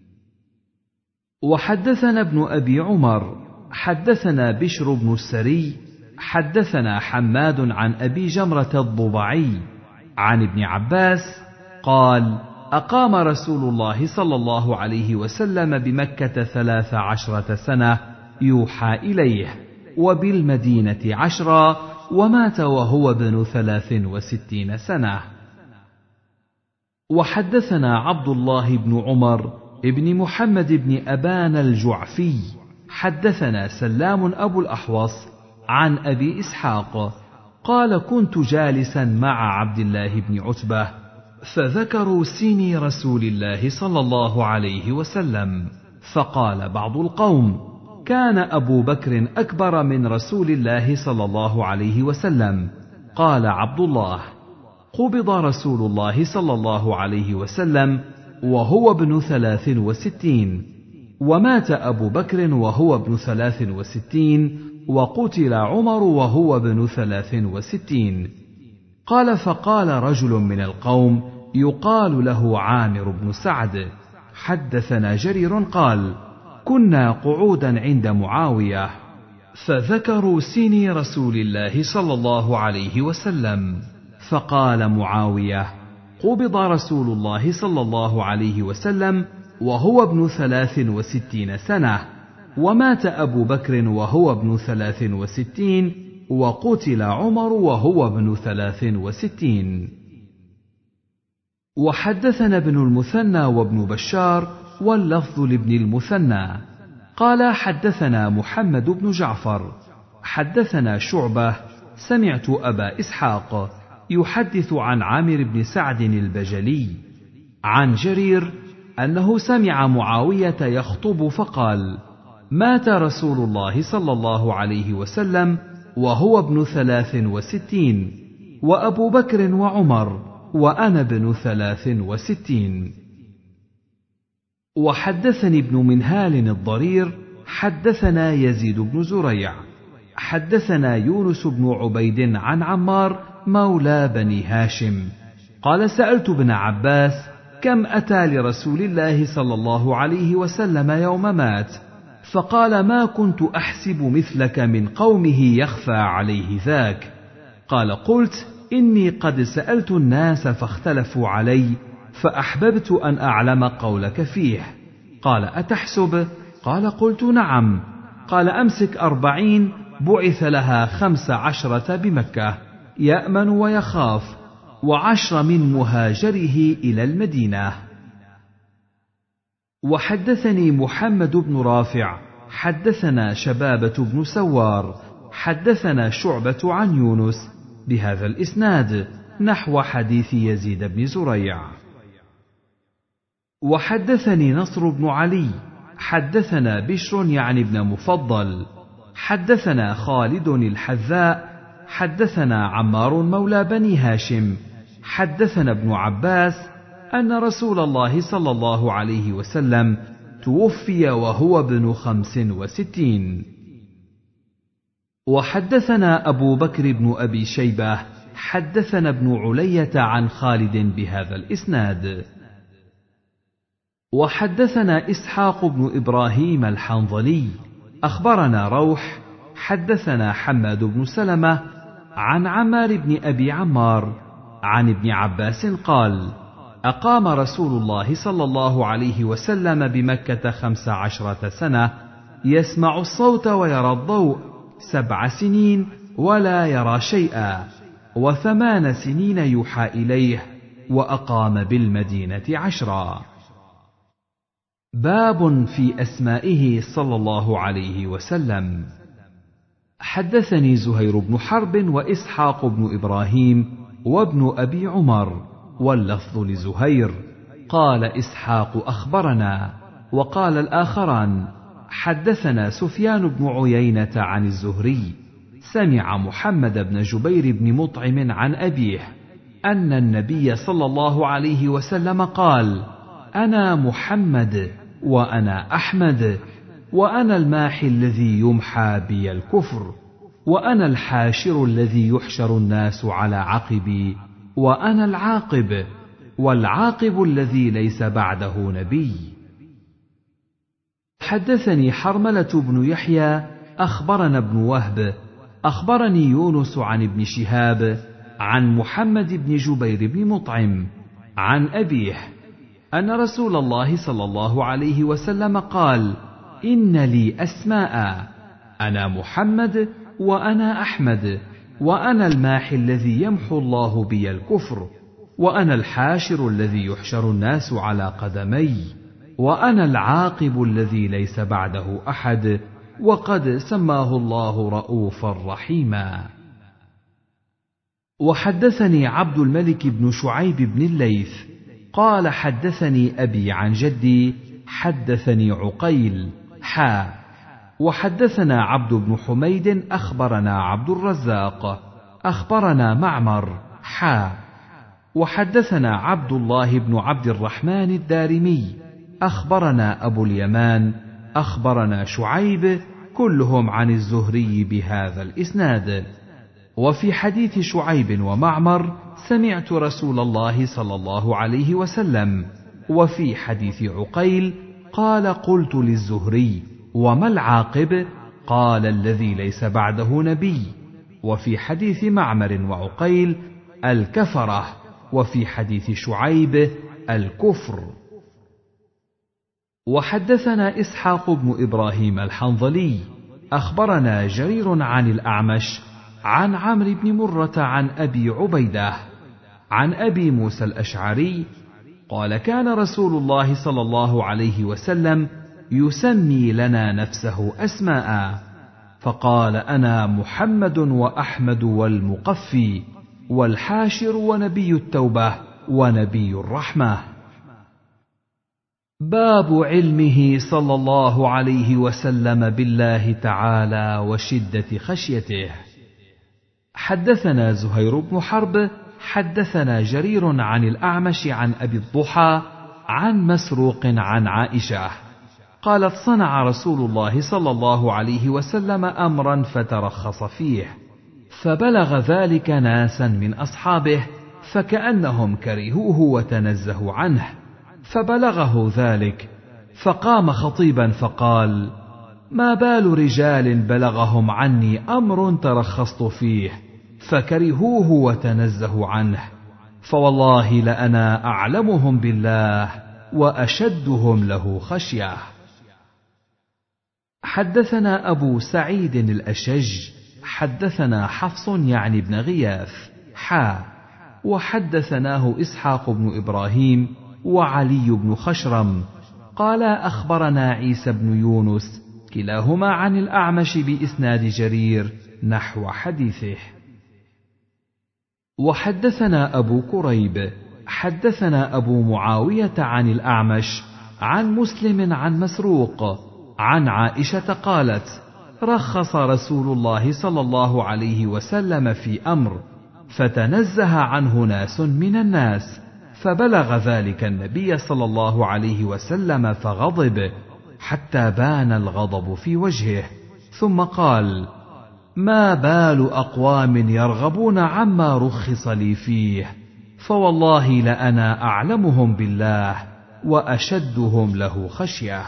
وحدثنا ابن أبي عمر حدثنا بشر بن السري حدثنا حماد عن أبي جمرة الضبعي عن ابن عباس قال: أقام رسول الله صلى الله عليه وسلم بمكة ثلاث عشرة سنة يوحى إليه، وبالمدينة عشرا، ومات وهو ابن ثلاث وستين سنة. وحدثنا عبد الله بن عمر ابن محمد بن أبان الجعفي حدثنا سلام أبو الأحوص عن أبي إسحاق قال: كنت جالسا مع عبد الله بن عتبة فذكروا سيني رسول الله صلى الله عليه وسلم، فقال بعض القوم: كان أبو بكر أكبر من رسول الله صلى الله عليه وسلم. قال عبد الله: قبض رسول الله صلى الله عليه وسلم وهو ابن ثلاث وستين، ومات أبو بكر وهو ابن ثلاث وستين، وقتل عمر وهو ابن ثلاث وستين. قال: فقال رجل من القوم يقال له عامر بن سعد حدثنا جرير قال: كنا قعودا عند معاوية فذكروا سني رسول الله صلى الله عليه وسلم، فقال معاوية: قبض رسول الله صلى الله عليه وسلم وهو ابن ثلاث وستين سنة، ومات أبو بكر وهو ابن ثلاث وستين، وقتل عمر وهو ابن ثلاث وستين. وحدثنا ابن المثنى وابن بشار واللفظ لابن المثنى قال: حدثنا محمد بن جعفر حدثنا شعبة سمعت أبا إسحاق يحدث عن عامر بن سعد البجلي عن جرير أنه سمع معاوية يخطب فقال: مات رسول الله صلى الله عليه وسلم وهو ابن ثلاث وستين، وأبو بكر وعمر وأنا ابن ثلاث وستين. وحدثني ابن منهال الضرير حدثنا يزيد بن زريع حدثنا يونس بن عبيد عن عمار مولى بني هاشم قال: سألت ابن عباس: كم أتى لرسول الله صلى الله عليه وسلم يوم مات؟ فقال: ما كنت أحسب مثلك من قومه يخفى عليه ذاك. قال: قلت: إني قد سألت الناس فاختلفوا علي، فأحببت أن أعلم قولك فيه. قال: أتحسب؟ قال: قلت: نعم. قال: أمسك أربعين بعث لها خمس عشرة بمكة يأمن ويخاف، وعشر من مهاجره إلى المدينة. وحدثني محمد بن رافع حدثنا شبابة بن سوار حدثنا شعبة عن يونس بهذا الإسناد نحو حديث يزيد بن زريع. وحدثني نصر بن علي حدثنا بشر يعني ابن مفضل حدثنا خالد الحذاء حدثنا عمار مولى بني هاشم حدثنا ابن عباس أن رسول الله صلى الله عليه وسلم توفي وهو ابن خمس وستين. وحدثنا أبو بكر بن أبي شيبة حدثنا ابن علية عن خالد بهذا الإسناد. وحدثنا إسحاق بن إبراهيم الحنظلي أخبرنا روح حدثنا حماد بن سلمة عن عمار بن أبي عمار عن ابن عباس قال: أقام رسول الله صلى الله عليه وسلم بمكة خمس عشرة سنة يسمع الصوت ويرى الضوء سبع سنين ولا يرى شيئا، وثمان سنين يوحى إليه، وأقام بالمدينة عشرا. باب في أسمائه صلى الله عليه وسلم. حدثني زهير بن حرب وإسحاق بن إبراهيم وابن أبي عمر، واللفظ لزهير. قال إسحاق: أخبرنا. وقال الآخران: حدثنا سفيان بن عيينة عن الزهري سمع محمد بن جبير بن مطعم عن أبيه أن النبي صلى الله عليه وسلم قال: أنا محمد وأنا أحمد، وأنا الماحي الذي يمحى بي الكفر، وأنا الحاشر الذي يحشر الناس على عقبي، وأنا العاقب، والعاقب الذي ليس بعده نبي. حدثني حرملة بن يحيى أخبرنا ابن وهب أخبرني يونس عن ابن شهاب عن محمد بن جبير بن مطعم عن أبيه أن رسول الله صلى الله عليه وسلم قال: إن لي أسماء، أنا محمد وأنا أحمد، وأنا الماحي الذي يمحو الله بي الكفر، وأنا الحاشر الذي يحشر الناس على قدمي، وأنا العاقب الذي ليس بعده أحد، وقد سماه الله رؤوفا رحيما. وحدثني عبد الملك بن شعيب بن الليث قال: حدثني أبي عن جدي حدثني عقيل حا وحدثنا عبد بن حميد أخبرنا عبد الرزاق أخبرنا معمر حا وحدثنا عبد الله بن عبد الرحمن الدارمي أخبرنا أبو اليمان أخبرنا شعيب كلهم عن الزهري بهذا الإسناد. وفي حديث شعيب ومعمر سمعت رسول الله صلى الله عليه وسلم، وفي حديث عقيل قال: قلت للزهري: وما العاقب؟ قال: الذي ليس بعده نبي. وفي حديث معمر وعقيل: الكفرة. وفي حديث شعيب: الكفر. وحدثنا إسحاق بن إبراهيم الحنظلي أخبرنا جرير عن الأعمش عن عمرو بن مرة عن أبي عبيدة عن أبي موسى الأشعري قال: كان رسول الله صلى الله عليه وسلم يسمي لنا نفسه أسماء، فقال: أنا محمد وأحمد والمقفي والحاشر ونبي التوبة ونبي الرحمة. باب علمه صلى الله عليه وسلم بالله تعالى وشدة خشيته. حدثنا زهير بن حرب حدثنا جرير عن الأعمش عن أبي الضحى عن مسروق عن عائشة قالت: صنع رسول الله صلى الله عليه وسلم أمرا فترخص فيه، فبلغ ذلك ناسا من أصحابه فكأنهم كرهوه وتنزهوا عنه، فبلغه ذلك فقام خطيبا فقال: ما بال رجال بلغهم عني أمر ترخصت فيه فكرهوه وتنزهوا عنه، فوالله لأنا أعلمهم بالله وأشدهم له خشية. حدثنا أبو سعيد الأشج حدثنا حفص يعني بن غياث حا وحدثناه إسحاق بن إبراهيم وعلي بن خشرم قال: أخبرنا عيسى بن يونس كلاهما عن الأعمش بإسناد جرير نحو حديثه. وحدثنا أبو كريب حدثنا أبو معاوية عن الأعمش عن مسلم عن مسروق عن عائشة قالت: رخص رسول الله صلى الله عليه وسلم في أمر فتنزه عنه ناس من الناس، فبلغ ذلك النبي صلى الله عليه وسلم فغضب حتى بان الغضب في وجهه، ثم قال: ما بال أقوام يرغبون عما رخص لي فيه، فوالله لأنا أعلمهم بالله وأشدهم له خشية.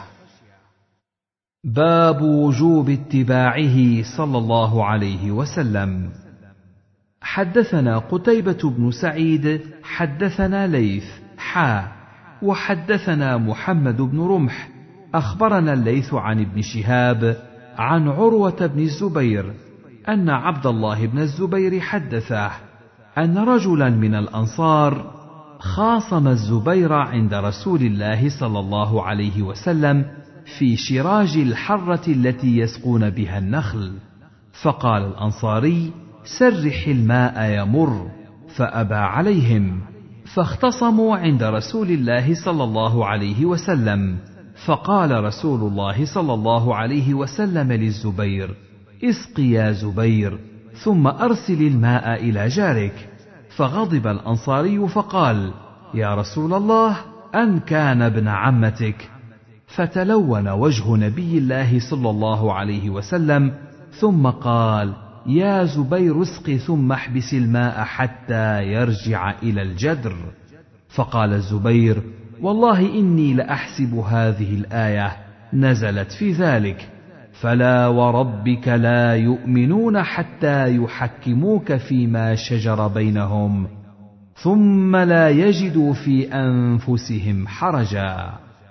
باب وجوب اتباعه صلى الله عليه وسلم. حدثنا قتيبة بن سعيد حدثنا ليث حا وحدثنا محمد بن رمح أخبرنا الليث عن ابن شهاب عن عروة بن الزبير أن عبد الله بن الزبير حدثه أن رجلا من الأنصار خاصم الزبير عند رسول الله صلى الله عليه وسلم في شراج الحرة التي يسقون بها النخل، فقال الأنصاري: سرح الماء يمر، فأبى عليهم، فاختصموا عند رسول الله صلى الله عليه وسلم، فقال رسول الله صلى الله عليه وسلم للزبير: اسق يا زبير ثم أرسل الماء إلى جارك. فغضب الأنصاري فقال: يا رسول الله، أن كان ابن عمتك؟ فتلون وجه نبي الله صلى الله عليه وسلم ثم قال: يا زبير اسق ثم احبس الماء حتى يرجع إلى الجدر. فقال الزبير: والله إني لأحسب هذه الآية نزلت في ذلك: فلا وربك لا يؤمنون حتى يحكموك فيما شجر بينهم ثم لا يجدوا في أنفسهم حرجا.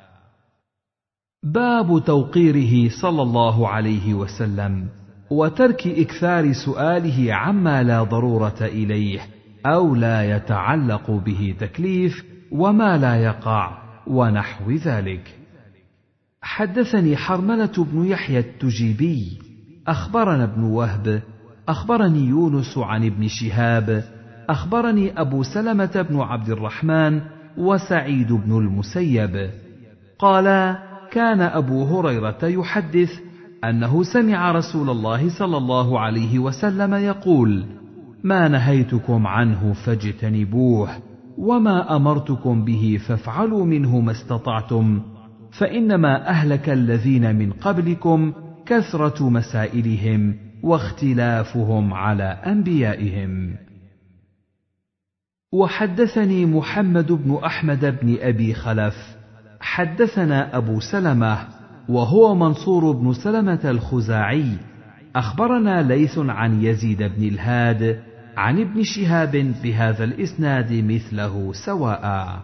باب توقيره صلى الله عليه وسلم وترك إكثار سؤاله عما لا ضرورة إليه أو لا يتعلق به تكليف وما لا يقع ونحو ذلك. حدثني حرملة بن يحيى التجيبي أخبرنا ابن وهب أخبرني يونس عن ابن شهاب أخبرني أبو سلمة بن عبد الرحمن وسعيد بن المسيب قالا: كان أبو هريرة يحدث أنه سمع رسول الله صلى الله عليه وسلم يقول: ما نهيتكم عنه فاجتنبوه وما أمرتكم به فافعلوا منه ما استطعتم، فإنما أهلك الذين من قبلكم كثرة مسائلهم واختلافهم على أنبيائهم. وحدثني محمد بن أحمد بن أبي خلف حدثنا أبو سلمة وهو منصور بن سلمة الخزاعي أخبرنا ليث عن يزيد بن الهاد عن ابن شهاب بهذا الإسناد مثله سواء.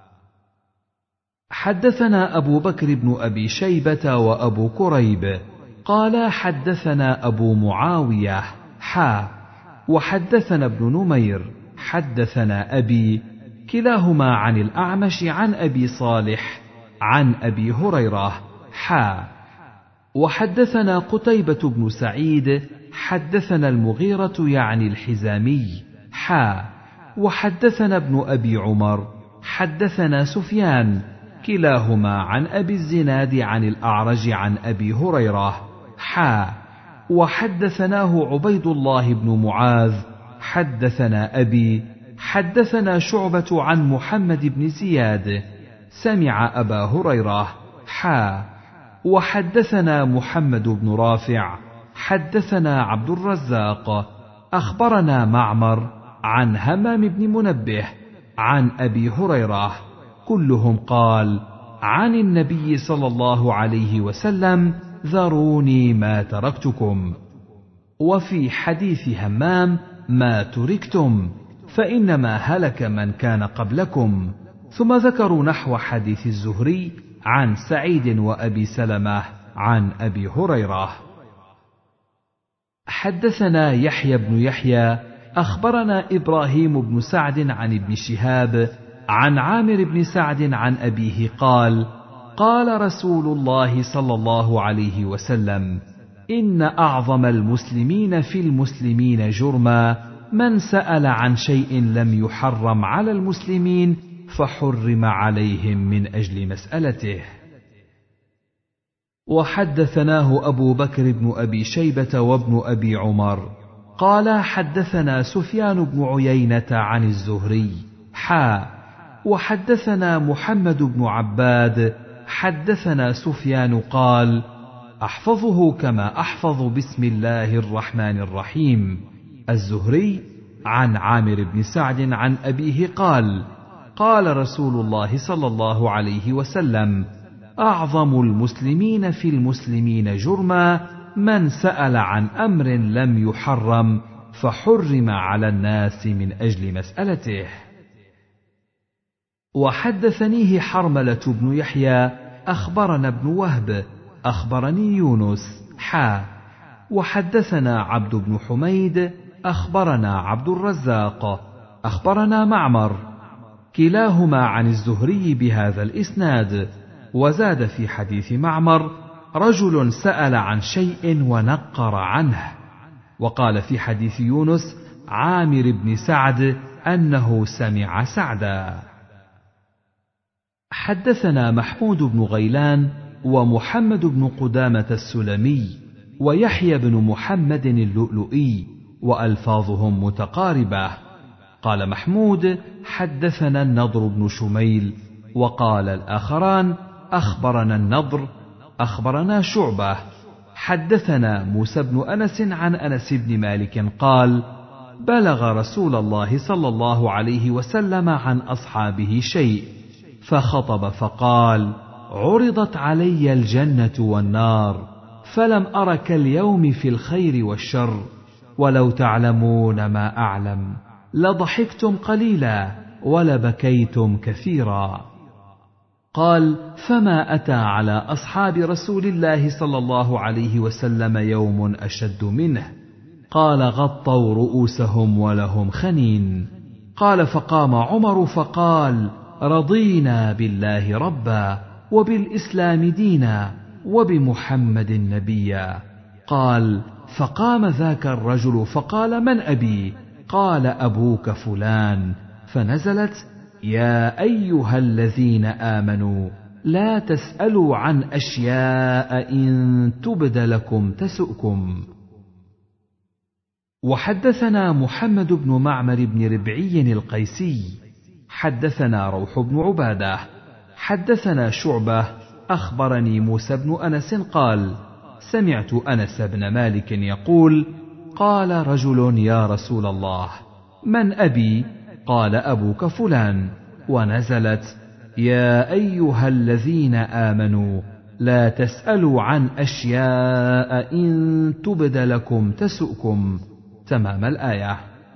حدثنا أبو بكر بن أبي شيبة وأبو كريب قال حدثنا أبو معاوية حا وحدثنا ابن نمير حدثنا أبي كلاهما عن الأعمش عن أبي صالح عن أبي هريرة حا وحدثنا قتيبة بن سعيد حدثنا المغيرة يعني الحزامي حا وحدثنا ابن أبي عمر حدثنا سفيان كلاهما عن أبي الزناد عن الأعرج عن أبي هريرة حا وحدثناه عبيد الله بن معاذ حدثنا أبي حدثنا شعبة عن محمد بن زياد سمع أبا هريرة حا وحدثنا محمد بن رافع حدثنا عبد الرزاق أخبرنا معمر عن همام بن منبه عن أبي هريرة كلهم قال عن النبي صلى الله عليه وسلم: ذروني ما تركتكم. وفي حديث همام: ما تركتم فإنما هلك من كان قبلكم. ثم ذكروا نحو حديث الزهري عن سعيد وأبي سلمة عن أبي هريرة. حدثنا يحيى بن يحيى أخبرنا إبراهيم بن سعد عن ابن شهاب عن عامر بن سعد عن أبيه قال: قال رسول الله صلى الله عليه وسلم: إن أعظم المسلمين في المسلمين جرما من سأل عن شيء لم يحرم على المسلمين فحرم عليهم من أجل مسألته. وحدثناه أبو بكر بن أبي شيبة وابن أبي عمر قال حدثنا سفيان بن عيينة عن الزهري حا وحدثنا محمد بن عباد حدثنا سفيان قال: أحفظه كما أحفظ بسم الله الرحمن الرحيم. الزهري عن عامر بن سعد عن أبيه قال: قال رسول الله صلى الله عليه وسلم: أعظم المسلمين في المسلمين جرما من سأل عن أمر لم يحرم فحرم على الناس من أجل مسألته. وحدثنيه حرملة بن يحيى أخبرنا ابن وهب أخبرني يونس حا وحدثنا عبد بن حميد أخبرنا عبد الرزاق أخبرنا معمر كلاهما عن الزهري بهذا الإسناد، وزاد في حديث معمر: رجل سأل عن شيء ونقر عنه. وقال في حديث يونس عامر بن سعد أنه سمع سعدا. حدثنا محمود بن غيلان ومحمد بن قدامة السلمي ويحيى بن محمد اللؤلؤي وألفاظهم متقاربة. قال محمود: حدثنا النضر بن شميل. وقال الآخران: أخبرنا النضر أخبرنا شعبة حدثنا موسى بن أنس عن أنس بن مالك قال: بلغ رسول الله صلى الله عليه وسلم عن أصحابه شيء، فخطب فقال: عرضت علي الجنة والنار فلم أر كاليوم في الخير والشر، ولو تعلمون ما أعلم لضحكتم قليلا ولبكيتم كثيرا. قال: فما أتى على أصحاب رسول الله صلى الله عليه وسلم يوم أشد منه. قال: غطوا رؤوسهم ولهم خنين. قال: فقام عمر فقال: رضينا بالله ربا وبالإسلام دينا وبمحمد نبيا. قال: فقام ذاك الرجل فقال: من أبي؟ قال: أبوك فلان. فنزلت: يا أيها الذين آمنوا لا تسألوا عن أشياء إن تبد لكم تسؤكم. وحدثنا محمد بن معمر بن ربعي القيسي حدثنا روح بن عبادة حدثنا شعبة أخبرني موسى بن أنس قال: سمعت أنس بن مالك يقول: قال رجل: يا رسول الله، من أبي؟ قال: أبوك فلان. ونزلت: يا أيها الذين آمنوا لا تسألوا عن أشياء إن تبد لكم تسؤكم. تمام الآية.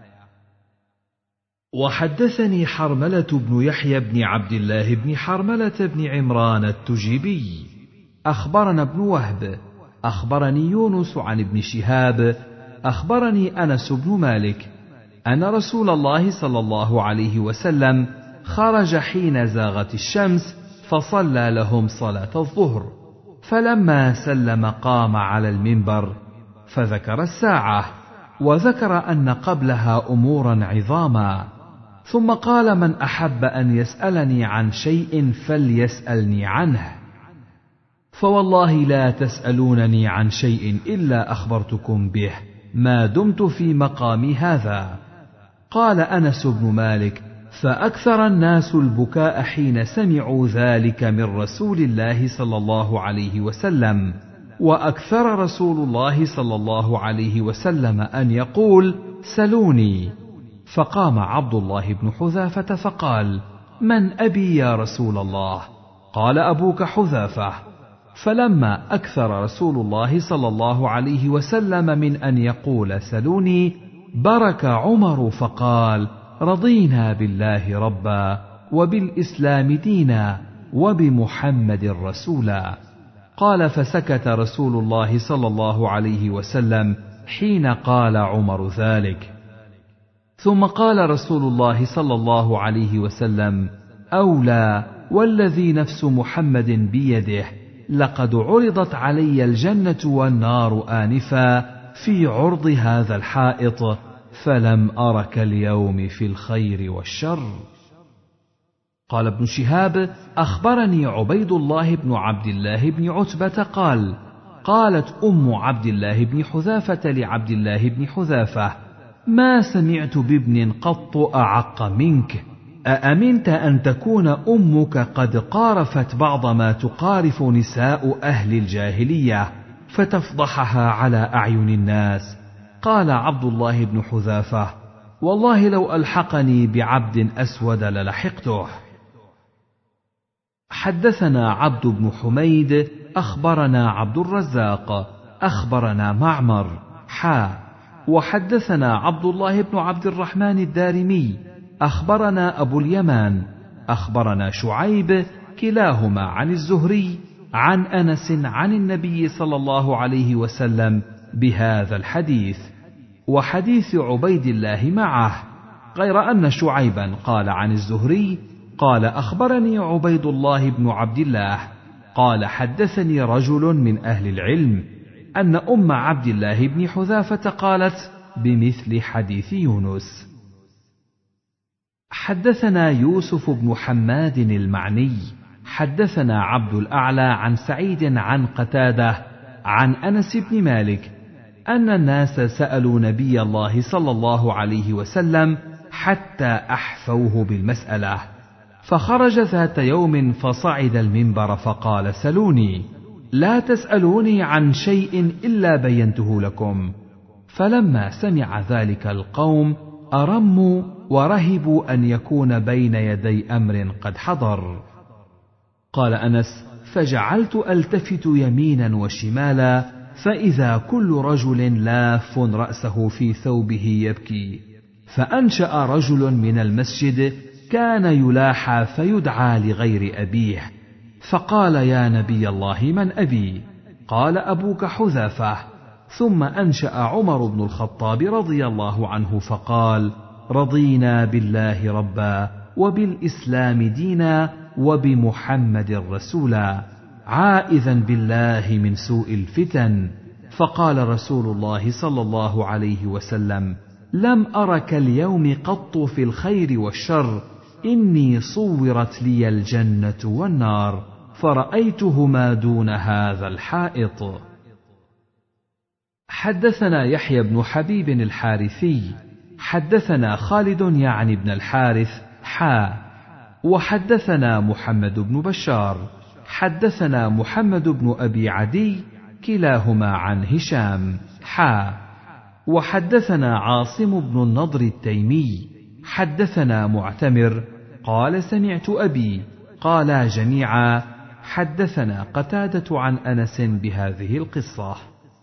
وحدثني حرملة بن يحيى بن عبد الله بن حرملة بن عمران التجيبي أخبرنا ابن وهب أخبرني يونس عن ابن شهاب أخبرني أنس بن مالك أن رسول الله صلى الله عليه وسلم خرج حين زاغت الشمس فصلى لهم صلاة الظهر، فلما سلم قام على المنبر فذكر الساعة وذكر أن قبلها أمورا عظاما، ثم قال: من أحب أن يسألني عن شيء فليسألني عنه، فوالله لا تسألونني عن شيء إلا أخبرتكم به ما دمت في مقامي هذا. قال أنس بن مالك: فأكثر الناس البكاء حين سمعوا ذلك من رسول الله صلى الله عليه وسلم، وأكثر رسول الله صلى الله عليه وسلم أن يقول: سلوني. فقام عبد الله بن حذافة فقال: من أبي يا رسول الله؟ قال: أبوك حذافة. فلما أكثر رسول الله صلى الله عليه وسلم من أن يقول: سلوني، برك عمر فقال: رضينا بالله ربا وبالإسلام دينا وبمحمد رسولا. قال: فسكت رسول الله صلى الله عليه وسلم حين قال عمر ذلك، ثم قال رسول الله صلى الله عليه وسلم: أولى والذي نفس محمد بيده، لقد عرضت علي الجنة والنار آنفا في عرض هذا الحائط، فلم أرك اليوم في الخير والشر. قال ابن شهاب: أخبرني عبيد الله بن عبد الله بن عتبة قال: قالت أم عبد الله بن حذافة لعبد الله بن حذافة: ما سمعت بابن قط أعق منك، أأمنت أن تكون أمك قد قارفت بعض ما تقارف نساء أهل الجاهلية فتفضحها على أعين الناس؟ قال عبد الله بن حذافة: والله لو ألحقني بعبد أسود للحقته. حدثنا عبد بن حميد أخبرنا عبد الرزاق أخبرنا معمر حا وحدثنا عبد الله بن عبد الرحمن الدارمي أخبرنا أبو اليمان أخبرنا شعيب كلاهما عن الزهري عن أنس عن النبي صلى الله عليه وسلم بهذا الحديث، وحديث عبيد الله معه، غير أن شعيبا قال عن الزهري قال: أخبرني عبيد الله بن عبد الله قال: حدثني رجل من أهل العلم أن أم عبد الله بن حذافة قالت بمثل حديث يونس. حدثنا يوسف بن حماد المعني حدثنا عبد الأعلى عن سعيد عن قتادة عن أنس بن مالك أن الناس سألوا نبي الله صلى الله عليه وسلم حتى أحفوه بالمسألة، فخرج ذات يوم فصعد المنبر فقال: سلوني، لا تسألوني عن شيء إلا بينته لكم. فلما سمع ذلك القوم أرموا ورهبوا أن يكون بين يدي أمر قد حضر. قال أنس: فجعلت ألتفت يمينا وشمالا فإذا كل رجل لاف رأسه في ثوبه يبكي، فأنشأ رجل من المسجد كان يلاحى فيدعى لغير أبيه، فقال: يا نبي الله من أبي؟ قال: أبوك حذافة. ثم أنشأ عمر بن الخطاب رضي الله عنه فقال: رضينا بالله ربا وبالإسلام دينا وبمحمد رسولا، عائذا بالله من سوء الفتن. فقال رسول الله صلى الله عليه وسلم: لم أرك اليوم قط في الخير والشر، إني صورت لي الجنة والنار فرأيتهما دون هذا الحائط. حدثنا يحيى بن حبيب الحارثي حدثنا خالد يعني بن الحارث حا وحدثنا محمد بن بشار حدثنا محمد بن أبي عدي كلاهما عن هشام حا وحدثنا عاصم بن النضر التيمي حدثنا معتمر قال: سمعت أبي قالا جميعا حدثنا قتادة عن أنس بهذه القصة.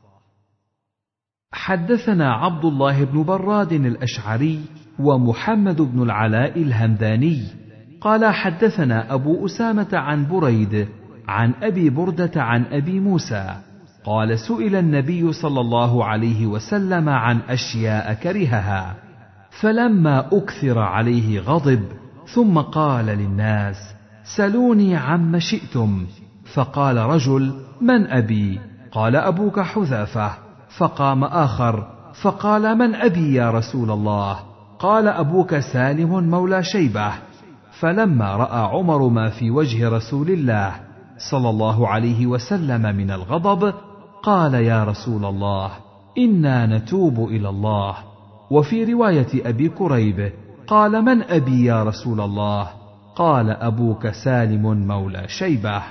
حدثنا عبد الله بن براد الأشعري ومحمد بن العلاء الهمداني قال: حدثنا أبو أسامة عن بريد عن أبي بردة عن أبي موسى قال: سئل النبي صلى الله عليه وسلم عن أشياء كرهها، فلما أكثر عليه غضب، ثم قال للناس: سلوني عما شئتم. فقال رجل: من أبي؟ قال: أبوك حذافة. فقام آخر فقال: من أبي يا رسول الله؟ قال: أبوك سالم مولى شيبة. فلما رأى عمر ما في وجه رسول الله صلى الله عليه وسلم من الغضب قال: يا رسول الله، إنا نتوب إلى الله. وفي رواية أبي كريب قال: من أبي يا رسول الله؟ قال: أبوك سالم مولى شيبة.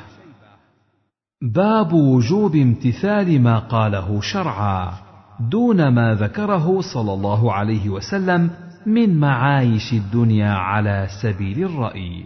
باب وجوب امتثال ما قاله شرعا دون ما ذكره صلى الله عليه وسلم من معايش الدنيا على سبيل الرأي.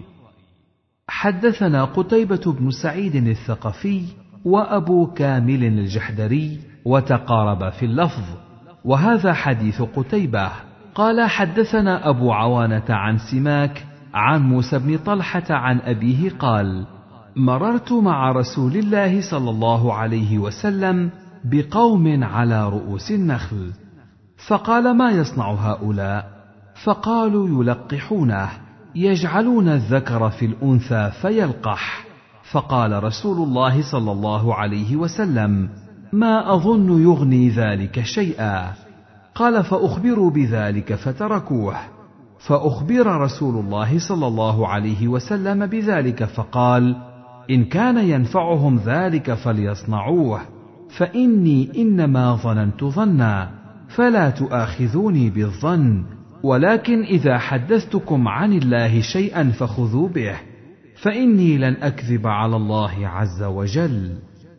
حدثنا قتيبة بن سعيد الثقفي وأبو كامل الجحدري وتقارب في اللفظ، وهذا حديث قتيبة. قال: حدثنا أبو عوانة عن سماك عن موسى بن طلحة عن أبيه قال: مررت مع رسول الله صلى الله عليه وسلم بقوم على رؤوس النخل، فقال: ما يصنع هؤلاء؟ فقالوا: يلقحونه، يجعلون الذكر في الأنثى فيلقح. فقال رسول الله صلى الله عليه وسلم: ما أظن يغني ذلك شيئا. قال: فأخبروا بذلك فتركوه. فأخبر رسول الله صلى الله عليه وسلم بذلك فقال: إن كان ينفعهم ذلك فليصنعوه، فإني إنما ظننت ظنا، فلا تؤاخذوني بالظن، ولكن إذا حدثتكم عن الله شيئا فخذوا به، فإني لن أكذب على الله عز وجل.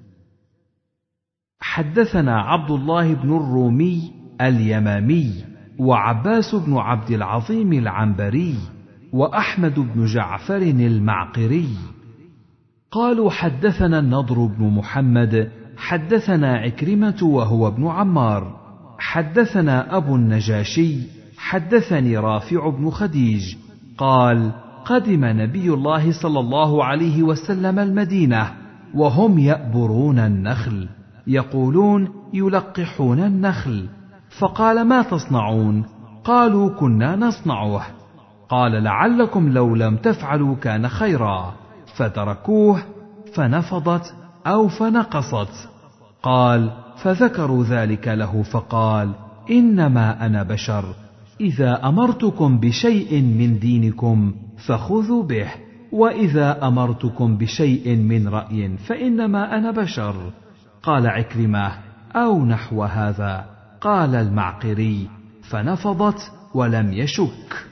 حدثنا عبد الله بن الرومي اليمامي وعباس بن عبد العظيم العنبري وأحمد بن جعفر المعقري قالوا: حدثنا النضر بن محمد حدثنا عكرمة وهو ابن عمار حدثنا أبو النجاشي حدثني رافع بن خديج قال: قدم نبي الله صلى الله عليه وسلم المدينة وهم يأبرون النخل، يقولون: يلقحون النخل. فقال: ما تصنعون؟ قالوا: كنا نصنعه. قال: لعلكم لو لم تفعلوا كان خيرا، فتركوه فنفضت أو فنقصت. قال: فذكروا ذلك له فقال: إنما أنا بشر، إذا أمرتكم بشيء من دينكم فخذوا به، وإذا أمرتكم بشيء من رأي فإنما أنا بشر. قال عكرمة: أو نحو هذا. قال المعقري: فنفضت ولم يشك.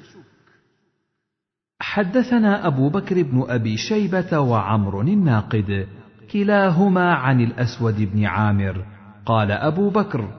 حدثنا أبو بكر بن أبي شيبة وعمر الناقد كلاهما عن الأسود بن عامر قال أبو بكر: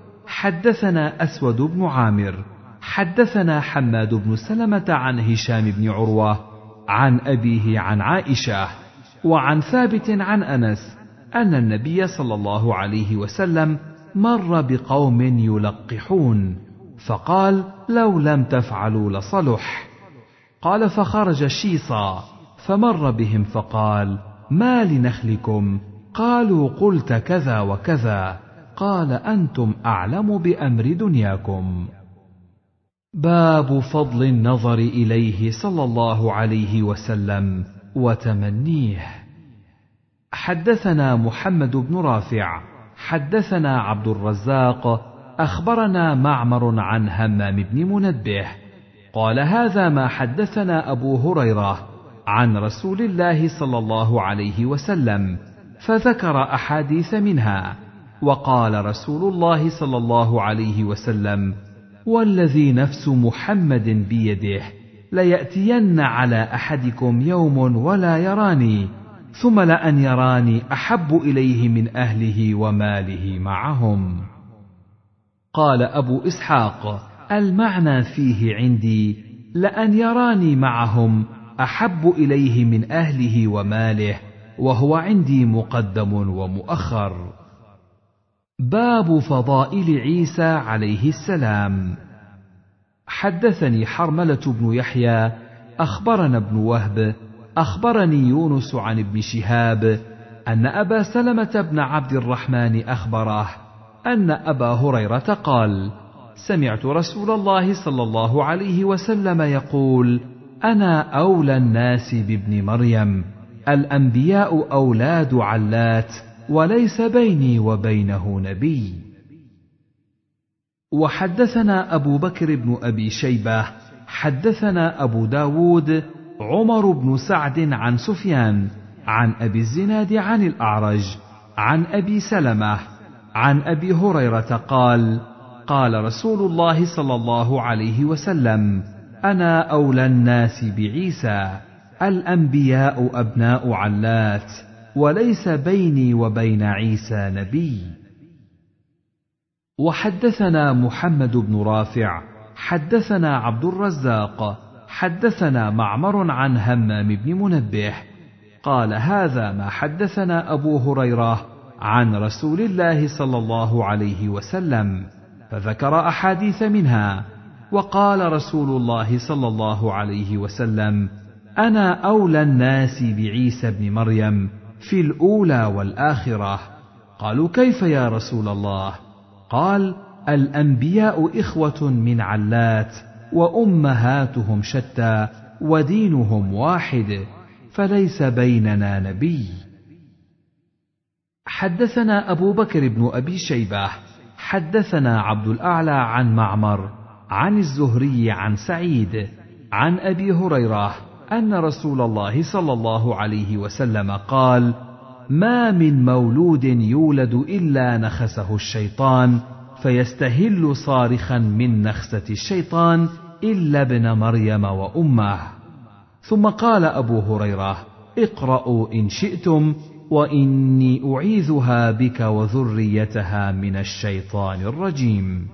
حدثنا أسود بن عامر حدثنا حماد بن سلمة عن هشام بن عروة عن أبيه عن عائشة وعن ثابت عن أنس أن النبي صلى الله عليه وسلم مر بقوم يلقحون فقال: لو لم تفعلوا لصلح. قال: فخرج شيصا فمر بهم فقال: ما لنخلكم؟ قالوا: قلت كذا وكذا. قال: أنتم أعلم بأمر دنياكم. باب فضل النظر إليه صلى الله عليه وسلم وتمنيه. حدثنا محمد بن رافع حدثنا عبد الرزاق أخبرنا معمر عن همام بن منبه قال: هذا ما حدثنا أبو هريرة عن رسول الله صلى الله عليه وسلم، فذكر أحاديث منها، وقال رسول الله صلى الله عليه وسلم: والذي نفس محمد بيده ليأتين على أحدكم يوم ولا يراني، ثم لأن يراني أحب إليه من أهله وماله معهم. قال أبو إسحاق: المعنى فيه عندي لأن يراني معهم أحب إليه من أهله وماله، وهو عندي مقدم ومؤخر. باب فضائل عيسى عليه السلام. حدثني حرملة بن يحيى أخبرنا ابن وهب أخبرني يونس عن ابن شهاب أن أبا سلمة بن عبد الرحمن أخبره أن أبا هريرة قال: سمعت رسول الله صلى الله عليه وسلم يقول: أنا أولى الناس بابن مريم، الأنبياء أولاد علات، وليس بيني وبينه نبي. وحدثنا أبو بكر بن أبي شيبة حدثنا أبو داود عمر بن سعد عن سفيان عن أبي الزناد عن الأعرج عن أبي سلمة عن أبي هريرة قال: قال رسول الله صلى الله عليه وسلم: أنا أولى الناس بعيسى، الأنبياء أبناء علات، وليس بيني وبين عيسى نبي. وحدثنا محمد بن رافع حدثنا عبد الرزاق حدثنا معمر عن همام بن منبه قال: هذا ما حدثنا أبو هريرة عن رسول الله صلى الله عليه وسلم، فذكر أحاديث منها، وقال رسول الله صلى الله عليه وسلم: أنا أولى الناس بعيسى بن مريم في الأولى والآخرة. قالوا: كيف يا رسول الله؟ قال: الأنبياء إخوة من علات، وأمهاتهم شتى، ودينهم واحد، فليس بيننا نبي. حدثنا أبو بكر بن أبي شيبة حدثنا عبد الأعلى عن معمر عن الزهري عن سعيد عن أبي هريرة أن رسول الله صلى الله عليه وسلم قال: ما من مولود يولد إلا نخسه الشيطان فيستهل صارخا من نخسة الشيطان إلا ابن مريم وأمه. ثم قال أبو هريرة: اقرأوا إن شئتم، وإني أعيذها بك وذريتها من الشيطان الرجيم.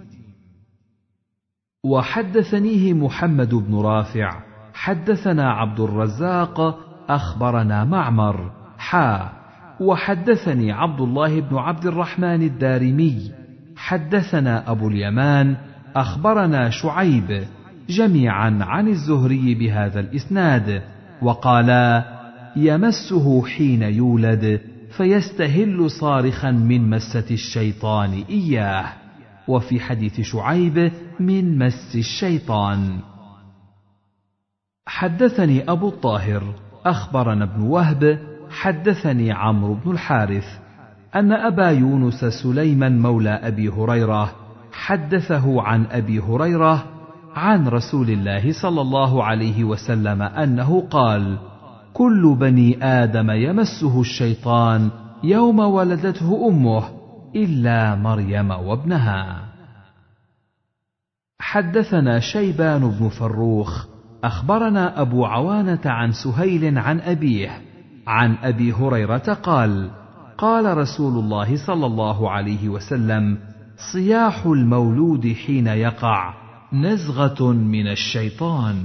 وحدثنيه محمد بن رافع حدثنا عبد الرزاق أخبرنا معمر حا وحدثني عبد الله بن عبد الرحمن الدارمي حدثنا أبو اليمان أخبرنا شعيب جميعا عن الزهري بهذا الإسناد، وقالا: يمسه حين يولد فيستهل صارخا من مسة الشيطان إياه، وفي حديث شعيب من مس الشيطان. حدثني أبو الطاهر أخبرنا ابن وهب حدثني عمرو بن الحارث أن أبا يونس سليمان مولى أبي هريرة حدثه عن أبي هريرة عن رسول الله صلى الله عليه وسلم أنه قال: كل بني آدم يمسه الشيطان يوم ولدته أمه إلا مريم وابنها. حدثنا شيبان بن فروخ أخبرنا أبو عوانة عن سهيل عن أبيه عن أبي هريرة قال: قال رسول الله صلى الله عليه وسلم: صياح المولود حين يقع نزغة من الشيطان.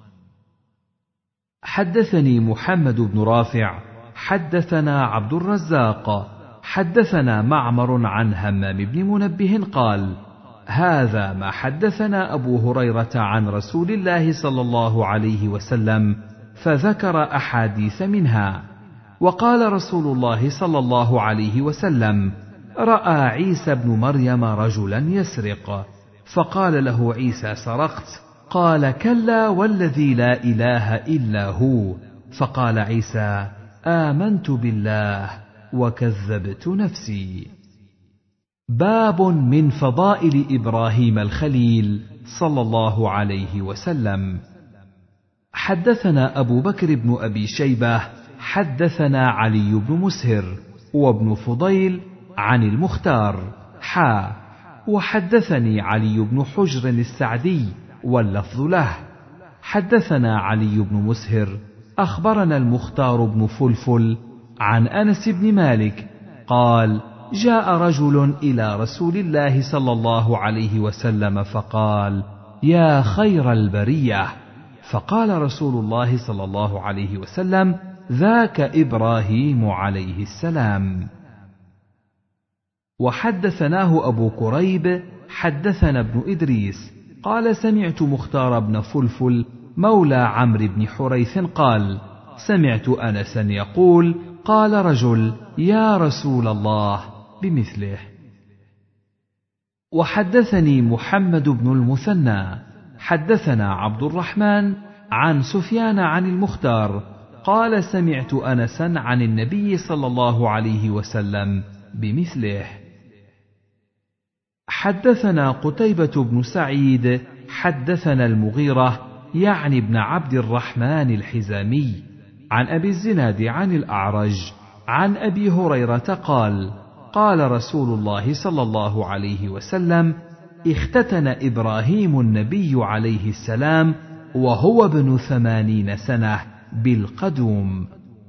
حدثني محمد بن رافع حدثنا عبد الرزاق حدثنا معمر عن همام بن منبه قال: هذا ما حدثنا أبو هريرة عن رسول الله صلى الله عليه وسلم، فذكر أحاديث منها. وقال رسول الله صلى الله عليه وسلم: رأى عيسى بن مريم رجلا يسرق، فقال له عيسى: سرقت؟ قال: كلا والذي لا إله إلا هو. فقال عيسى: آمنت بالله وكذبت نفسي. باب من فضائل إبراهيم الخليل صلى الله عليه وسلم. حدثنا أبو بكر بن أبي شيبة حدثنا علي بن مسهر وابن فضيل عن المختار حا وحدثني علي بن حجر السعدي واللفظ له. حدثنا علي بن مسهر أخبرنا المختار بن فلفل عن أنس بن مالك قال: جاء رجل إلى رسول الله صلى الله عليه وسلم فقال: يا خير البرية. فقال رسول الله صلى الله عليه وسلم: ذاك إبراهيم عليه السلام. وحدثناه أبو كريب حدثنا ابن إدريس قال: سمعت مختار بن فلفل مولى عمرو بن حريث قال: سمعت أنسا يقول: قال رجل: يا رسول الله، بمثله. وحدثني محمد بن المثنى حدثنا عبد الرحمن عن سفيان عن المختار قال: سمعت أنسا عن النبي صلى الله عليه وسلم بمثله. حدثنا قتيبة بن سعيد حدثنا المغيرة يعني ابن عبد الرحمن الحزامي عن أبي الزناد عن الأعرج عن أبي هريرة قال: قال رسول الله صلى الله عليه وسلم: اختتن إبراهيم النبي عليه السلام وهو ابن ثمانين سنة بالقدوم.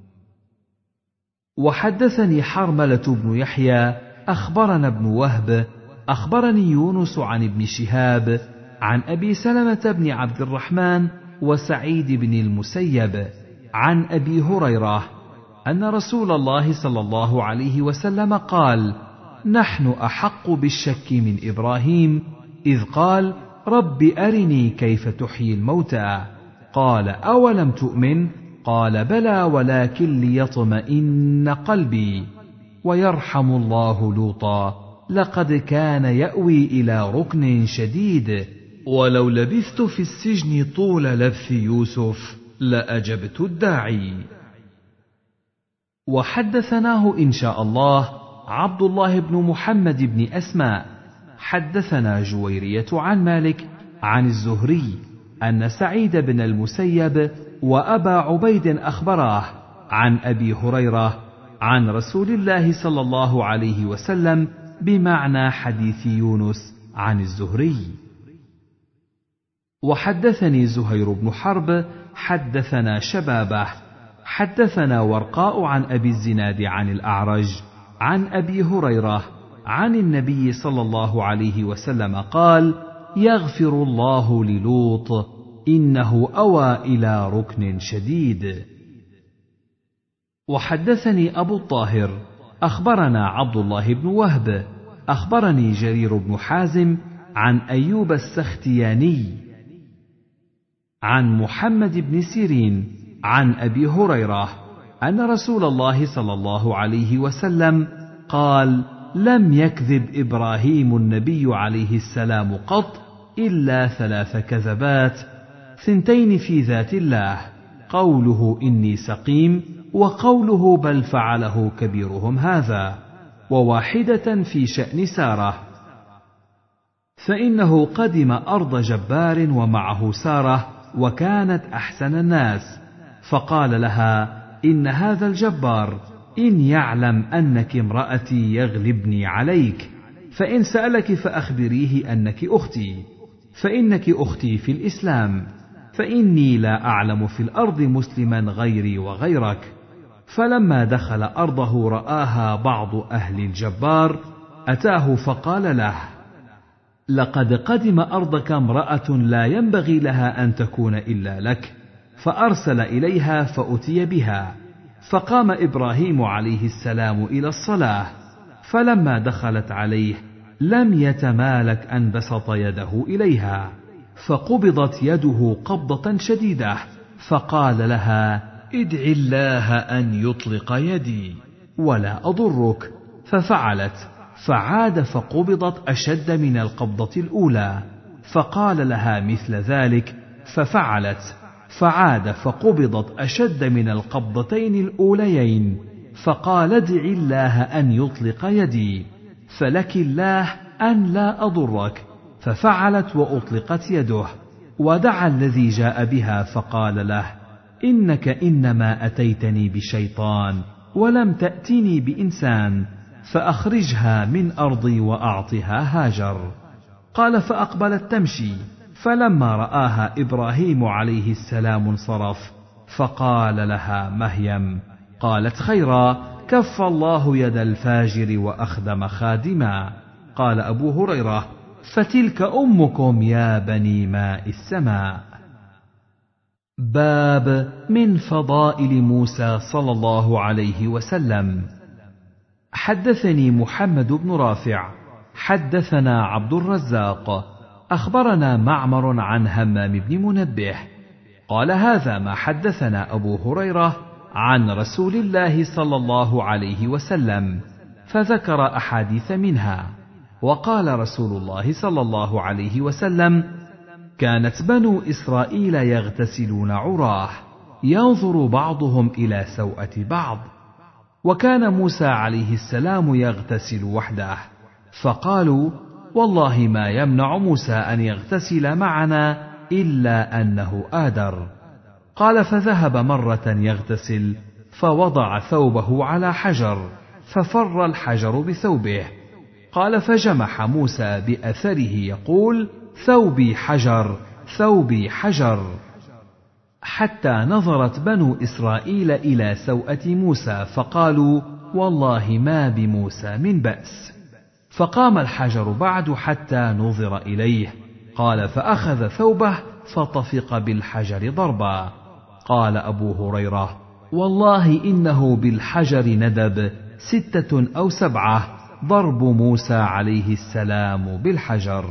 وحدثني حرملة بن يحيى أخبرنا ابن وهب أخبرني يونس عن ابن شهاب عن أبي سلمة بن عبد الرحمن وسعيد بن المسيب عن أبي هريرة أن رسول الله صلى الله عليه وسلم قال: نحن أحق بالشك من إبراهيم إذ قال: رب أرني كيف تحيي الموتى. قال: أولم تؤمن؟ قال: بلى ولكن ليطمئن قلبي. ويرحم الله لوطا، لقد كان يأوي إلى ركن شديد، ولو لبثت في السجن طول لبث يوسف لأجبت الداعي. وحدثناه إن شاء الله عبد الله بن محمد بن أسماء حدثنا جويرية عن مالك عن الزهري أن سعيد بن المسيب وأبا عبيد أخبراه عن أبي هريرة عن رسول الله صلى الله عليه وسلم بمعنى حديث يونس عن الزهري. وحدثني زهير بن حرب حدثنا شبابه حدثنا ورقاء عن أبي الزناد عن الأعرج عن أبي هريرة عن النبي صلى الله عليه وسلم قال: يغفر الله للوط إنه أوى إلى ركن شديد. وحدثني أبو الطاهر أخبرنا عبد الله بن وهب أخبرني جرير بن حازم عن أيوب السختياني عن محمد بن سيرين عن أبي هريرة أن رسول الله صلى الله عليه وسلم قال: لم يكذب إبراهيم النبي عليه السلام قط إلا ثلاث كذبات، ثنتين في ذات الله، قوله إني سقيم، وقوله بل فعله كبيرهم هذا، وواحدة في شأن سارة، فإنه قدم أرض جبار ومعه سارة وكانت أحسن الناس، فقال لها: إن هذا الجبار إن يعلم أنك امرأتي يغلبني عليك، فإن سألك فأخبريه أنك أختي، فإنك أختي في الإسلام، فإني لا أعلم في الأرض مسلما غيري وغيرك. فلما دخل أرضه رآها بعض أهل الجبار أتاه فقال له: لقد قدم أرضك امرأة لا ينبغي لها أن تكون إلا لك، فأرسل إليها فأتي بها، فقام إبراهيم عليه السلام إلى الصلاة، فلما دخلت عليه لم يتمالك أن بسط يده إليها، فقبضت يده قبضة شديدة، فقال لها: ادع الله أن يطلق يدي ولا أضرك، ففعلت، فعاد فقبضت أشد من القبضة الأولى، فقال لها مثل ذلك، ففعلت، فعاد فقبضت أشد من القبضتين الأوليين، فقال: ادع الله أن يطلق يدي، فلك الله أن لا أضرك، ففعلت وأطلقت يده، ودعا الذي جاء بها فقال له: إنك إنما أتيتني بشيطان ولم تأتني بإنسان، فأخرجها من أرضي وأعطها هاجر. قال: فأقبلت تمشي، فلما رآها إبراهيم عليه السلام انصرف، فقال لها: مهيم. قالت: خيرا، كف الله يد الفاجر وأخدم خادما. قال أبو هريرة: فتلك أمكم يا بني ماء السماء. باب من فضائل موسى صلى الله عليه وسلم. حدثني محمد بن رافع حدثنا عبد الرزاق أخبرنا معمر عن همام بن منبه قال: هذا ما حدثنا أبو هريرة عن رسول الله صلى الله عليه وسلم، فذكر أحاديث منها، وقال رسول الله صلى الله عليه وسلم: كانت بنو إسرائيل يغتسلون عراه، ينظر بعضهم إلى سوءة بعض، وكان موسى عليه السلام يغتسل وحده، فقالوا: والله ما يمنع موسى أن يغتسل معنا إلا أنه آدر. قال: فذهب مرة يغتسل، فوضع ثوبه على حجر، ففر الحجر بثوبه. قال: فجمح موسى بأثره يقول: ثوبي حجر، ثوبي حجر، حتى نظرت بنو إسرائيل إلى سوءة موسى، فقالوا: والله ما بموسى من بأس. فقام الحجر بعد حتى نظر إليه. قال: فأخذ ثوبه فطفق بالحجر ضربا. قال أبو هريرة: والله إنه بالحجر ندب ستة أو سبعة، ضرب موسى عليه السلام بالحجر.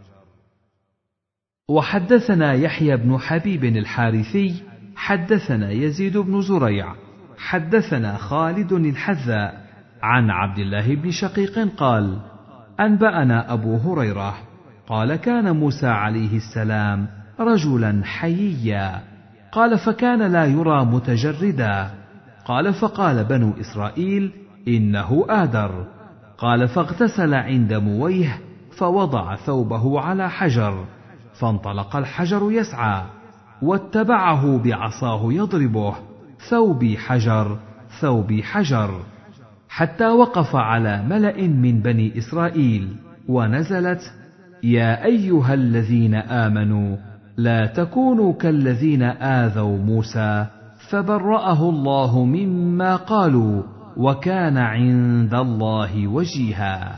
وحدثنا يحيى بن حبيب الحارثي حدثنا يزيد بن زريع حدثنا خالد الحذاء عن عبد الله بن شقيق قال: أنبأنا أبو هريرة قال: كان موسى عليه السلام رجلا حييا. قال: فكان لا يرى متجردا. قال: فقال بنو إسرائيل: إنه آدر. قال: فاغتسل عند مويه، فوضع ثوبه على حجر، فانطلق الحجر يسعى، واتبعه بعصاه يضربه: ثوبي حجر، ثوبي حجر، حتى وقف على ملأ من بني إسرائيل، ونزلت: يا أيها الذين آمنوا لا تكونوا كالذين آذوا موسى فبرأه الله مما قالوا وكان عند الله وجيها.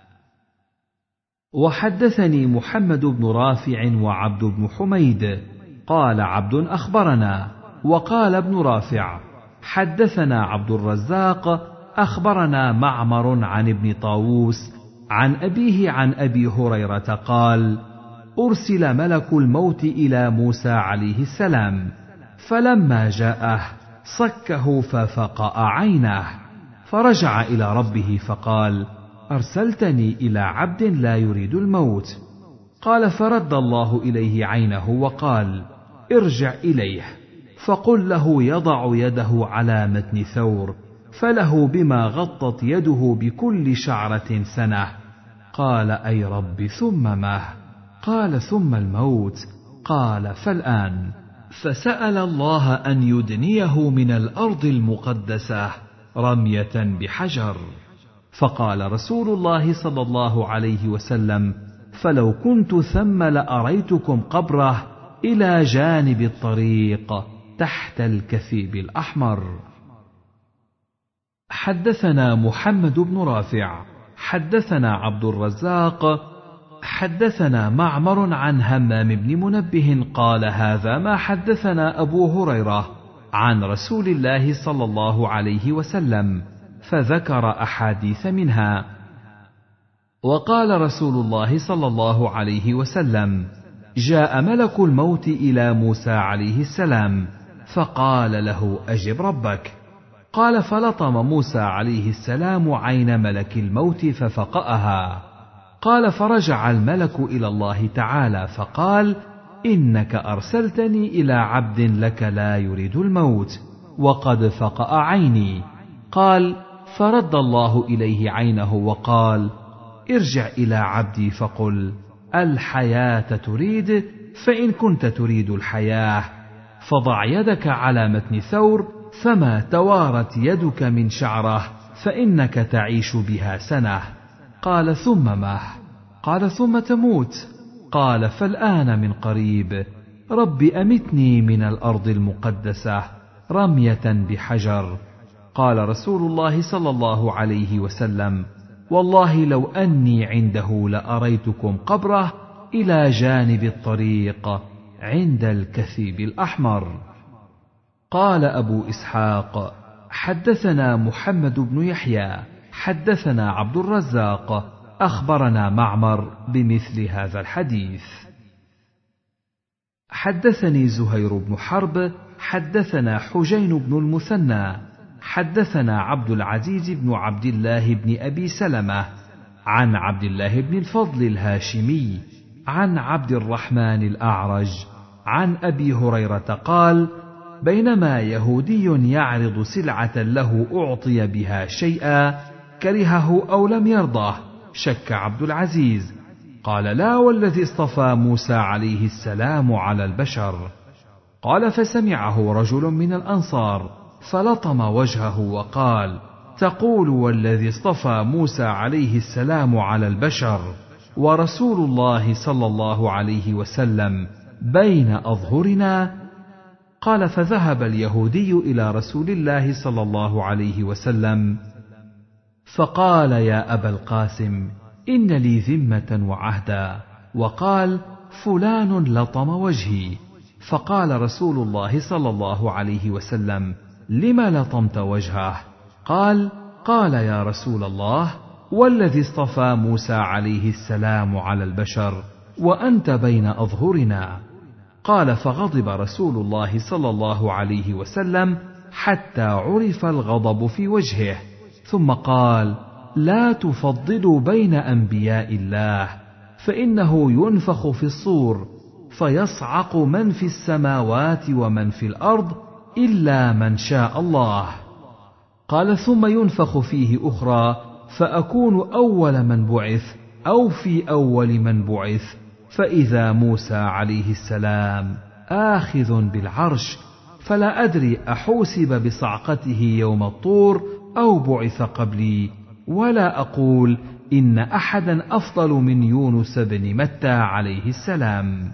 وحدثني محمد بن رافع وعبد بن حميد قال عبد أخبرنا، وقال ابن رافع حدثنا عبد الرزاق أخبرنا معمر عن ابن طاووس عن أبيه عن أبي هريرة قال: أرسل ملك الموت إلى موسى عليه السلام، فلما جاءه صكه ففقأ عينه، فرجع إلى ربه فقال: أرسلتني إلى عبد لا يريد الموت. قال: فرد الله إليه عينه وقال: ارجع إليه فقل له يضع يده على متن ثور، فله بما غطت يده بكل شعرة سنة. قال: أي رب ثم ما؟ قال: ثم الموت. قال: فالآن. فسأل الله أن يدنيه من الأرض المقدسة رمية بحجر. فقال رسول الله صلى الله عليه وسلم: فلو كنت ثم لأريتكم قبره إلى جانب الطريق تحت الكثيب الأحمر. حدثنا محمد بن رافع حدثنا عبد الرزاق حدثنا معمر عن همام بن منبه قال هذا ما حدثنا أبو هريرة عن رسول الله صلى الله عليه وسلم، فذكر أحاديث منها. وقال رسول الله صلى الله عليه وسلم: جاء ملك الموت إلى موسى عليه السلام فقال له: أجب ربك. قال: فلطم موسى عليه السلام عين ملك الموت ففقأها. قال: فرجع الملك إلى الله تعالى فقال: إنك أرسلتني إلى عبد لك لا يريد الموت وقد فقأ عيني. قال: فرد الله إليه عينه وقال: ارجع إلى عبدي فقل: الحياة تريد، فإن كنت تريد الحياة فضع يدك على متن ثور فما توارت يدك من شعره فإنك تعيش بها سنة. قال: ثم مه؟ قال: ثم تموت. قال: فالآن من قريب. رب أمتني من الأرض المقدسة رمية بحجر. قال رسول الله صلى الله عليه وسلم: والله لو أني عنده لأريتكم قبره إلى جانب الطريق عند الكثيب الأحمر. قال أبو إسحاق: حدثنا محمد بن يحيى حدثنا عبد الرزاق أخبرنا معمر بمثل هذا الحديث. حدثني زهير بن حرب حدثنا حجين بن المثنى حدثنا عبد العزيز بن عبد الله بن أبي سلمة عن عبد الله بن الفضل الهاشمي عن عبد الرحمن الأعرج عن أبي هريرة قال: بينما يهودي يعرض سلعة له أعطي بها شيئا كرهه أو لم يرضه، شك عبد العزيز، قال: لا والذي اصطفى موسى عليه السلام على البشر. قال: فسمعه رجل من الأنصار فلطم وجهه وقال: تقول والذي اصطفى موسى عليه السلام على البشر ورسول الله صلى الله عليه وسلم بين أظهرنا؟ قال: فذهب اليهودي إلى رسول الله صلى الله عليه وسلم فقال: يا أبا القاسم، إن لي ذمة وعهدا. وقال: فلان لطم وجهي. فقال رسول الله صلى الله عليه وسلم: لم لطمت وجهه؟ قال: قال: يا رسول الله، والذي اصطفى موسى عليه السلام على البشر وأنت بين أظهرنا. قال: فغضب رسول الله صلى الله عليه وسلم حتى عرف الغضب في وجهه، ثم قال: لا تفضلوا بين أنبياء الله، فإنه ينفخ في الصور فيصعق من في السماوات ومن في الأرض إلا من شاء الله. قال: ثم ينفخ فيه أخرى فأكون أول من بعث أو في أول من بعث، فإذا موسى عليه السلام آخذ بالعرش، فلا أدري أحوسب بصعقته يوم الطور أو بعث قبلي، ولا أقول إن أحدا أفضل من يونس بن متى عليه السلام.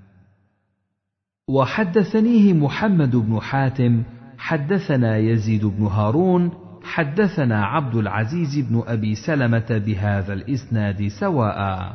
وحدثنيه محمد بن حاتم حدثنا يزيد بن هارون حدثنا عبد العزيز بن أبي سلمة بهذا الإسناد سواء.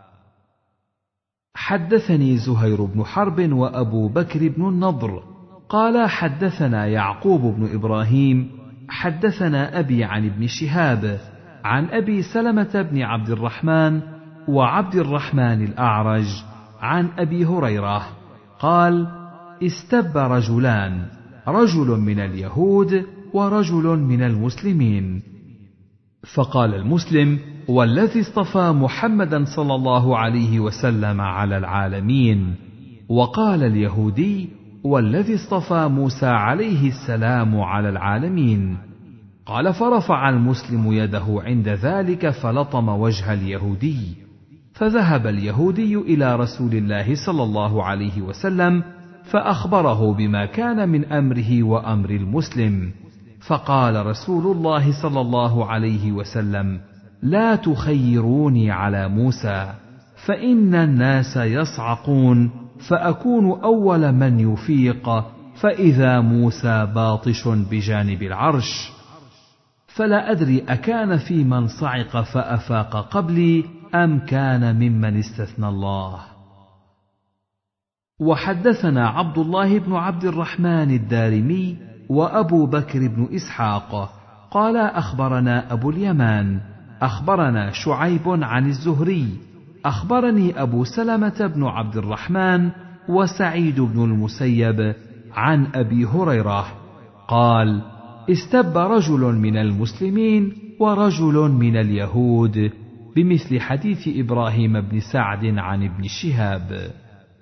حدثني زهير بن حرب وأبو بكر بن النضر قال: حدثنا يعقوب بن إبراهيم حدثنا أبي عن ابن شهاب عن أبي سلمة بن عبد الرحمن وعبد الرحمن الأعرج عن أبي هريرة قال: استب رجلان، رجل من اليهود ورجل من المسلمين. فقال المسلم: والذي اصطفى محمدا صلى الله عليه وسلم على العالمين. وقال اليهودي: والذي اصطفى موسى عليه السلام على العالمين. قال: فرفع المسلم يده عند ذلك فلطم وجه اليهودي، فذهب اليهودي إلى رسول الله صلى الله عليه وسلم فأخبره بما كان من أمره وأمر المسلم. فقال رسول الله صلى الله عليه وسلم: لا تخيروني على موسى، فإن الناس يصعقون فأكون أول من يفيق، فإذا موسى باطش بجانب العرش. فلا أدري أكان في من صعق فأفاق قبلي أم كان ممن استثنى الله. وحدثنا عبد الله بن عبد الرحمن الدارمي وأبو بكر بن إسحاق قال أخبرنا أبو اليمان أخبرنا شعيب عن الزهري أخبرني أبو سلمة بن عبد الرحمن وسعيد بن المسيب عن أبي هريرة قال استب رجل من المسلمين ورجل من اليهود بمثل حديث إبراهيم بن سعد عن ابن شهاب.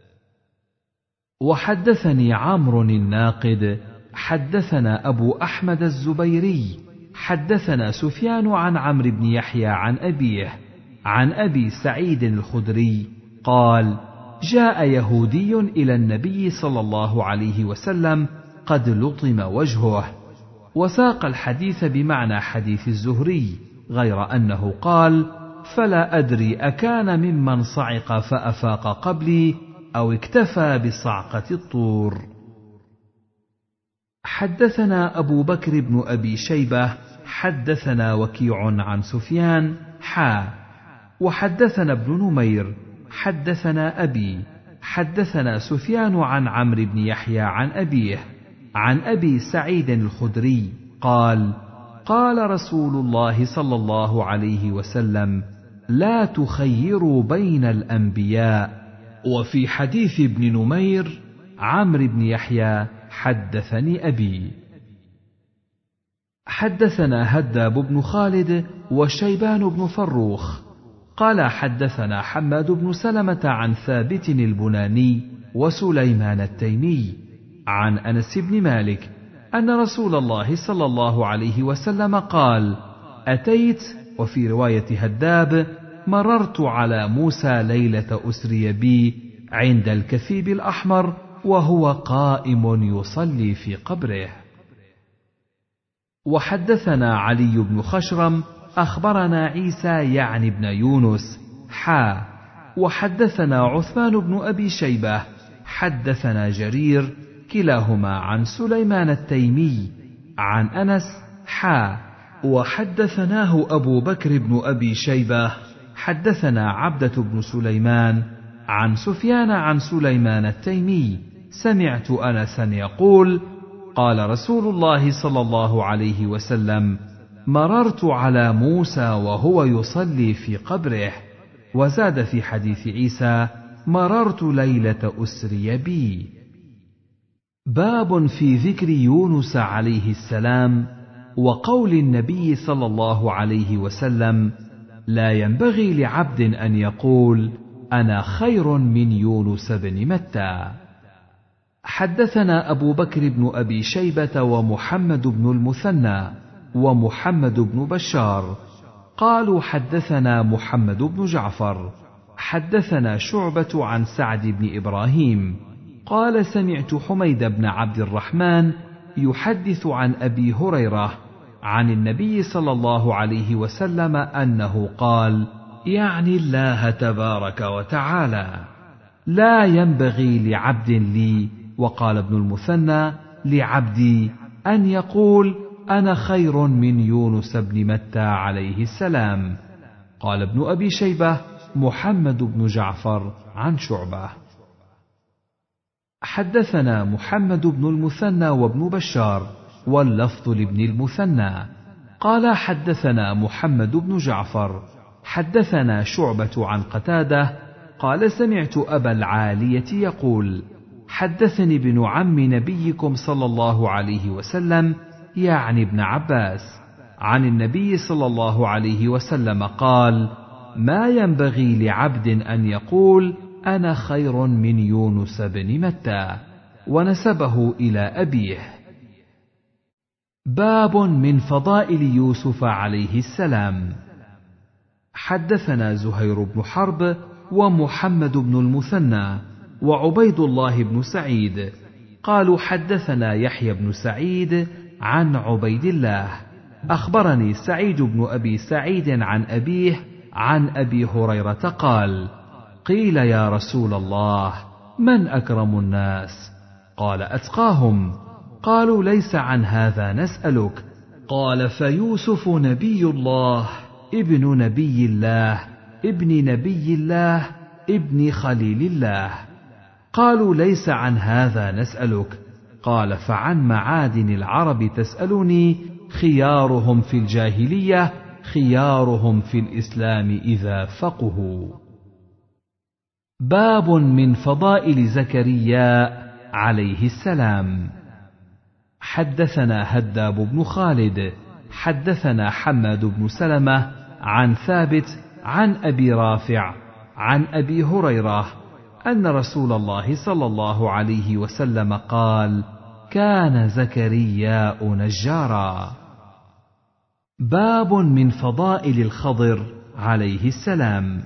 وحدثني عمرو الناقد حدثنا أبو أحمد الزبيري حدثنا سفيان عن عمرو بن يحيى عن أبيه عن أبي سعيد الخدري قال جاء يهودي إلى النبي صلى الله عليه وسلم قد لطم وجهه، وساق الحديث بمعنى حديث الزهري غير أنه قال فلا أدري أكان ممن صعق فأفاق قبلي أو اكتفى بصعقة الطور. حدثنا أبو بكر بن أبي شيبة حدثنا وكيع عن سفيان حا وحدثنا ابن نمير حدثنا أبي حدثنا سفيان عن عمرو بن يحيى عن أبيه عن أبي سعيد الخدري قال قال رسول الله صلى الله عليه وسلم لا تخيروا بين الأنبياء. وفي حديث ابن نمير عمرو بن يحيى حدثني أبي. حدثنا هداب بن خالد وشيبان بن فروخ قال حدثنا حماد بن سلمة عن ثابت البناني وسليمان التيمي عن أنس بن مالك أن رسول الله صلى الله عليه وسلم قال أتيت وفي رواية هداب مررت على موسى ليلة أسري بي عند الكثيب الأحمر وهو قائم يصلي في قبره. وحدثنا علي بن خشرم أخبرنا عيسى يعني بن يونس حا وحدثنا عثمان بن أبي شيبة حدثنا جرير كلاهما عن سليمان التيمي عن أنس حا وحدثناه أبو بكر بن أبي شيبة حدثنا عبدة بن سليمان عن سفيان عن سليمان التيمي سمعت أنسا يقول قال رسول الله صلى الله عليه وسلم مررت على موسى وهو يصلي في قبره. وزاد في حديث عيسى مررت ليلة أسري بي. باب في ذكر يونس عليه السلام وقول النبي صلى الله عليه وسلم لا ينبغي لعبد أن يقول أنا خير من يونس بن متى. حدثنا أبو بكر بن أبي شيبة ومحمد بن المثنى ومحمد بن بشار قالوا حدثنا محمد بن جعفر حدثنا شعبة عن سعد بن إبراهيم قال سمعت حميد بن عبد الرحمن يحدث عن أبي هريرة عن النبي صلى الله عليه وسلم أنه قال يعني الله تبارك وتعالى لا ينبغي لعبد لي وقال ابن المثنى لعبدي أن يقول أنا خير من يونس بن متى عليه السلام. قال ابن أبي شيبة محمد بن جعفر عن شعبة. حدثنا محمد بن المثنى وابن بشار واللفظ لابن المثنى قال حدثنا محمد بن جعفر حدثنا شعبة عن قتادة قال سمعت أبا العالية يقول حدثني ابن عم نبيكم صلى الله عليه وسلم يعني ابن عباس عن النبي صلى الله عليه وسلم قال ما ينبغي لعبد أن يقول أنا خير من يونس بن متى ونسبه إلى أبيه. باب من فضائل يوسف عليه السلام. حدثنا زهير بن حرب ومحمد بن المثنى وعبيد الله بن سعيد قالوا حدثنا يحيى بن سعيد عن عبيد الله أخبرني سعيد بن أبي سعيد عن أبيه عن أبي هريرة قال قيل يا رسول الله من أكرم الناس؟ قال أتقاهم. قالوا ليس عن هذا نسألك، قال: فيوسف نبي الله ابن نبي الله ابن نبي الله ابن خليل الله. قالوا: ليس عن هذا نسألك. قال: فعن معادن العرب تسألني، خيارهم في الجاهلية خيارهم في الإسلام إذا فقهوا. باب من فضائل زكريا عليه السلام. حدثنا هداب بن خالد حدثنا حماد بن سلمة عن ثابت عن أبي رافع عن أبي هريرة أن رسول الله صلى الله عليه وسلم قال: كان زكرياء نجارا. باب من فضائل الخضر عليه السلام.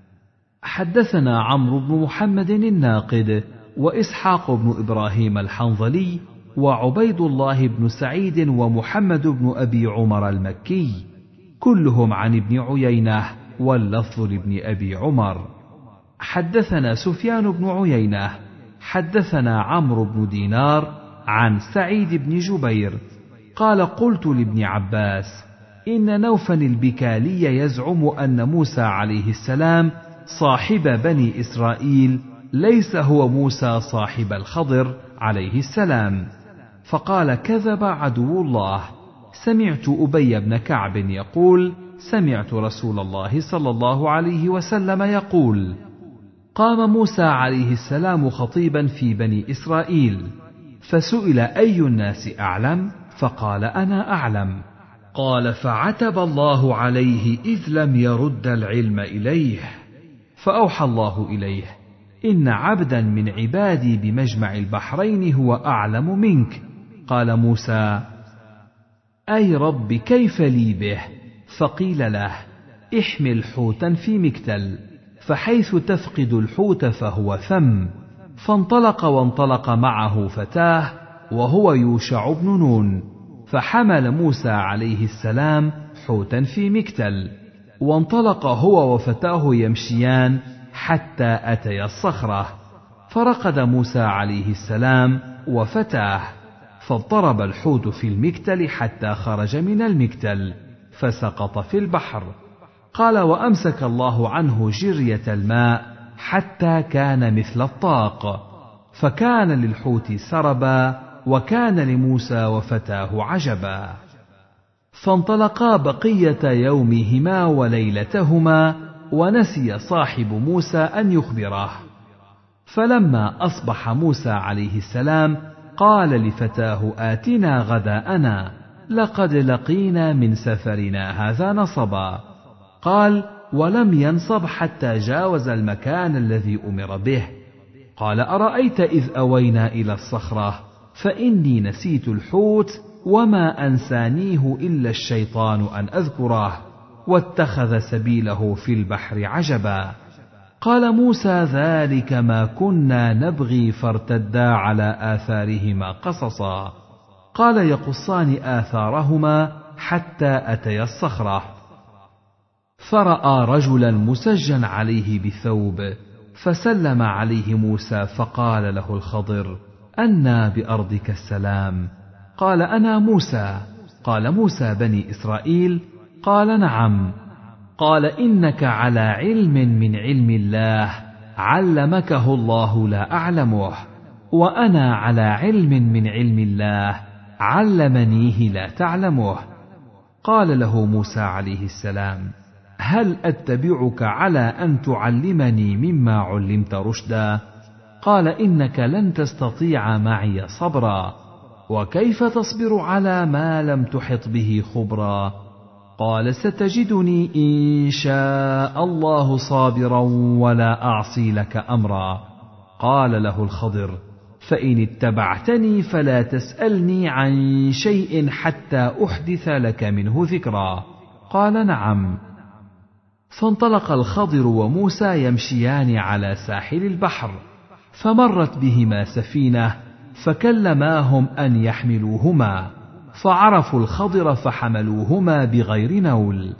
حدثنا عمرو بن محمد الناقد وإسحاق بن إبراهيم الحنظلي وعبيد الله بن سعيد ومحمد بن أبي عمر المكي، كلهم عن ابن عيينة واللفظ لابن أبي عمر. حدثنا سفيان بن عيينة حدثنا عمرو بن دينار عن سعيد بن جبير قال: قلت لابن عباس: إن نوفا البكالي يزعم أن موسى عليه السلام صاحب بني إسرائيل ليس هو موسى صاحب الخضر عليه السلام. فقال: كذب عدو الله. سمعت أبي بن كعب يقول: سمعت رسول الله صلى الله عليه وسلم يقول: قام موسى عليه السلام خطيبا في بني إسرائيل، فسئل: أي الناس أعلم؟ فقال: أنا أعلم. قال: فعتب الله عليه إذ لم يرد العلم إليه، فأوحى الله إليه: إن عبدا من عبادي بمجمع البحرين هو أعلم منك. قال موسى: أي رب كيف لي به؟ فقيل له: احمل حوتا في مكتل، فحيث تفقد الحوت فهو ثم. فانطلق وانطلق معه فتاه وهو يوشع بن نون، فحمل موسى عليه السلام حوتا في مكتل، وانطلق هو وفتاه يمشيان حتى أتيا الصخرة، فرقد موسى عليه السلام وفتاه، فاضطرب الحوت في المكتل حتى خرج من المكتل فسقط في البحر. قال: وأمسك الله عنه جرية الماء حتى كان مثل الطاق، فكان للحوت سربا وكان لموسى وفتاه عجبا. فانطلقا بقية يومهما وليلتهما، ونسي صاحب موسى أن يخبره. فلما أصبح موسى عليه السلام قال لفتاه: آتنا غداءنا، لقد لقينا من سفرنا هذا نصبا. قال: ولم ينصب حتى جاوز المكان الذي أمر به. قال: أرأيت إذ أوينا إلى الصخرة فإني نسيت الحوت وما أنسانيه إلا الشيطان أن أذكره، واتخذ سبيله في البحر عجبا. قال موسى: ذلك ما كنا نبغي فارتدا على آثارهما قصصا. قال: يقصان آثارهما حتى أتيا الصخرة، فرأى رجلا مسجا عليه بثوب، فسلم عليه موسى، فقال له الخضر: أنى بأرضك السلام؟ قال: أنا موسى. قال: موسى بني إسرائيل؟ قال: نعم. قال: إنك على علم من علم الله علمكه الله لا أعلمه، وأنا على علم من علم الله علمنيه لا تعلمه. قال له موسى عليه السلام: هل أتبعك على أن تعلمني مما علمت رشدا؟ قال: إنك لن تستطيع معي صبرا، وكيف تصبر على ما لم تحط به خبرا؟ قال: ستجدني إن شاء الله صابرا ولا أعصي لك أمرا. قال له الخضر: فإن اتبعتني فلا تسألني عن شيء حتى أحدث لك منه ذكرا. قال: نعم. فانطلق الخضر وموسى يمشيان على ساحل البحر، فمرت بهما سفينة فكلماهم أن يحملوهما، فعرفوا الخضر فحملوهما بغير نول.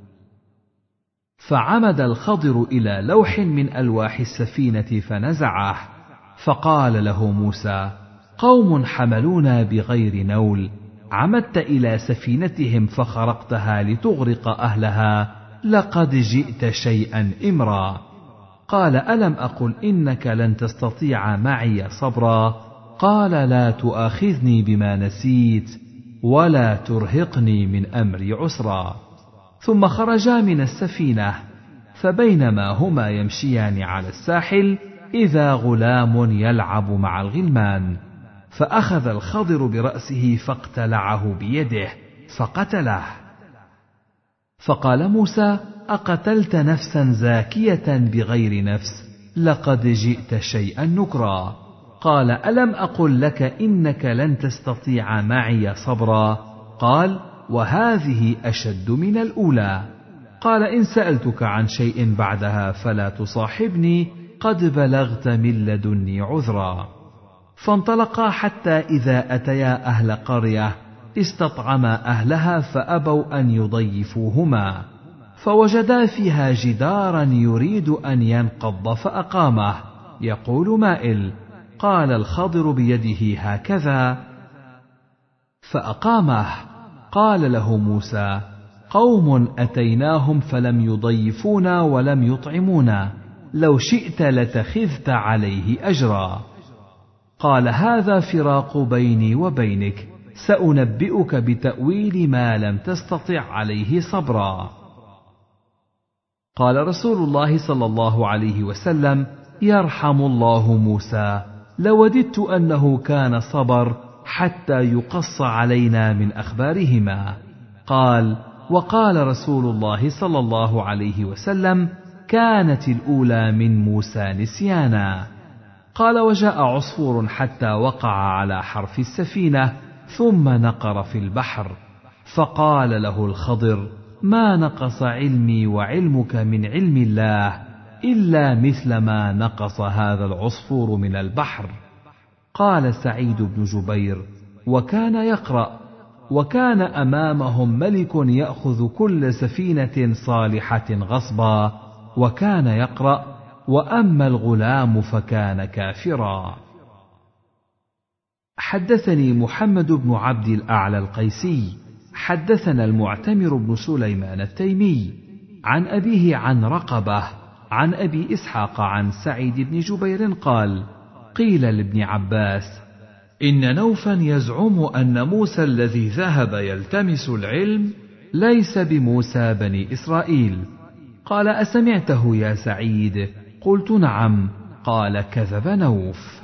فعمد الخضر إلى لوح من ألواح السفينة فنزعه، فقال له موسى: قوم حملونا بغير نول، عمدت إلى سفينتهم فخرقتها لتغرق أهلها، لقد جئت شيئا إمرا. قال: ألم أقل إنك لن تستطيع معي صبرا؟ قال: لا تؤاخذني بما نسيت ولا ترهقني من أمري عسرا. ثم خرجا من السفينة، فبينما هما يمشيان على الساحل إذا غلام يلعب مع الغلمان، فأخذ الخضر برأسه فاقتلعه بيده فقتله. فقال موسى: أقتلت نفسا زاكية بغير نفس؟ لقد جئت شيئا نكرا. قال: ألم أقل لك إنك لن تستطيع معي صبرا؟ قال: وهذه أشد من الأولى. قال: إن سألتك عن شيء بعدها فلا تصاحبني، قد بلغت من لدني عذرا. فانطلقا حتى إذا أتيا أهل قرية استطعما أهلها فأبوا أن يضيفوهما، فوجدا فيها جدارا يريد أن ينقض فأقامه يقول مائل. قال الخضر بيده هكذا فأقامه. قال له موسى: قوم أتيناهم فلم يضيفونا ولم يطعمونا، لو شئت لتخذت عليه أجرا. قال: هذا فراق بيني وبينك، سأنبئك بتأويل ما لم تستطع عليه صبرا. قال رسول الله صلى الله عليه وسلم: يرحم الله موسى، لوددت أنه كان صبر حتى يقص علينا من أخبارهما. قال: وقال رسول الله صلى الله عليه وسلم: كانت الأولى من موسى نسيانا. قال: وجاء عصفور حتى وقع على حرف السفينة ثم نقر في البحر، فقال له الخضر: ما نقص علمي وعلمك من علم الله إلا مثل ما نقص هذا العصفور من البحر. قال سعيد بن جبير: وكان يقرأ: وكان أمامهم ملك يأخذ كل سفينة صالحة غصبا، وكان يقرأ: وأما الغلام فكان كافرا. حدثني محمد بن عبد الأعلى القيسي حدثنا المعتمر بن سليمان التيمي عن أبيه عن رقبة عن أبي إسحاق عن سعيد بن جبير قال: قيل لابن عباس: إن نوفا يزعم أن موسى الذي ذهب يلتمس العلم ليس بموسى بني إسرائيل. قال: أسمعته يا سعيد؟ قلت: نعم. قال: كذب نوف.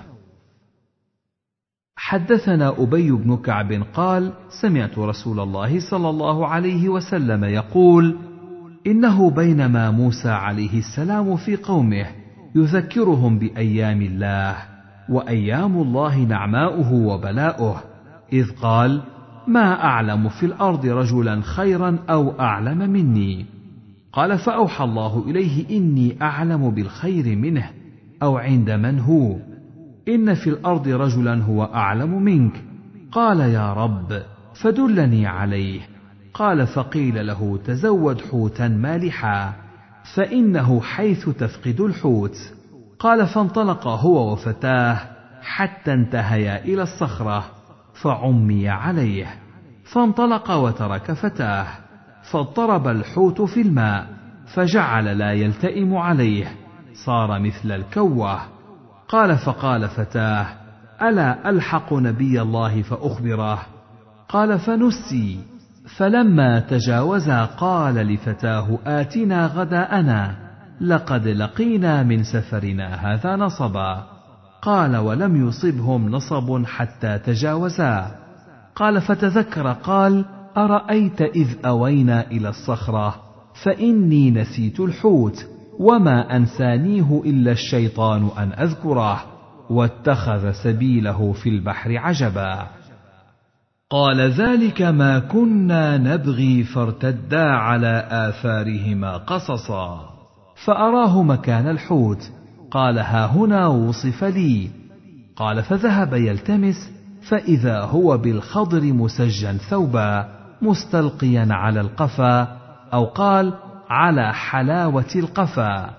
حدثنا أبي بن كعب قال: سمعت رسول الله صلى الله عليه وسلم يقول: إنه بينما موسى عليه السلام في قومه يذكرهم بأيام الله، وأيام الله نعماؤه وبلاؤه، إذ قال: ما أعلم في الأرض رجلا خيرا أو أعلم مني. قال: فأوحى الله إليه: إني أعلم بالخير منه، أو عند من هو، إن في الأرض رجلا هو أعلم منك. قال: يا رب فدلني عليه. قال: فقيل له: تزود حوتا مالحا، فإنه حيث تفقد الحوت. قال: فانطلق هو وفتاه حتى انتهيا إلى الصخرة فعمي عليه، فانطلق وترك فتاه، فاضطرب الحوت في الماء فجعل لا يلتئم عليه، صار مثل الكوة. قال: فقال فتاه: ألا ألحق نبي الله فأخبره؟ قال: فنسي. فلما تجاوزا قال لفتاه: آتنا غداءنا، لقد لقينا من سفرنا هذا نصبا. قال: ولم يصبهم نصب حتى تجاوزا. قال: فتذكر قال: أرأيت إذ أوينا إلى الصخرة فإني نسيت الحوت، وما أنسانيه إلا الشيطان أن أذكره، واتخذ سبيله في البحر عجبا. قال: ذلك ما كنا نبغي فارتدا على آثارهما قصصا. فأراه مكان الحوت، قال: ها هنا وصف لي. قال: فذهب يلتمس، فإذا هو بالخضر مسجا ثوبا مستلقيا على القفا، أو قال: على حلاوة القفا.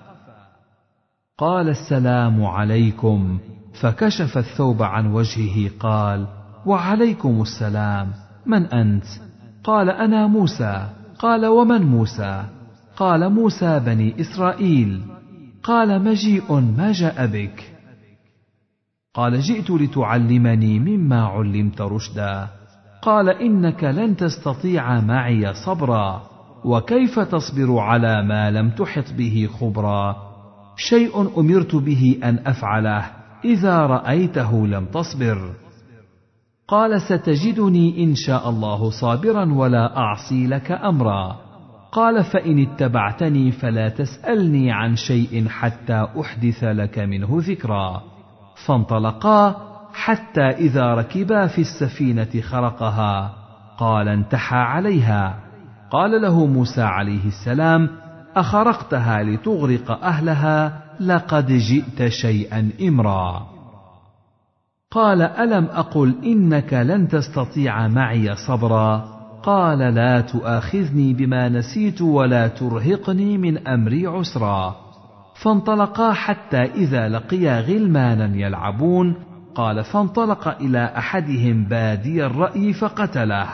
قال: السلام عليكم. فكشف الثوب عن وجهه قال: وعليكم السلام. من أنت؟ قال أنا موسى. قال ومن موسى؟ قال موسى بني إسرائيل. قال مجيء ما جاء بك؟ قال جئت لتعلمني مما علمت رشدا. قال إنك لن تستطيع معي صبرا، وكيف تصبر على ما لم تحط به خبرا؟ شيء أمرت به أن أفعله، إذا رأيته لم تصبر. قال ستجدني إن شاء الله صابرا ولا أعصي لك أمرا. قال فإن اتبعتني فلا تسألني عن شيء حتى أحدث لك منه ذكرا. فانطلقا حتى إذا ركبا في السفينة خرقها. قال انتحى عليها. قال له موسى عليه السلام أخرقتها لتغرق أهلها؟ لقد جئت شيئا إمرا. قال ألم أقل إنك لن تستطيع معي صبرا؟ قال لا تؤاخذني بما نسيت ولا ترهقني من أمري عسرا. فانطلقا حتى إذا لقيا غلمانا يلعبون. قال فانطلق إلى أحدهم بادي الرأي فقتله.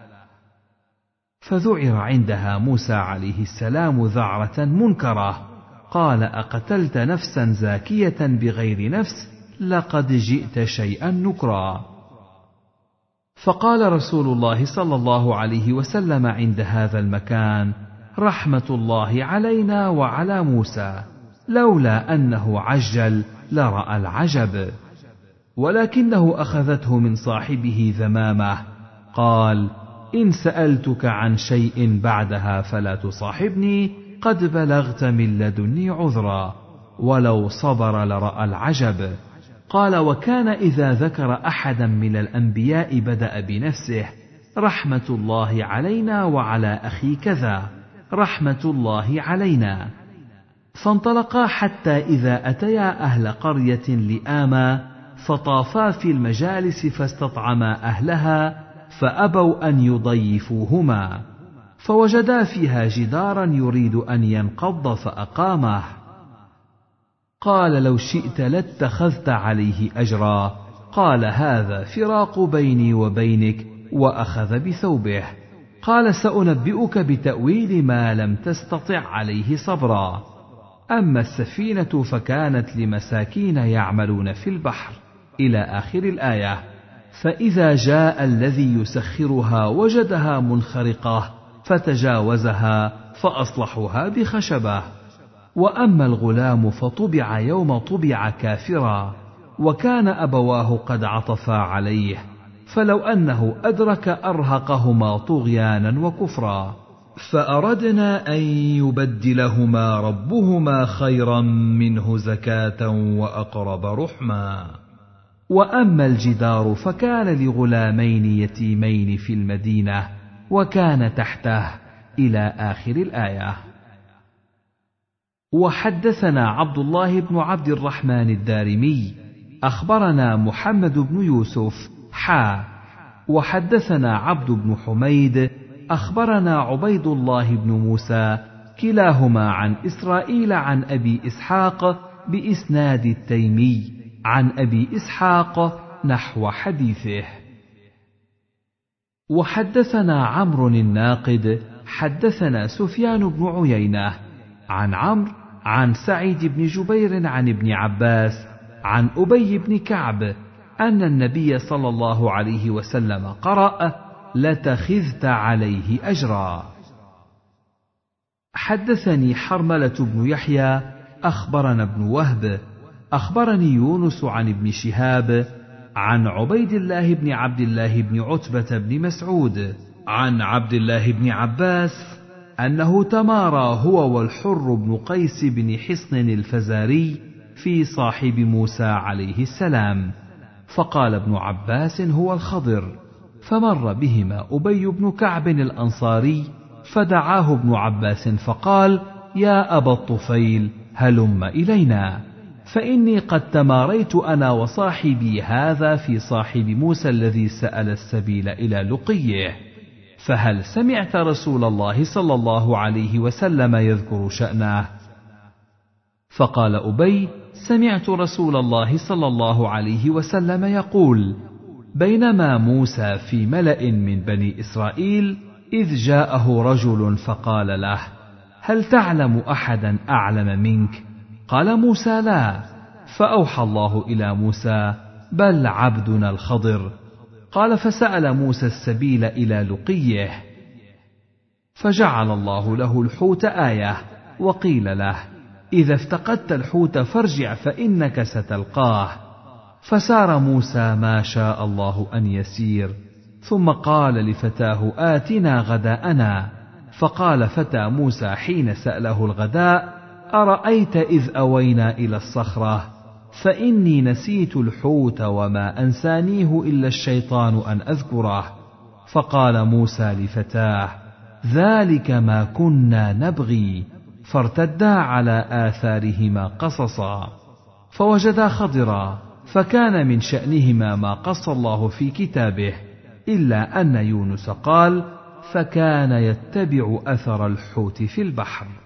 فذعر عندها موسى عليه السلام ذعرة منكرة. قال أقتلت نفسا زاكية بغير نفس؟ لقد جئت شيئا نكرا. فقال رسول الله صلى الله عليه وسلم عند هذا المكان: رحمة الله علينا وعلى موسى، لولا أنه عجل لرأى العجب. ولكنه أخذته من صاحبه ذمامة. قال: إن سألتك عن شيء بعدها فلا تصاحبني، قد بلغت من لدني عذرا، ولو صبر لرأى العجب. قال: وكان إذا ذكر أحدا من الأنبياء بدأ بنفسه: رحمة الله علينا وعلى أخي كذا، رحمة الله علينا. فانطلقا حتى إذا أتيا أهل قرية لآما، فطافا في المجالس فاستطعما أهلها، فأبوا أن يضيفوهما، فوجدا فيها جدارا يريد أن ينقض فأقامه. قال: لو شئت لاتخذت عليه أجرا. قال: هذا فراق بيني وبينك، وأخذ بثوبه. قال: سأنبئك بتأويل ما لم تستطع عليه صبرا. أما السفينة فكانت لمساكين يعملون في البحر إلى آخر الآية. فإذا جاء الذي يسخرها وجدها منخرقة، فتجاوزها فأصلحوها بخشبة. وأما الغلام فطبع يوم طبع كافرا، وكان أبواه قد عطفا عليه، فلو أنه أدرك أرهقهما طغيانا وكفرا، فأردنا أن يبدلهما ربهما خيرا منه زكاة وأقرب رحما. وأما الجدار فكان لغلامين يتيمين في المدينة، وكان تحته إلى آخر الآية. وحدثنا عبد الله بن عبد الرحمن الدارمي أخبرنا محمد بن يوسف حا وحدثنا عبد بن حميد أخبرنا عبيد الله بن موسى كلاهما عن إسرائيل عن أبي إسحاق بإسناد التيمي عن أبي إسحاق نحو حديثه. وحدثنا عمرو الناقد حدثنا سفيان بن عيينة عن عمرو عن سعيد بن جبير عن ابن عباس عن أبي بن كعب أن النبي صلى الله عليه وسلم قرأ: لتخذت عليه أجرا. حدثني حرملة بن يحيى أخبرنا ابن وهب أخبرني يونس عن ابن شهاب عن عبيد الله بن عبد الله بن عتبة بن مسعود عن عبد الله بن عباس أنه تمارى هو والحر بن قيس بن حصن الفزاري في صاحب موسى عليه السلام، فقال ابن عباس: هو الخضر. فمر بهما أبي بن كعب الأنصاري فدعاه ابن عباس فقال: يا أبا الطفيل هلم إلينا، فإني قد تماريت أنا وصاحبي هذا في صاحب موسى الذي سأل السبيل إلى لقيه، فهل سمعت رسول الله صلى الله عليه وسلم يذكر شأنه؟ فقال أبي: سمعت رسول الله صلى الله عليه وسلم يقول: بينما موسى في ملأ من بني إسرائيل إذ جاءه رجل فقال له: هل تعلم أحدا أعلم منك؟ قال موسى: لا. فأوحى الله إلى موسى: بل عبدنا الخضر. قال: فسأل موسى السبيل إلى لقيه، فجعل الله له الحوت آية، وقيل له: إذا افتقدت الحوت فارجع فإنك ستلقاه. فسار موسى ما شاء الله أن يسير، ثم قال لفتاه: آتنا غداءنا. فقال فتى موسى حين سأله الغداء: أرأيت إذ أوينا إلى الصخرة فإني نسيت الحوت وما أنسانيه إلا الشيطان أن أذكره. فقال موسى لفتاه: ذلك ما كنا نبغي. فارتدا على آثارهما قصصا، فوجدا خضرا، فكان من شأنهما ما قص الله في كتابه، إلا أن يونس قال: فكان يتبع أثر الحوت في البحر.